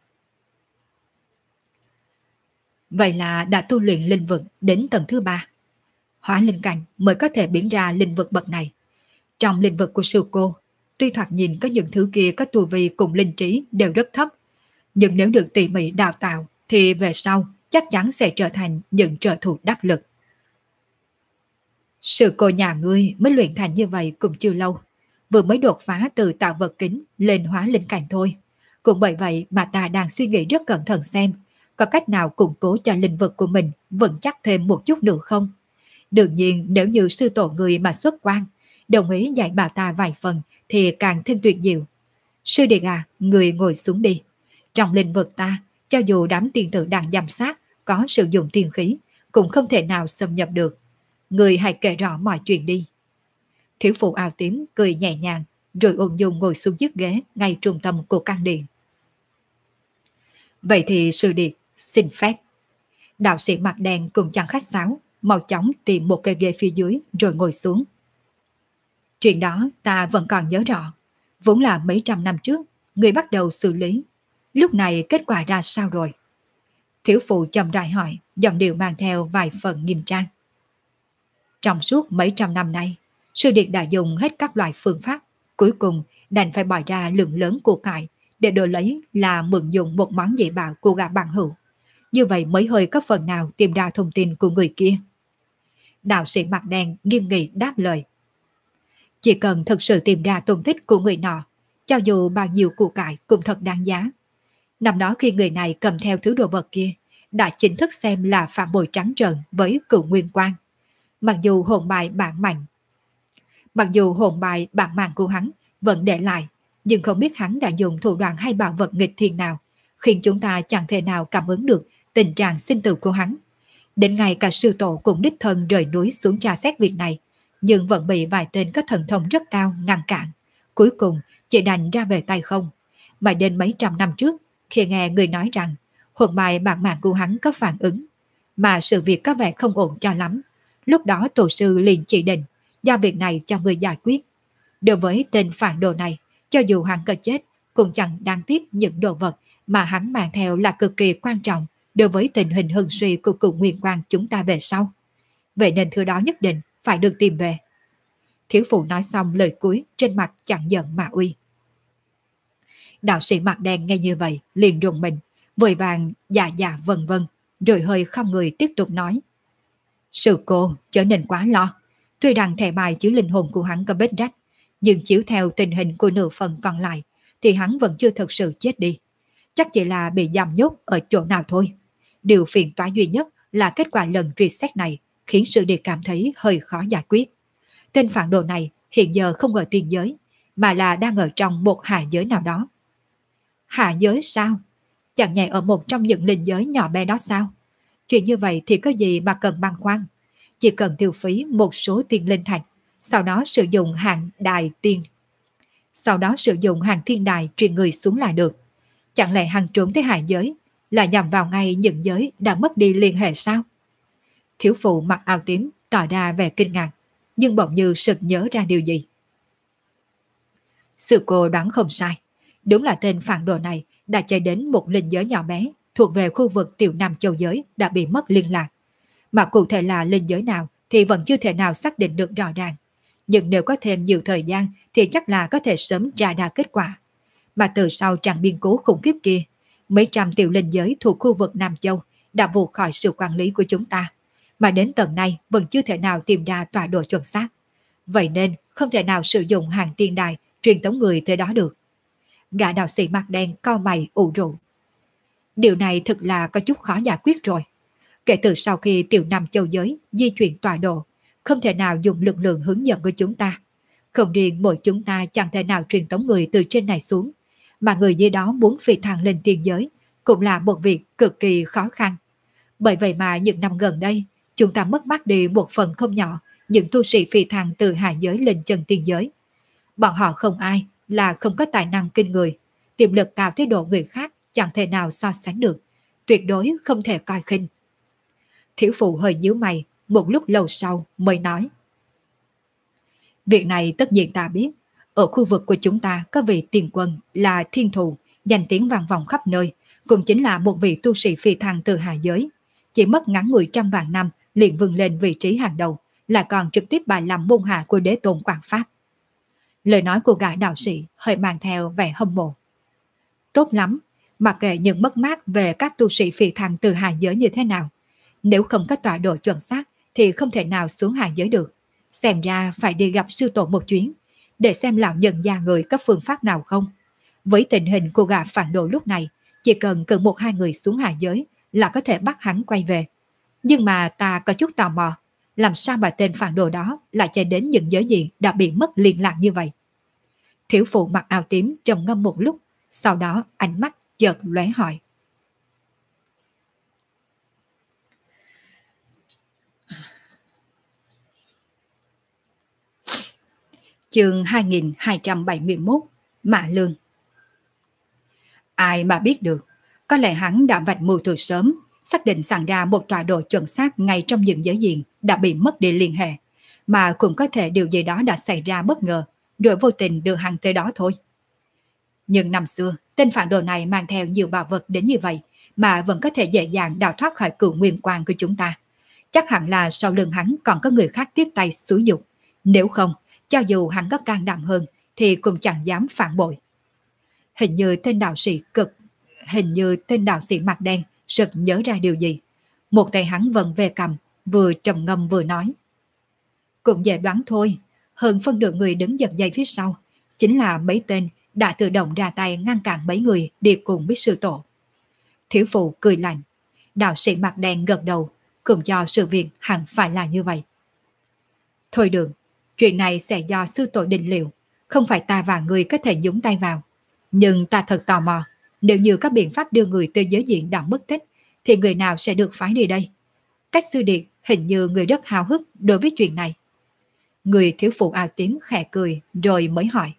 Vậy là đã tu luyện linh vực đến tầng thứ 3. Hóa linh cảnh mới có thể biến ra linh vực bậc này. Trong linh vực của sư cô, tuy thoạt nhìn có những thứ kia có tu vi cùng linh trí đều rất thấp, nhưng nếu được tỉ mỉ đào tạo thì về sau chắc chắn sẽ trở thành những trợ thủ đắc lực. Sư cô nhà ngươi mới luyện thành như vậy cũng chưa lâu, vừa mới đột phá từ tạo vật kính lên hóa linh cảnh thôi. Cũng bởi vậy mà ta đang suy nghĩ rất cẩn thận xem có cách nào củng cố cho linh vực của mình vững chắc thêm một chút nữa không. Đương nhiên nếu như sư tổ người mà xuất quan, đồng ý dạy bà ta vài phần thì càng thêm tuyệt diệu. Sư đệ à, người ngồi xuống đi. Trong linh vực ta, cho dù đám tiên tử đang giám sát có sử dụng tiên khí, cũng không thể nào xâm nhập được. Người hãy kể rõ mọi chuyện đi. Thiếu phụ áo tím cười nhẹ nhàng, rồi ung dung ngồi xuống chiếc ghế ngay trung tâm của căn điện. Vậy thì sư điệt, xin phép. Đạo sĩ mặt đen cũng chẳng khách sáo, mau chóng tìm một cây ghế phía dưới rồi ngồi xuống. Chuyện đó ta vẫn còn nhớ rõ, vốn là mấy trăm năm trước, người bắt đầu xử lý. Lúc này kết quả ra sao rồi? Thiếu phụ chậm rãi hỏi, giọng điệu mang theo vài phần nghiêm trang. Trong suốt mấy trăm năm nay, sư điệt đã dùng hết các loại phương pháp, cuối cùng đành phải bỏ ra lượng lớn của cải để đổi lấy là mượn dùng một món dị bảo của gã bạn hữu. Như vậy mới hơi có phần nào tìm ra thông tin của người kia. Đạo sĩ mặt đen nghiêm nghị đáp lời. Chỉ cần thực sự tìm ra tung tích của người nọ, cho dù bao nhiêu của cải cũng thật đáng giá. Năm đó khi người này cầm theo thứ đồ vật kia, đã chính thức xem là phạm bội trắng trợn với cựu nguyên quan. Mặc dù hồn bài bản mạng của hắn vẫn để lại, nhưng không biết hắn đã dùng thủ đoạn hay bảo vật nghịch thiên nào, khiến chúng ta chẳng thể nào cảm ứng được tình trạng sinh tử của hắn. Đến ngày cả sư tổ cũng đích thân rời núi xuống tra xét việc này, nhưng vẫn bị vài tên có thần thông rất cao ngăn cản. Cuối cùng chỉ đành ra về tay không. Mà đến mấy trăm năm trước, khi nghe người nói rằng hồn bài bản mạng của hắn có phản ứng, mà sự việc có vẻ không ổn cho lắm, lúc đó tổ sư liền chỉ định giao việc này cho người giải quyết. Đối với tên phản đồ này, cho dù hắn có chết, cũng chẳng đáng tiếc những đồ vật mà hắn mang theo là cực kỳ quan trọng đối với tình hình hưng suy của cựu nguyên quan chúng ta về sau. Vậy nên thứ đó nhất định phải được tìm về. Thiếu phụ nói xong lời cuối, trên mặt chẳng giận mà uy. Đạo sĩ mặt đen nghe như vậy liền rùng mình, vội vàng dạ vân vân, rồi hơi không người tiếp tục nói. Sư cô trở nên quá lo. Tuy rằng thẻ bài chứa linh hồn của hắn có vết rách, nhưng chiếu theo tình hình của nửa phần còn lại thì hắn vẫn chưa thực sự chết đi. Chắc chỉ là bị giam nhốt ở chỗ nào thôi. Điều phiền toái duy nhất là kết quả lần truy xét này khiến sự điệt cảm thấy hơi khó giải quyết. Tên phản đồ này hiện giờ không ở tiên giới, mà là đang ở trong một hạ giới nào đó. Hạ giới sao? Chẳng nhẹ ở một trong những linh giới nhỏ bé đó sao? Chuyện như vậy thì có gì mà cần băn khoăn. Chỉ cần tiêu phí một số tiền linh thạch, sau đó sử dụng hàng thiên đài truyền người xuống là được. Chẳng lẽ hắn trốn tới hạ giới là nhằm vào ngay những giới đã mất đi liên hệ sao? Thiếu phụ mặc áo tím tỏ ra vẻ kinh ngạc, nhưng bỗng như sực nhớ ra điều gì. Sư cô đoán không sai, đúng là tên phản đồ này đã chạy đến một linh giới nhỏ bé thuộc về khu vực Tiểu Nam Châu giới đã bị mất liên lạc. Mà cụ thể là linh giới nào thì vẫn chưa thể nào xác định được rõ ràng. Nhưng nếu có thêm nhiều thời gian thì chắc là có thể sớm tra ra kết quả. Mà từ sau trận biến cố khủng khiếp kia, mấy trăm tiểu linh giới thuộc khu vực Nam Châu đã vụt khỏi sự quản lý của chúng ta, mà đến tận nay vẫn chưa thể nào tìm ra tọa độ chuẩn xác. Vậy nên không thể nào sử dụng hàng tiên đài truyền tống người tới đó được. Gã đạo sĩ mặt đen cau mày ủ rũ. Điều này thực là có chút khó giải quyết rồi. Kể từ sau khi tiểu Nam Châu giới di chuyển tọa độ, không thể nào dùng lực lượng hướng dẫn của chúng ta. Không riêng mỗi chúng ta chẳng thể nào truyền tống người từ trên này xuống, mà người dưới đó muốn phi thăng lên tiên giới cũng là một việc cực kỳ khó khăn. Bởi vậy mà những năm gần đây, chúng ta mất mát đi một phần không nhỏ những tu sĩ phi thăng từ hạ giới lên chân tiên giới. Bọn họ không ai là không có tài năng kinh người, tiềm lực cao thế độ người khác chẳng thể nào so sánh được, tuyệt đối không thể coi khinh. Thiếu phụ hơi nhíu mày, một lúc lâu sau mới nói. Việc này tất nhiên ta biết, ở khu vực của chúng ta có vị tiền quân là thiên thù, danh tiếng vang vọng khắp nơi, cũng chính là một vị tu sĩ phi thăng từ hạ giới. Chỉ mất ngắn ngủi trăm vạn năm liền vươn lên vị trí hàng đầu, là còn trực tiếp bài làm môn hạ của đế tôn Quảng Pháp. Lời nói của gã đạo sĩ hơi mang theo vẻ hâm mộ. Tốt lắm, mặc kệ những mất mát về các tu sĩ phi thăng từ hạ giới như thế nào, nếu không có tọa độ chuẩn xác thì không thể nào xuống hạ giới được. Xem ra phải đi gặp sư tổ một chuyến, để xem lão nhân gia người có phương pháp nào không. Với tình hình của gã phản đồ lúc này, chỉ cần cử một hai người xuống hạ giới là có thể bắt hắn quay về. Nhưng mà ta có chút tò mò, làm sao mà tên phản đồ đó lại chạy đến những giới diện đã bị mất liên lạc như vậy? Thiếu phụ mặc áo tím trầm ngâm một lúc, sau đó ánh mắt chợt lóe hỏi. Chương 2271, Mã Lương. Ai mà biết được, có lẽ hắn đã vạch mưu từ sớm, xác định sẵn ra một tọa độ chuẩn xác ngay trong những giới diện đã bị mất đi liên hệ, mà cũng có thể điều gì đó đã xảy ra bất ngờ, rồi vô tình đưa hắn tới đó thôi. Nhưng năm xưa, tên phản đồ này mang theo nhiều bảo vật đến như vậy, mà vẫn có thể dễ dàng đào thoát khỏi cựu nguyên quan của chúng ta. Chắc hẳn là sau lưng hắn còn có người khác tiếp tay xúi dục. Nếu không, cho dù hắn có can đảm hơn thì cũng chẳng dám phản bội. Hình như tên đạo sĩ mặt đen sực nhớ ra điều gì. Một tay hắn vần về cầm, vừa trầm ngâm vừa nói. Cũng dễ đoán thôi, hơn phân nửa người đứng giật dây phía sau chính là mấy tên đã tự động ra tay ngăn cản mấy người đi cùng với sư tổ. Thiếu phụ cười lạnh, đạo sĩ mặt đen gật đầu, cũng cho sự việc hẳn phải là như vậy. Thôi được, chuyện này sẽ do sư tổ định liệu, không phải ta và người có thể nhúng tay vào. Nhưng ta thật tò mò, nếu như các biện pháp đưa người tới giới diện đã mất tích, thì người nào sẽ được phái đi đây? Cách sư điệt hình như người rất hào hức đối với chuyện này. Người thiếu phụ áo tím khẽ cười rồi mới hỏi.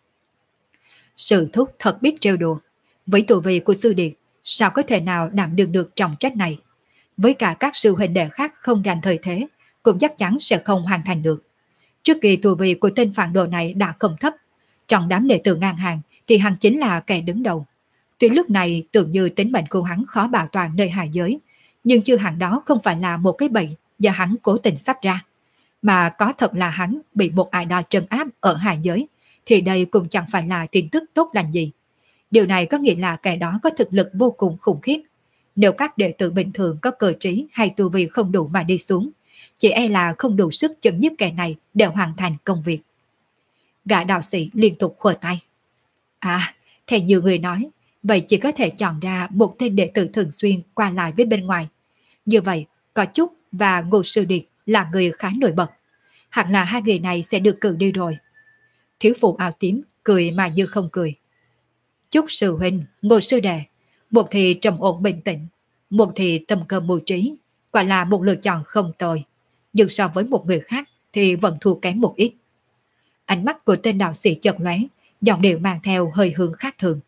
Sư thúc thật biết trêu đùa. Với tu vi của sư điệt, sao có thể nào đảm đương được trọng trách này? Với cả các sư huynh đệ khác không rành thời thế, cũng chắc chắn sẽ không hoàn thành được. Trước kỳ tu vi của tên phản đồ này đã không thấp, trong đám đệ tử ngang hàng thì hắn chính là kẻ đứng đầu. Tuy lúc này tưởng như tính mệnh của hắn khó bảo toàn nơi hạ giới, nhưng chưa hẳn đó không phải là một cái bẫy do hắn cố tình sắp ra, mà có thật là hắn bị một ai đó trấn áp ở hạ giới, thì đây cũng chẳng phải là tin tức tốt lành gì. Điều này có nghĩa là kẻ đó có thực lực vô cùng khủng khiếp. Nếu các đệ tử bình thường có cơ trí hay tu vi không đủ mà đi xuống, chỉ e là không đủ sức chấn nhiếp kẻ này để hoàn thành công việc. Gã đạo sĩ liên tục khua tay. À, theo nhiều người nói, vậy chỉ có thể chọn ra một tên đệ tử thường xuyên qua lại với bên ngoài. Như vậy, có Trúc và Ngô Sư Điệt là người khá nổi bật. Hẳn là hai người này sẽ được cử đi rồi. Thiếu phụ áo tím cười mà như không cười. Trúc sư huynh, Ngô sư đệ, một thì trầm ổn bình tĩnh, một thì tầm cơ mưu trí, quả là một lựa chọn không tồi. Nhưng so với một người khác thì vẫn thua kém một ít. Ánh mắt của tên đạo sĩ chợt lóe, giọng điệu mang theo hơi hướng khác thường.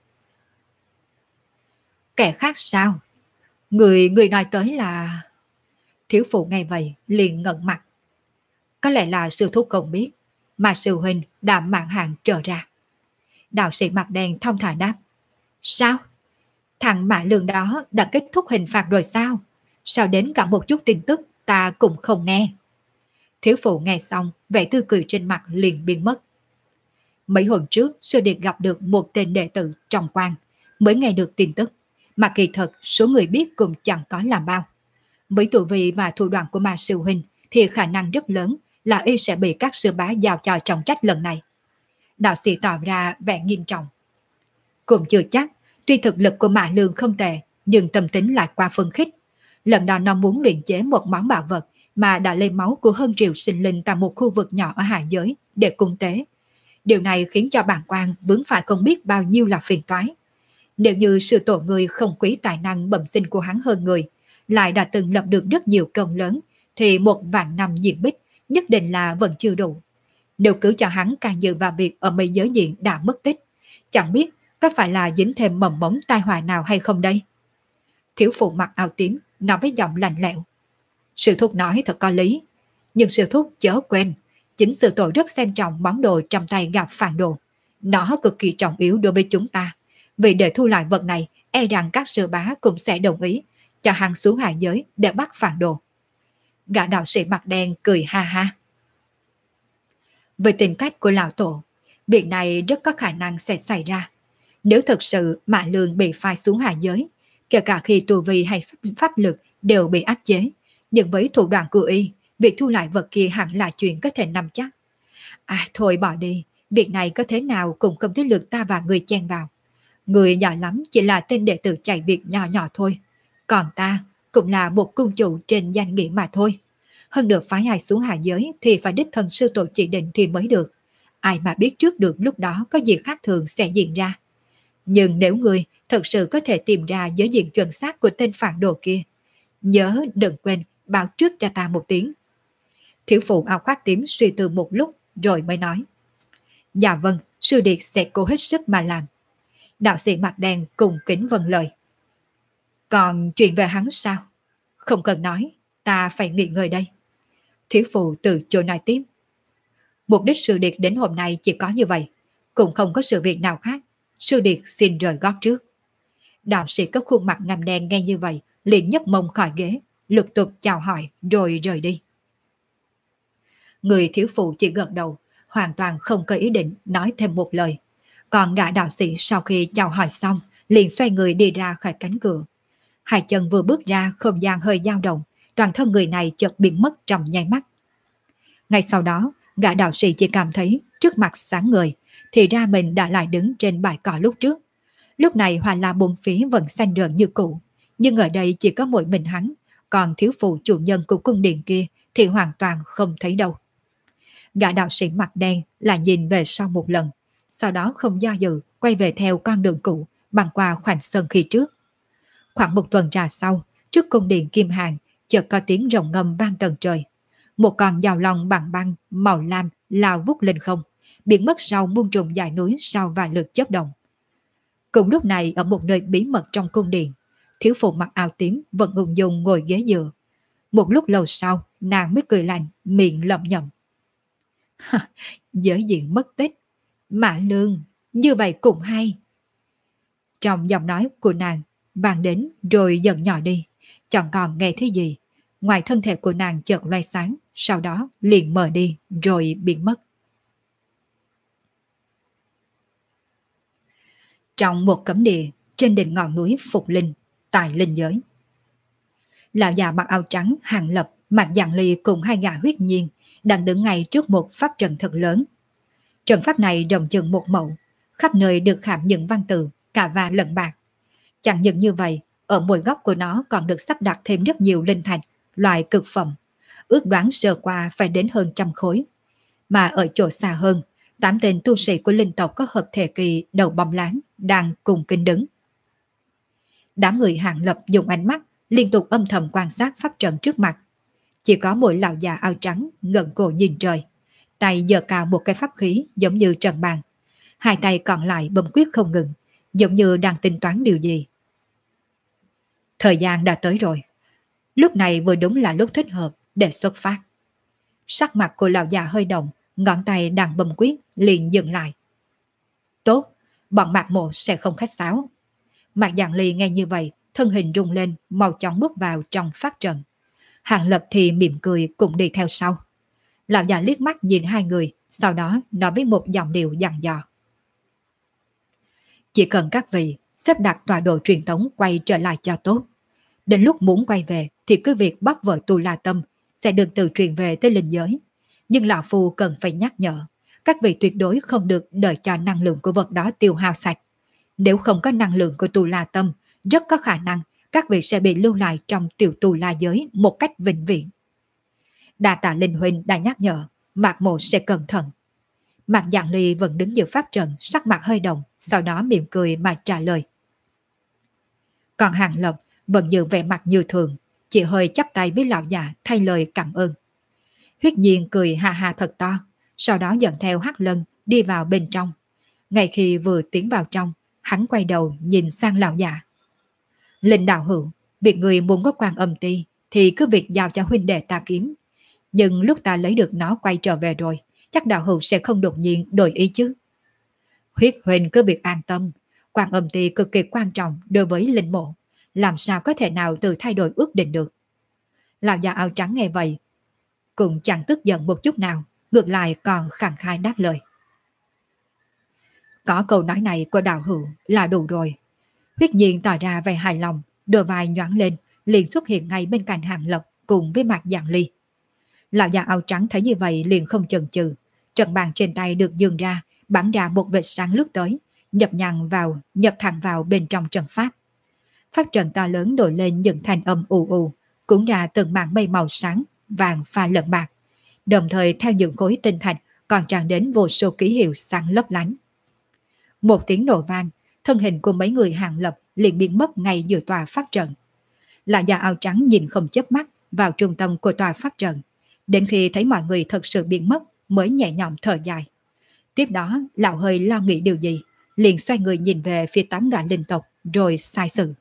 Kẻ khác sao? Người nói tới là... Thiếu phụ nghe vậy liền ngẩn mặt. Có lẽ là sư thúc không biết, mà sư huynh đã mạng hàng trở ra. Đạo sĩ mặt đen thông thả đáp. Sao? Thằng Mã Lương đó đã kết thúc hình phạt rồi sao? Sao đến cả một chút tin tức ta cũng không nghe? Thiếu phụ nghe xong, vẻ tươi cười trên mặt liền biến mất. Mấy hôm trước, sư điệt gặp được một tên đệ tử trong quan, mới nghe được tin tức, mà kỳ thật số người biết cũng chẳng có làm bao. Với tu vi và thủ đoạn của Ma sư huynh thì khả năng rất lớn là y sẽ bị các sư bá giao cho trọng trách lần này. Đạo sĩ tỏ ra vẻ nghiêm trọng. Cũng chưa chắc, tuy thực lực của Mã Lương không tệ, nhưng tâm tính lại qua phân khích. Lần đó nó muốn luyện chế một món bảo vật mà đã lấy máu của hơn triệu sinh linh tại một khu vực nhỏ ở hạ giới để cung tế. Điều này khiến cho bản quan vướng phải không biết bao nhiêu là phiền toái. Nếu như sư tổ người không quý tài năng bẩm sinh của hắn hơn người, lại đã từng lập được rất nhiều công lớn, thì 1.000 năm diện bích nhất định là vẫn chưa đủ. Nếu cứ cho hắn can dự vào việc ở mấy giới diện đã mất tích, chẳng biết có phải là dính thêm mầm mống tai họa nào hay không đây? Thiếu phụ mặc áo tím nói với giọng lạnh lẽo. Sư thúc nói thật có lý, nhưng sư thúc chớ quên, chính sư tổ rất xem trọng món đồ trong tay gặp phản đồ. Nó cực kỳ trọng yếu đối với chúng ta. Vì để thu lại vật này, e rằng các sư bá cũng sẽ đồng ý cho hắn xuống hạ giới để bắt phản đồ. Gã đạo sĩ mặt đen cười ha ha. Về tính cách của lão tổ, việc này rất có khả năng sẽ xảy ra. Nếu thực sự Mã Lương bị phai xuống hạ giới, kể cả khi tu vi hay pháp lực đều bị áp chế, nhưng với thủ đoạn của y, việc thu lại vật kia hẳn là chuyện có thể nắm chắc. À thôi bỏ đi, việc này có thế nào cũng không tới lượt ta và người chen vào. Người nhỏ lắm chỉ là tên đệ tử chạy việc nhỏ nhỏ thôi. Còn ta cũng là một cung chủ trên danh nghĩa mà thôi. Hơn được phái ai xuống hạ giới thì phải đích thân sư tổ chỉ định thì mới được. Ai mà biết trước được lúc đó có gì khác thường sẽ diễn ra. Nhưng nếu người thật sự có thể tìm ra giới diện chuẩn xác của tên phản đồ kia, nhớ đừng quên báo trước cho ta một tiếng. Thiếu phụ áo khoác tím suy tư một lúc rồi mới nói. Dạ vâng, sư điệt sẽ cố hết sức mà làm. Đạo sĩ mặt đen cùng kính vâng lời. Còn chuyện về hắn sao? Không cần nói, ta phải nghỉ ngơi đây. Thiếu phụ từ chối nói tiếp. Mục đích sư điệt đến hôm nay chỉ có như vậy, cũng không có sự việc nào khác. Sư điệt xin rời gót trước. Đạo sĩ có khuôn mặt ngăm đen nghe như vậy, liền nhấc mông khỏi ghế, lục tục chào hỏi rồi rời đi. Người thiếu phụ chỉ gật đầu, hoàn toàn không có ý định nói thêm một lời. Còn gã đạo sĩ sau khi chào hỏi xong, liền xoay người đi ra khỏi cánh cửa. Hai chân vừa bước ra, không gian hơi dao động, toàn thân người này chợt biến mất trong nháy mắt. Ngay sau đó, gã đạo sĩ chỉ cảm thấy trước mặt sáng ngời, thì ra mình đã lại đứng trên bãi cỏ lúc trước. Lúc này hoa la bốn phía vẫn xanh rợn như cũ, nhưng ở đây chỉ có mỗi mình hắn, còn thiếu phụ chủ nhân của cung điện kia thì hoàn toàn không thấy đâu. Gã đạo sĩ mặt đen là nhìn về sau một lần, sau đó không do dự quay về theo con đường cũ băng qua khoảnh sân khi trước. Khoảng một tuần trà sau, trước cung điện Kim Hàng chợt có tiếng rồng ngâm vang tận trời. Một con dao long bằng băng màu lam lao vút lên không, biến mất sau muôn trùng dải núi sau vài lượt chớp động. Cùng lúc này ở một nơi bí mật trong cung điện, thiếu phụ mặc áo tím vẫn ung dung ngồi ghế dựa. Một lúc lâu sau, nàng mới cười lạnh, miệng lẩm nhẩm. Giới diện mất tích, Mã Lương, như vậy cũng hay. Trong giọng nói của nàng vang đến rồi dần nhỏ đi, chẳng còn nghe thấy gì. Ngoài thân thể của nàng chợt loay sáng, sau đó liền mờ đi rồi biến mất. Trong một cấm địa trên đỉnh ngọn núi Phục Linh, tại linh giới, lão già mặc áo trắng Hàng Lập, Mạc Giản Ly cùng hai gã huyết nhiên đang đứng ngay trước một pháp trận thật lớn. Trận pháp này rộng chừng một mẫu, khắp nơi được khảm những văn tự cả vàng lẫn bạc. Chẳng những như vậy, ở mỗi góc của nó còn được sắp đặt thêm rất nhiều linh thạch, loại cực phẩm, ước đoán sơ qua phải đến hơn 100 khối. Mà ở chỗ xa hơn, 8 tên tu sĩ của linh tộc có hợp thể kỳ đầu bóng láng đang cùng kinh đứng. Đám người Hàng Lập dùng ánh mắt liên tục âm thầm quan sát pháp trận trước mặt. Chỉ có một lão già áo trắng ngẩng cổ nhìn trời, tay giơ cao một cái pháp khí giống như trận bàn, hai tay còn lại bấm quyết không ngừng, giống như đang tính toán điều gì. Thời gian đã tới rồi, lúc này vừa đúng là lúc thích hợp để xuất phát. Sắc mặt của lão già hơi động, ngón tay đang bấm quyết liền dừng lại. Tốt, bọn Mạc Mộ sẽ không khách sáo. Mạc Giản Ly nghe như vậy, thân hình rung lên, mau chóng bước vào trong pháp trận. Hàng Lập thì mỉm cười cũng đi theo sau. Lão già liếc mắt nhìn hai người, sau đó nói với một giọng điệu dặn dò. Chỉ cần các vị xếp đặt tọa độ truyền tống quay trở lại cho tốt. Đến lúc muốn quay về thì cứ việc bắt vợ Tu La Tâm sẽ được tự truyền về tới linh giới. Nhưng lão phu cần phải nhắc nhở, các vị tuyệt đối không được đợi cho năng lượng của vật đó tiêu hao sạch. Nếu không có năng lượng của Tu La Tâm, rất có khả năng các vị sẽ bị lưu lại trong tiểu Tu La giới một cách vĩnh viễn. Đa tạ linh huynh đã nhắc nhở, Mạc Mộ sẽ cẩn thận. Mạc Giản Ly vẫn đứng giữa pháp trận, sắc mặt hơi động, sau đó mỉm cười mà trả lời. Còn Hàng Lập vẫn giữ vẻ mặt như thường, chỉ hơi chắp tay với lão già thay lời cảm ơn. Huyết Nhiên cười ha ha thật to, sau đó dẫn theo Hắc Lân đi vào bên trong. Ngay khi vừa tiến vào trong, hắn quay đầu nhìn sang lão già. Linh đạo hữu, việc người muốn có Quan Âm Ti thì cứ việc giao cho huynh đệ ta kiếm. Nhưng lúc ta lấy được nó quay trở về rồi, chắc đạo hữu sẽ không đột nhiên đổi ý chứ. Huyết huynh cứ việc an tâm, Quan Âm Ti cực kỳ quan trọng đối với linh mộ, làm sao có thể nào tự thay đổi ước định được. Lão già áo trắng nghe vậy cũng chẳng tức giận một chút nào, ngược lại còn khẳng khai đáp lời. Có câu nói này của đạo hữu là đủ rồi. Huyết Nhiên tỏ ra vẻ hài lòng, đôi vai nhoáng lên, liền xuất hiện ngay bên cạnh Hàng Lập cùng với Mạc Giản Ly. Lão già áo trắng thấy như vậy liền không chần chừ, trận bàn trên tay được dường ra, bắn ra một vệt sáng lướt tới, nhập thẳng vào bên trong trận pháp. Pháp trận to lớn nổi lên những thanh âm ù ù, cuốn ra từng mảng mây màu sáng, vàng pha lẫn bạc, đồng thời theo những khối tinh thạch còn tràn đến vô số ký hiệu sáng lấp lánh. Một tiếng nổ vang, thân hình của mấy người Hàng Lập liền biến mất ngay giữa tòa pháp trận. Lão già áo trắng nhìn không chớp mắt vào trung tâm của tòa pháp trận, đến khi thấy mọi người thật sự biến mất mới nhẹ nhõm thở dài. Tiếp đó, lão hơi lo nghĩ điều gì, liền xoay người nhìn về phía 8 gã linh tộc rồi sai sự.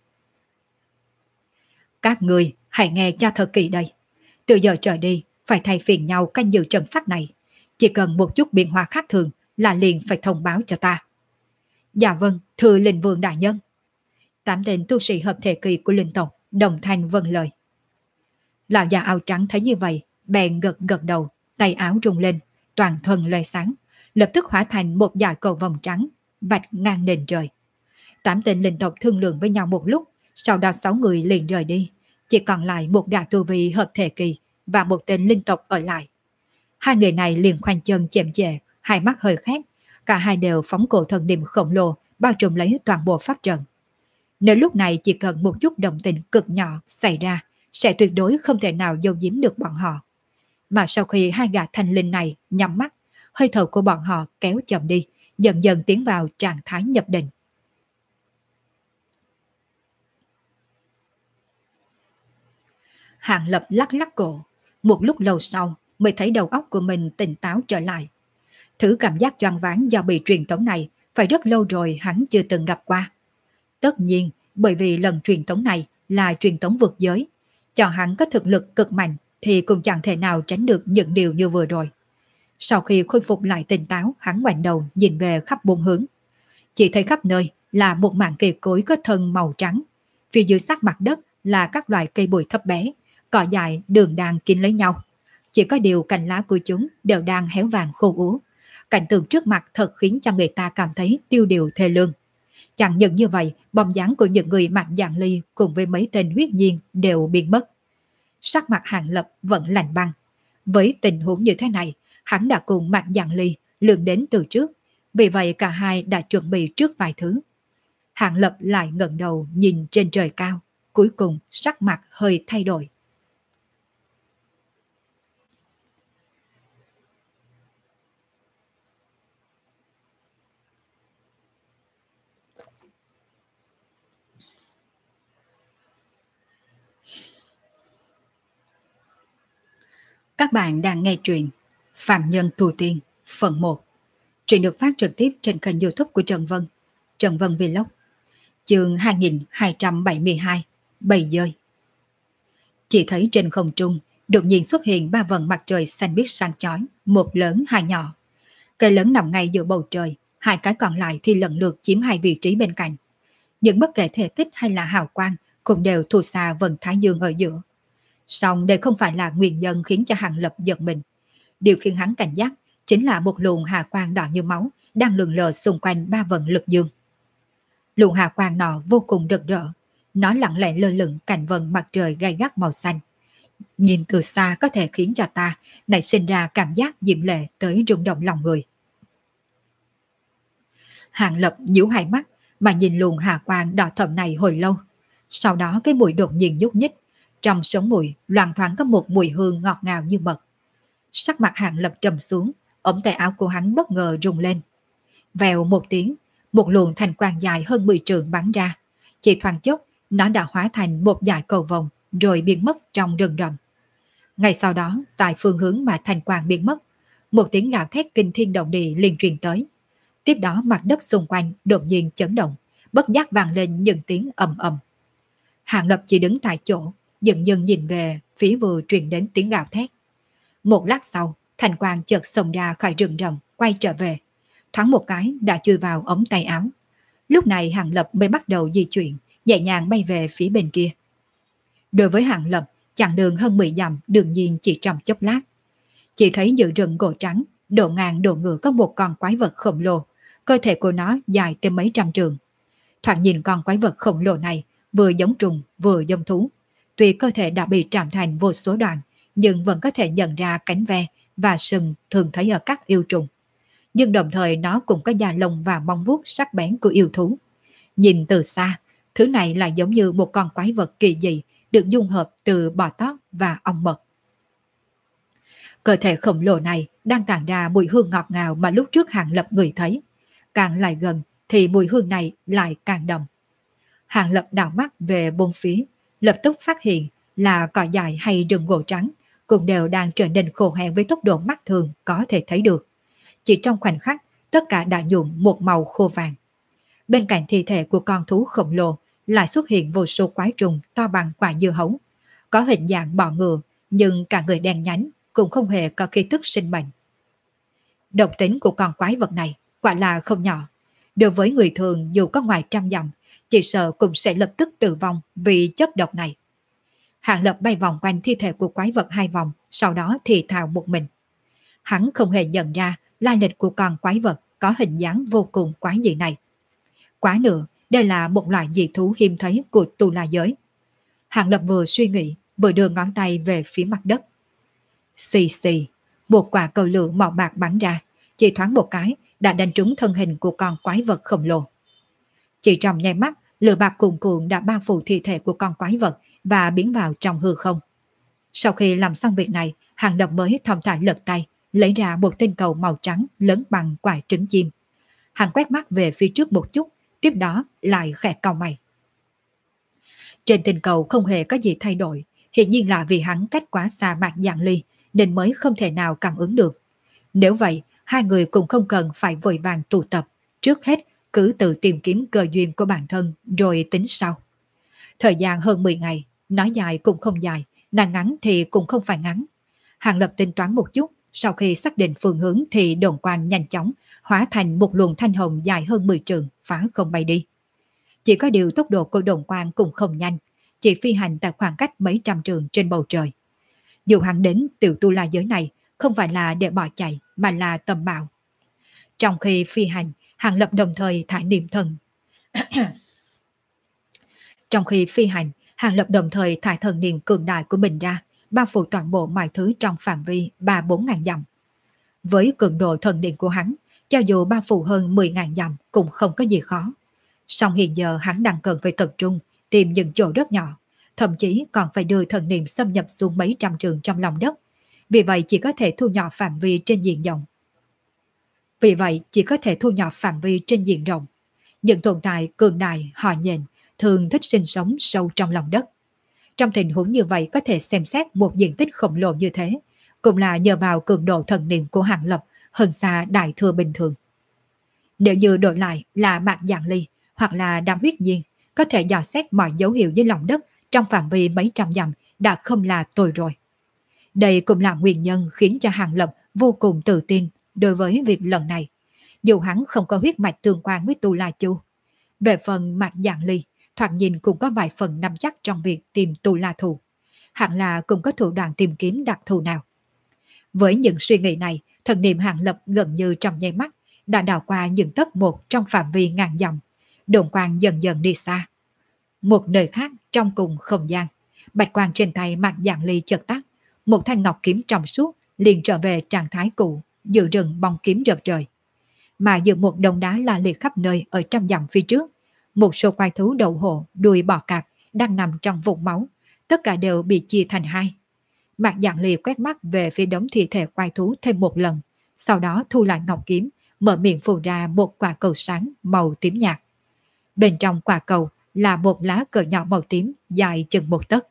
Các người hãy nghe cho thật kỹ đây. Từ giờ trở đi phải thay phiền nhau canh giữ trận pháp này. Chỉ cần một chút biến hóa khác thường là liền phải thông báo cho ta. Dạ vâng, thưa linh vương đại nhân. Tám tên tu sĩ hợp thể kỳ của linh tộc đồng thanh vâng lời. Lão già áo trắng thấy như vậy, bèn gật gật đầu, tay áo rung lên, toàn thân loe sáng, lập tức hóa thành một dải cầu vòng trắng, vạch ngang nền trời. Tám tên linh tộc thương lượng với nhau một lúc, sau đó 6 người liền rời đi, chỉ còn lại một gã tu vi hợp thể kỳ và một tên linh tộc ở lại. Hai người này liền khoanh chân chệm chệ, hai mắt hơi khét, cả hai đều phóng cổ thần niệm khổng lồ bao trùm lấy toàn bộ pháp trận. Nếu lúc này chỉ cần một chút động tình cực nhỏ xảy ra, sẽ tuyệt đối không thể nào giấu giếm được bọn họ. Mà sau khi hai gã thanh linh này nhắm mắt, hơi thở của bọn họ kéo chậm đi, dần dần tiến vào trạng thái nhập định. Hạng Lập lắc lắc cổ, một lúc lâu sau mới thấy đầu óc của mình tỉnh táo trở lại. Thứ cảm giác choáng váng do bị truyền tống này phải rất lâu rồi hắn chưa từng gặp qua. Tất nhiên, bởi vì lần truyền tống này là truyền tống vượt giới, cho hắn có thực lực cực mạnh thì cũng chẳng thể nào tránh được những điều như vừa rồi. Sau khi khôi phục lại tỉnh táo, hắn ngoảnh đầu nhìn về khắp bốn hướng. Chỉ thấy khắp nơi là một mảng cây cối có thân màu trắng. Phía dưới sát mặt đất là các loại cây bụi thấp bé, cỏ dại đường đang kín lấy nhau. Chỉ có điều cành lá của chúng đều đang héo vàng khô úa. Cảnh tượng trước mặt thật khiến cho người ta cảm thấy tiêu điều thê lương. Chẳng những như vậy, bóng dáng của những người mặc dạng ly cùng với mấy tên huyết nhiên đều biến mất. Sắc mặt Hạng Lập vẫn lạnh băng. Với tình huống như thế này, hắn đã cùng Mạc Dạng Ly lường đến từ trước, vì vậy cả hai đã chuẩn bị trước vài thứ. Hạng Lập lại ngẩng đầu nhìn trên trời cao, cuối cùng sắc mặt hơi thay đổi. Các bạn đang nghe truyện Phạm Nhân Tu Tiên phần 1. Truyện được phát trực tiếp trên kênh YouTube của Trần Vân, Trần Vân Vlog. Chương 2272, Bầy dơi. Chỉ thấy trên không trung đột nhiên xuất hiện 3 vầng mặt trời xanh biếc sáng chói, một lớn hai nhỏ. Cây lớn nằm ngay giữa bầu trời, hai cái còn lại thì lần lượt chiếm hai vị trí bên cạnh. Nhưng bất kể thể tích hay là hào quang cũng đều thua xa vầng thái dương ở giữa. Song đây không phải là nguyên nhân khiến cho Hạng Lập giật mình. Điều khiến hắn cảnh giác chính là một luồng hà quang đỏ như máu đang lượn lờ xung quanh 3 vầng lực dương. Luồng hà quang nọ vô cùng rực rỡ, nó lặng lẽ lơ lửng cạnh vầng mặt trời gay gắt màu xanh. Nhìn từ xa có thể khiến cho ta nảy sinh ra cảm giác diễm lệ tới rung động lòng người. Hạng Lập nhíu hai mắt mà nhìn luồng hà quang đỏ thẫm này hồi lâu. Sau đó cái mũi đột nhiên nhúc nhích, trong sống mũi loang thoáng có một mùi hương ngọt ngào như mật. Sắc mặt Hạng Lập trầm xuống, ống tay áo của hắn bất ngờ rung lên. Vèo một tiếng, một luồng thanh quang dài hơn 10 trượng bắn ra. Chỉ thoáng chốc, nó đã hóa thành một dải cầu vồng rồi biến mất trong rừng rậm. Ngay sau đó, tại phương hướng mà thanh quang biến mất, một tiếng gào thét kinh thiên động địa liền truyền tới. Tiếp đó mặt đất xung quanh đột nhiên chấn động, bất giác vang lên những tiếng ầm ầm. Hạng Lập chỉ đứng tại chỗ, dần dần nhìn về phía vừa truyền đến tiếng gào thét. Một lát sau, thanh quang chợt xông ra khỏi rừng rậm, quay trở về. Thoáng một cái đã chui vào ống tay áo. Lúc này Hạng Lập mới bắt đầu di chuyển, nhẹ nhàng bay về phía bên kia. Đối với Hạng Lập, chặng đường hơn 10 dặm đương nhiên chỉ trong chốc lát. Chỉ thấy giữa rừng gỗ trắng, độ ngang độ ngựa có một con quái vật khổng lồ, cơ thể của nó dài tới mấy trăm trượng. Thoạt nhìn con quái vật khổng lồ này vừa giống trùng vừa giống thú. Tuy cơ thể đã bị trảm thành vô số đoạn, nhưng vẫn có thể nhận ra cánh ve và sừng thường thấy ở các yêu trùng. Nhưng đồng thời nó cũng có da lông và móng vuốt sắc bén của yêu thú. Nhìn từ xa, thứ này lại giống như một con quái vật kỳ dị được dung hợp từ bò tót và ong mật. Cơ thể khổng lồ này đang tản ra mùi hương ngọt ngào mà lúc trước Hạng Lập ngửi thấy. Càng lại gần thì mùi hương này lại càng đậm. Hạng Lập đảo mắt về bốn phía, lập tức phát hiện là cỏ dại hay rừng gỗ trắng cũng đều đang trở nên khô héo với tốc độ mắt thường có thể thấy được. Chỉ trong khoảnh khắc, tất cả đã nhuộm một màu khô vàng. Bên cạnh thi thể của con thú khổng lồ lại xuất hiện vô số quái trùng to bằng quả dưa hấu, có hình dạng bọ ngựa nhưng cả người đen nhánh, cũng không hề có khí tức sinh mệnh. Độc tính của con quái vật này quả là không nhỏ. Đối với người thường dù có ngoài trăm dặm, chỉ sợ cũng sẽ lập tức tử vong vì chất độc này. Hàng Lập bay vòng quanh thi thể của quái vật 2 vòng, sau đó thì thào một mình. Hắn không hề nhận ra lai lịch của con quái vật có hình dáng vô cùng quái dị này. Quá nữa, đây là một loại dị thú hiếm thấy của Tu La giới. Hàng Lập vừa suy nghĩ, vừa đưa ngón tay về phía mặt đất. Xì xì, một quả cầu lửa màu bạc bắn ra, chỉ thoáng một cái đã đánh trúng thân hình của con quái vật khổng lồ. Chỉ trong nháy mắt, lửa bạc cuồn cuộn đã bao phủ thi thể của con quái vật và biến vào trong hư không. Sau khi làm xong việc này, Hàng Lập mới thong thả lật tay, lấy ra một tinh cầu màu trắng lớn bằng quả trứng chim. Hắn quét mắt về phía trước một chút, tiếp đó lại khẽ cau mày. Trên tinh cầu không hề có gì thay đổi, hiển nhiên là vì hắn cách quá xa Mạc Dạng Ly nên mới không thể nào cảm ứng được. Nếu vậy, hai người cũng không cần phải vội vàng tụ tập, trước hết cứ tự tìm kiếm cơ duyên của bản thân rồi tính sau. Thời gian hơn 10 ngày, nói dài cũng không dài, nói ngắn thì cũng không phải ngắn. Hàng Lập tính toán một chút, sau khi xác định phương hướng thì đồn quang nhanh chóng hóa thành một luồng thanh hồng dài hơn 10 trượng phá không bay đi. Chỉ có điều tốc độ của đồn quang cũng không nhanh, chỉ phi hành tại khoảng cách mấy trăm trượng trên bầu trời. Dù hắn đến tiểu Tu La giới này không phải là để bỏ chạy mà là tầm bạo. Trong khi phi hành, Hàng Lập đồng thời thả niệm thần. Trong khi phi hành, Hàng Lập đồng thời thả thần niệm cường đại của mình ra, bao phủ toàn bộ mọi thứ trong phạm vi 3-4 ngàn dặm. Với cường độ thần niệm của hắn, cho dù bao phủ hơn 10.000 dặm cũng không có gì khó. Song hiện giờ hắn đang cần phải tập trung, tìm những chỗ rất nhỏ, thậm chí còn phải đưa thần niệm xâm nhập xuống mấy trăm trượng trong lòng đất. Vì vậy chỉ có thể thu nhỏ phạm vi trên diện rộng. Những tồn tại cường đại họ nhện thường thích sinh sống sâu trong lòng đất. Trong tình huống như vậy có thể xem xét một diện tích khổng lồ như thế, cũng là nhờ vào cường độ thần niệm của Hàng Lập hơn xa đại thừa bình thường. Nếu như đổi lại là Mạc Dạng Ly hoặc là Đám Huyết Nhiên, có thể dò xét mọi dấu hiệu dưới lòng đất trong phạm vi mấy trăm dặm đã không là tồi rồi. Đây cũng là nguyên nhân khiến cho Hàng Lập vô cùng tự tin đối với việc lần này, dù hắn không có huyết mạch tương quan với Tu La Chu. Về phần Mạc Dạng Ly, thoạt nhìn cũng có vài phần nắm chắc trong việc tìm Tu La thù. Hẳn là cũng có thủ đoạn tìm kiếm đặc thù nào. Với những suy nghĩ này, thần niệm Hàng Lập gần như trong nháy mắt đã đào qua những tấc một trong phạm vi ngàn dặm, đồn quang dần dần đi xa. Một nơi khác trong cùng không gian, bạch quang trên tay Mạc Dạng Ly chợt tắt, một thanh ngọc kiếm trong suốt liền trở về trạng thái cũ, giữa rừng bóng kiếm rợp trời. Mà giữa một đống đá la liệt khắp nơi ở trăm dặm phía trước, một số quái thú đầu hổ, đuôi bò cạp đang nằm trong vũng máu, tất cả đều bị chia thành hai. Mạc Dạng Ly quét mắt về phía đống thi thể quái thú thêm một lần, sau đó thu lại ngọc kiếm, mở miệng phun ra một quả cầu sáng màu tím nhạt. Bên trong quả cầu là một lá cờ nhỏ màu tím dài chừng 1 tấc.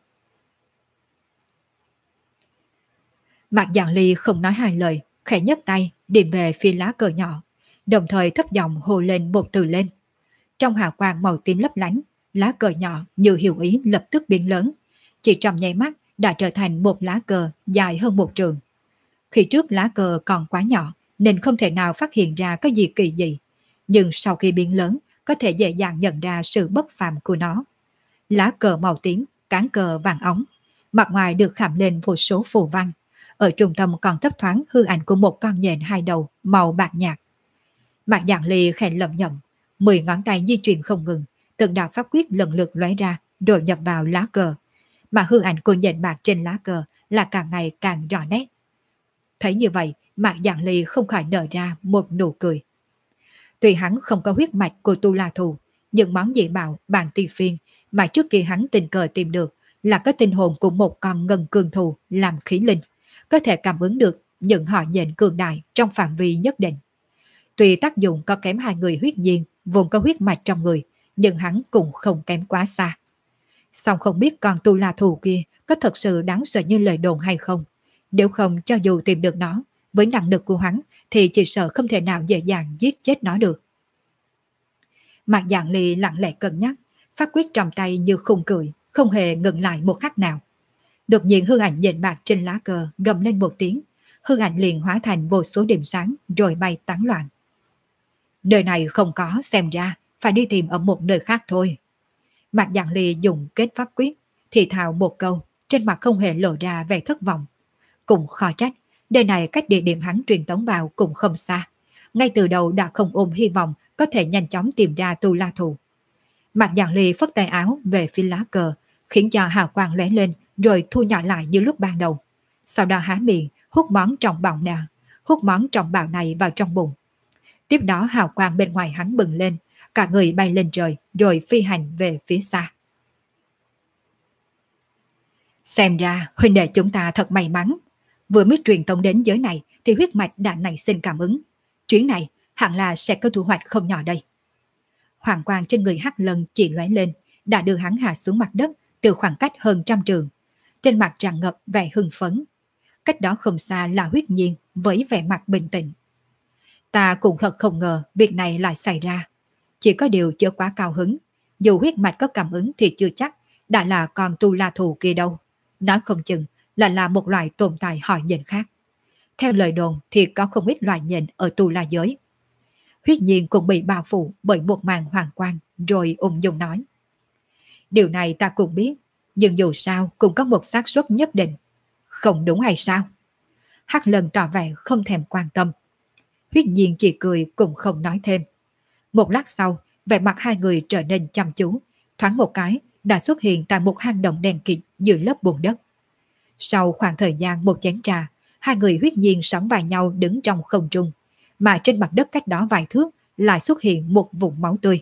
Mạc Dạng Ly không nói hai lời, khẽ nhấc tay điểm về phía lá cờ nhỏ, đồng thời thấp giọng hô lên một từ lên. Trong hào quang màu tím lấp lánh, lá cờ nhỏ như hiểu ý lập tức biến lớn, chỉ trong nháy mắt đã trở thành một lá cờ dài hơn 1 trượng. Khi trước lá cờ còn quá nhỏ nên không thể nào phát hiện ra có gì kỳ dị, nhưng sau khi biến lớn có thể dễ dàng nhận ra sự bất phàm của nó. Lá cờ màu tím, cán cờ vàng óng, mặt ngoài được khảm lên vô số phù văn, ở trung tâm còn thấp thoáng hư ảnh của một con nhện 2 đầu màu bạc nhạt. Mạc Dạng Ly khẽ lẩm nhẩm, 10 ngón tay di chuyển không ngừng, từng đạo pháp quyết lần lượt lóe ra, rồi nhập vào lá cờ, mà hư ảnh của nhện bạc trên lá cờ là càng ngày càng rõ nét. Thấy như vậy, Mạc Dạng Ly không khỏi nở ra một nụ cười. Tuy hắn không có huyết mạch của Tu La thù, nhưng món dị bảo bàn ti phiên mà trước kia hắn tình cờ tìm được là có tinh hồn của một con ngân cương thù làm khí linh, có thể cảm ứng được những họ nhện cường đại trong phạm vi nhất định. Tuy tác dụng có kém hai người huyết nhiên vốn có huyết mạch trong người, nhưng hắn cũng không kém quá xa. Song không biết con Tu La thù kia có thật sự đáng sợ như lời đồn hay không. Nếu không, cho dù tìm được nó, với năng lực của hắn thì chỉ sợ không thể nào dễ dàng giết chết nó được. Mạc Dạng Ly lặng lẽ cân nhắc, pháp quyết trong tay như khung cười, không hề ngừng lại một khắc nào. Đột nhiên hư ảnh nhện bạc trên lá cờ gầm lên một tiếng, hư ảnh liền hóa thành vô số điểm sáng rồi bay tán loạn. Nơi này không có, xem ra phải đi tìm ở một nơi khác thôi. Mạc Giảng Ly dùng kết pháp quyết, thì thào một câu, trên mặt không hề lộ ra vẻ thất vọng. Cũng khó trách, nơi này cách địa điểm hắn truyền tống vào cũng không xa. Ngay từ đầu đã không ôm hy vọng có thể nhanh chóng tìm ra Tu La Thù. Mạc Giảng Ly phất tay áo về phía lá cờ, khiến cho hào quang lóe lên rồi thu nhỏ lại như lúc ban đầu. Sau đó há miệng, hút món trọng bào này vào trong bụng. Tiếp đó hào quang bên ngoài hắn bừng lên, cả người bay lên trời rồi phi hành về phía xa. Xem ra huynh đệ chúng ta thật may mắn. Vừa mới truyền tống đến giới này thì huyết mạch đã nảy sinh cảm ứng. Chuyến này hẳn là sẽ có thu hoạch không nhỏ đây. Hoàng quang trên người Hắc Lân chỉ lóe lên, đã đưa hắn hạ xuống mặt đất từ khoảng cách hơn 100 trường. Trên mặt tràn ngập vẻ hưng phấn. Cách đó không xa là Huyết Nhiên với vẻ mặt bình tĩnh. Ta cũng thật không ngờ việc này lại xảy ra. Chỉ có điều chưa quá cao hứng. Dù huyết mạch có cảm ứng thì chưa chắc đã là con Tu La Thù kia đâu. Nói không chừng là một loại tồn tại hỏi nhện khác. Theo lời đồn thì có không ít loài nhện ở Tu La giới. Huyết Nhiên cũng bị bao phủ bởi một màn hoàng quang, rồi ung dung nói. Điều này ta cũng biết, nhưng dù sao cũng có một xác suất nhất định. Không đúng hay sao? Hắc Lân tỏ vẻ không thèm quan tâm. Huyết Nhiên chỉ cười cũng không nói thêm. Một lát sau, vẻ mặt hai người trở nên chăm chú, thoáng một cái đã xuất hiện tại một hang động đen kịt giữa lớp bùn đất. Sau khoảng thời gian một chén trà, hai người Huyết Nhiên sóng vai nhau đứng trong không trung, mà trên mặt đất cách đó vài thước lại xuất hiện một vũng máu tươi.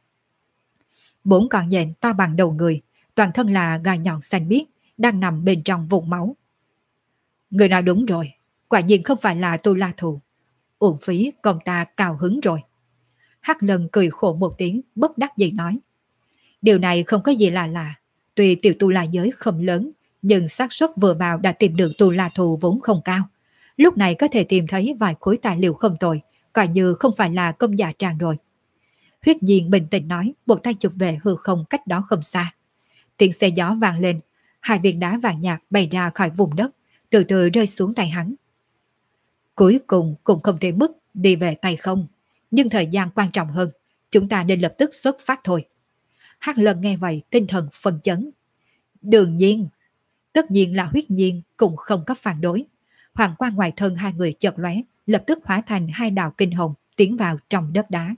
4 con nhện to bằng đầu người, toàn thân là gai nhọn xanh biếc, đang nằm bên trong vũng máu. Người nói đúng rồi, quả nhiên không phải là Tu La Thù. Uổng phí công ta cao hứng rồi. Hắc Lân cười khổ một tiếng, bất đắc dĩ nói. Điều này không có gì lạ. Tuy tiểu Tu La giới không lớn, nhưng xác suất vừa vào đã tìm được Tu La Thù vốn không cao. Lúc này có thể tìm thấy vài khối tài liệu không tồi, coi như không phải là công dạ tràn rồi. Huyết Nhiên bình tĩnh nói, một tay chụp về hư không cách đó không xa. Tiếng xe gió vang lên, 2 viên đá vàng nhạt bay ra khỏi vùng đất, từ từ rơi xuống tay hắn. Cuối cùng cũng không thể mất đi về tay không, nhưng thời gian quan trọng hơn, chúng ta nên lập tức xuất phát thôi. Hắc Lân nghe vậy tinh thần phân chấn. Đương nhiên, tất nhiên là Huyết Nhiên cũng không có phản đối. Hoàng quang ngoài thân hai người chợt lóe, lập tức hóa thành 2 đạo kinh hồng tiến vào trong đất đá.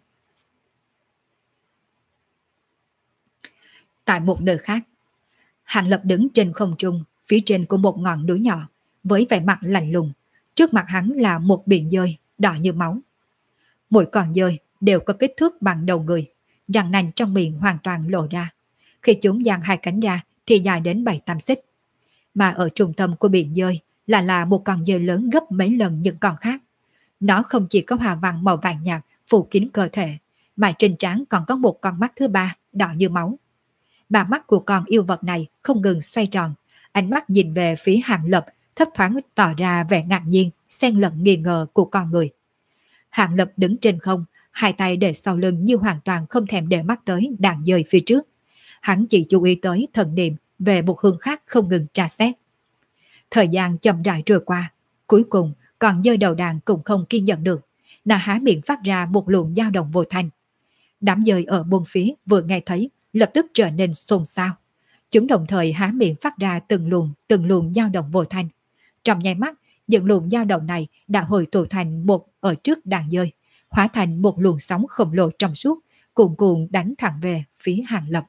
Tại một nơi khác, Hàng Lập đứng trên không trung, phía trên của một ngọn núi nhỏ, với vẻ mặt lạnh lùng. Trước mặt hắn là một biển dơi đỏ như máu. Mỗi con dơi đều có kích thước bằng đầu người, răng nanh trong miệng hoàn toàn lộ ra. Khi chúng dang 2 cánh ra thì dài đến 7-8 xích. Mà ở trung tâm của biển dơi là một con dơi lớn gấp mấy lần những con khác. Nó không chỉ có hoa văn màu vàng nhạt phủ kín cơ thể, mà trên trán còn có một con mắt thứ 3 đỏ như máu. Ba mắt của con yêu vật này không ngừng xoay tròn, ánh mắt nhìn về phía Hàng Lập, thấp thoáng tỏ ra vẻ ngạc nhiên, xen lẫn nghi ngờ của con người. Hàng Lập đứng trên không, 2 tay để sau lưng như hoàn toàn không thèm để mắt tới đàn dơi phía trước. Hắn chỉ chú ý tới thần niệm về một hướng khác không ngừng tra xét. Thời gian chậm rãi trôi qua, cuối cùng còn dơi đầu đàn cũng không kiên nhẫn được, nó há miệng phát ra một luồng dao động vô thanh. Đám dơi ở buôn phía vừa nghe thấy lập tức trở nên xôn xao. Chúng đồng thời há miệng phát ra từng luồng dao động vô thanh. Trong nháy mắt, những luồng dao động này đã hội tụ thành một ở trước đàn dơi, hóa thành một luồng sóng khổng lồ trong suốt, cuồn cuộn đánh thẳng về phía Hàng Lập.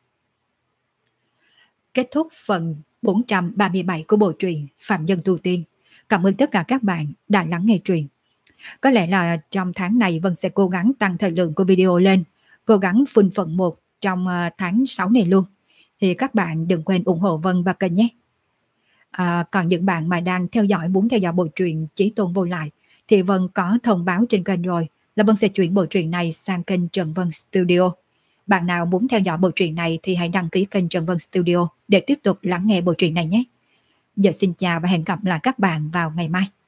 Kết thúc phần 437 của bộ truyện Phạm Nhân Tu Tiên. Cảm ơn tất cả các bạn đã lắng nghe truyện. Có lẽ là trong tháng này Vân sẽ cố gắng tăng thời lượng của video lên, cố gắng full phần 1 trong tháng 6 này luôn. Thì các bạn đừng quên ủng hộ Vân và kênh nhé. Còn những bạn mà đang muốn theo dõi bộ truyện Chí Tôn Vô Lại thì Vân có thông báo trên kênh rồi, là Vân sẽ chuyển bộ truyện này sang kênh Trần Vân Studio. Bạn nào muốn theo dõi bộ truyện này thì hãy đăng ký kênh Trần Vân Studio để tiếp tục lắng nghe bộ truyện này nhé. Giờ xin chào và hẹn gặp lại các bạn vào ngày mai.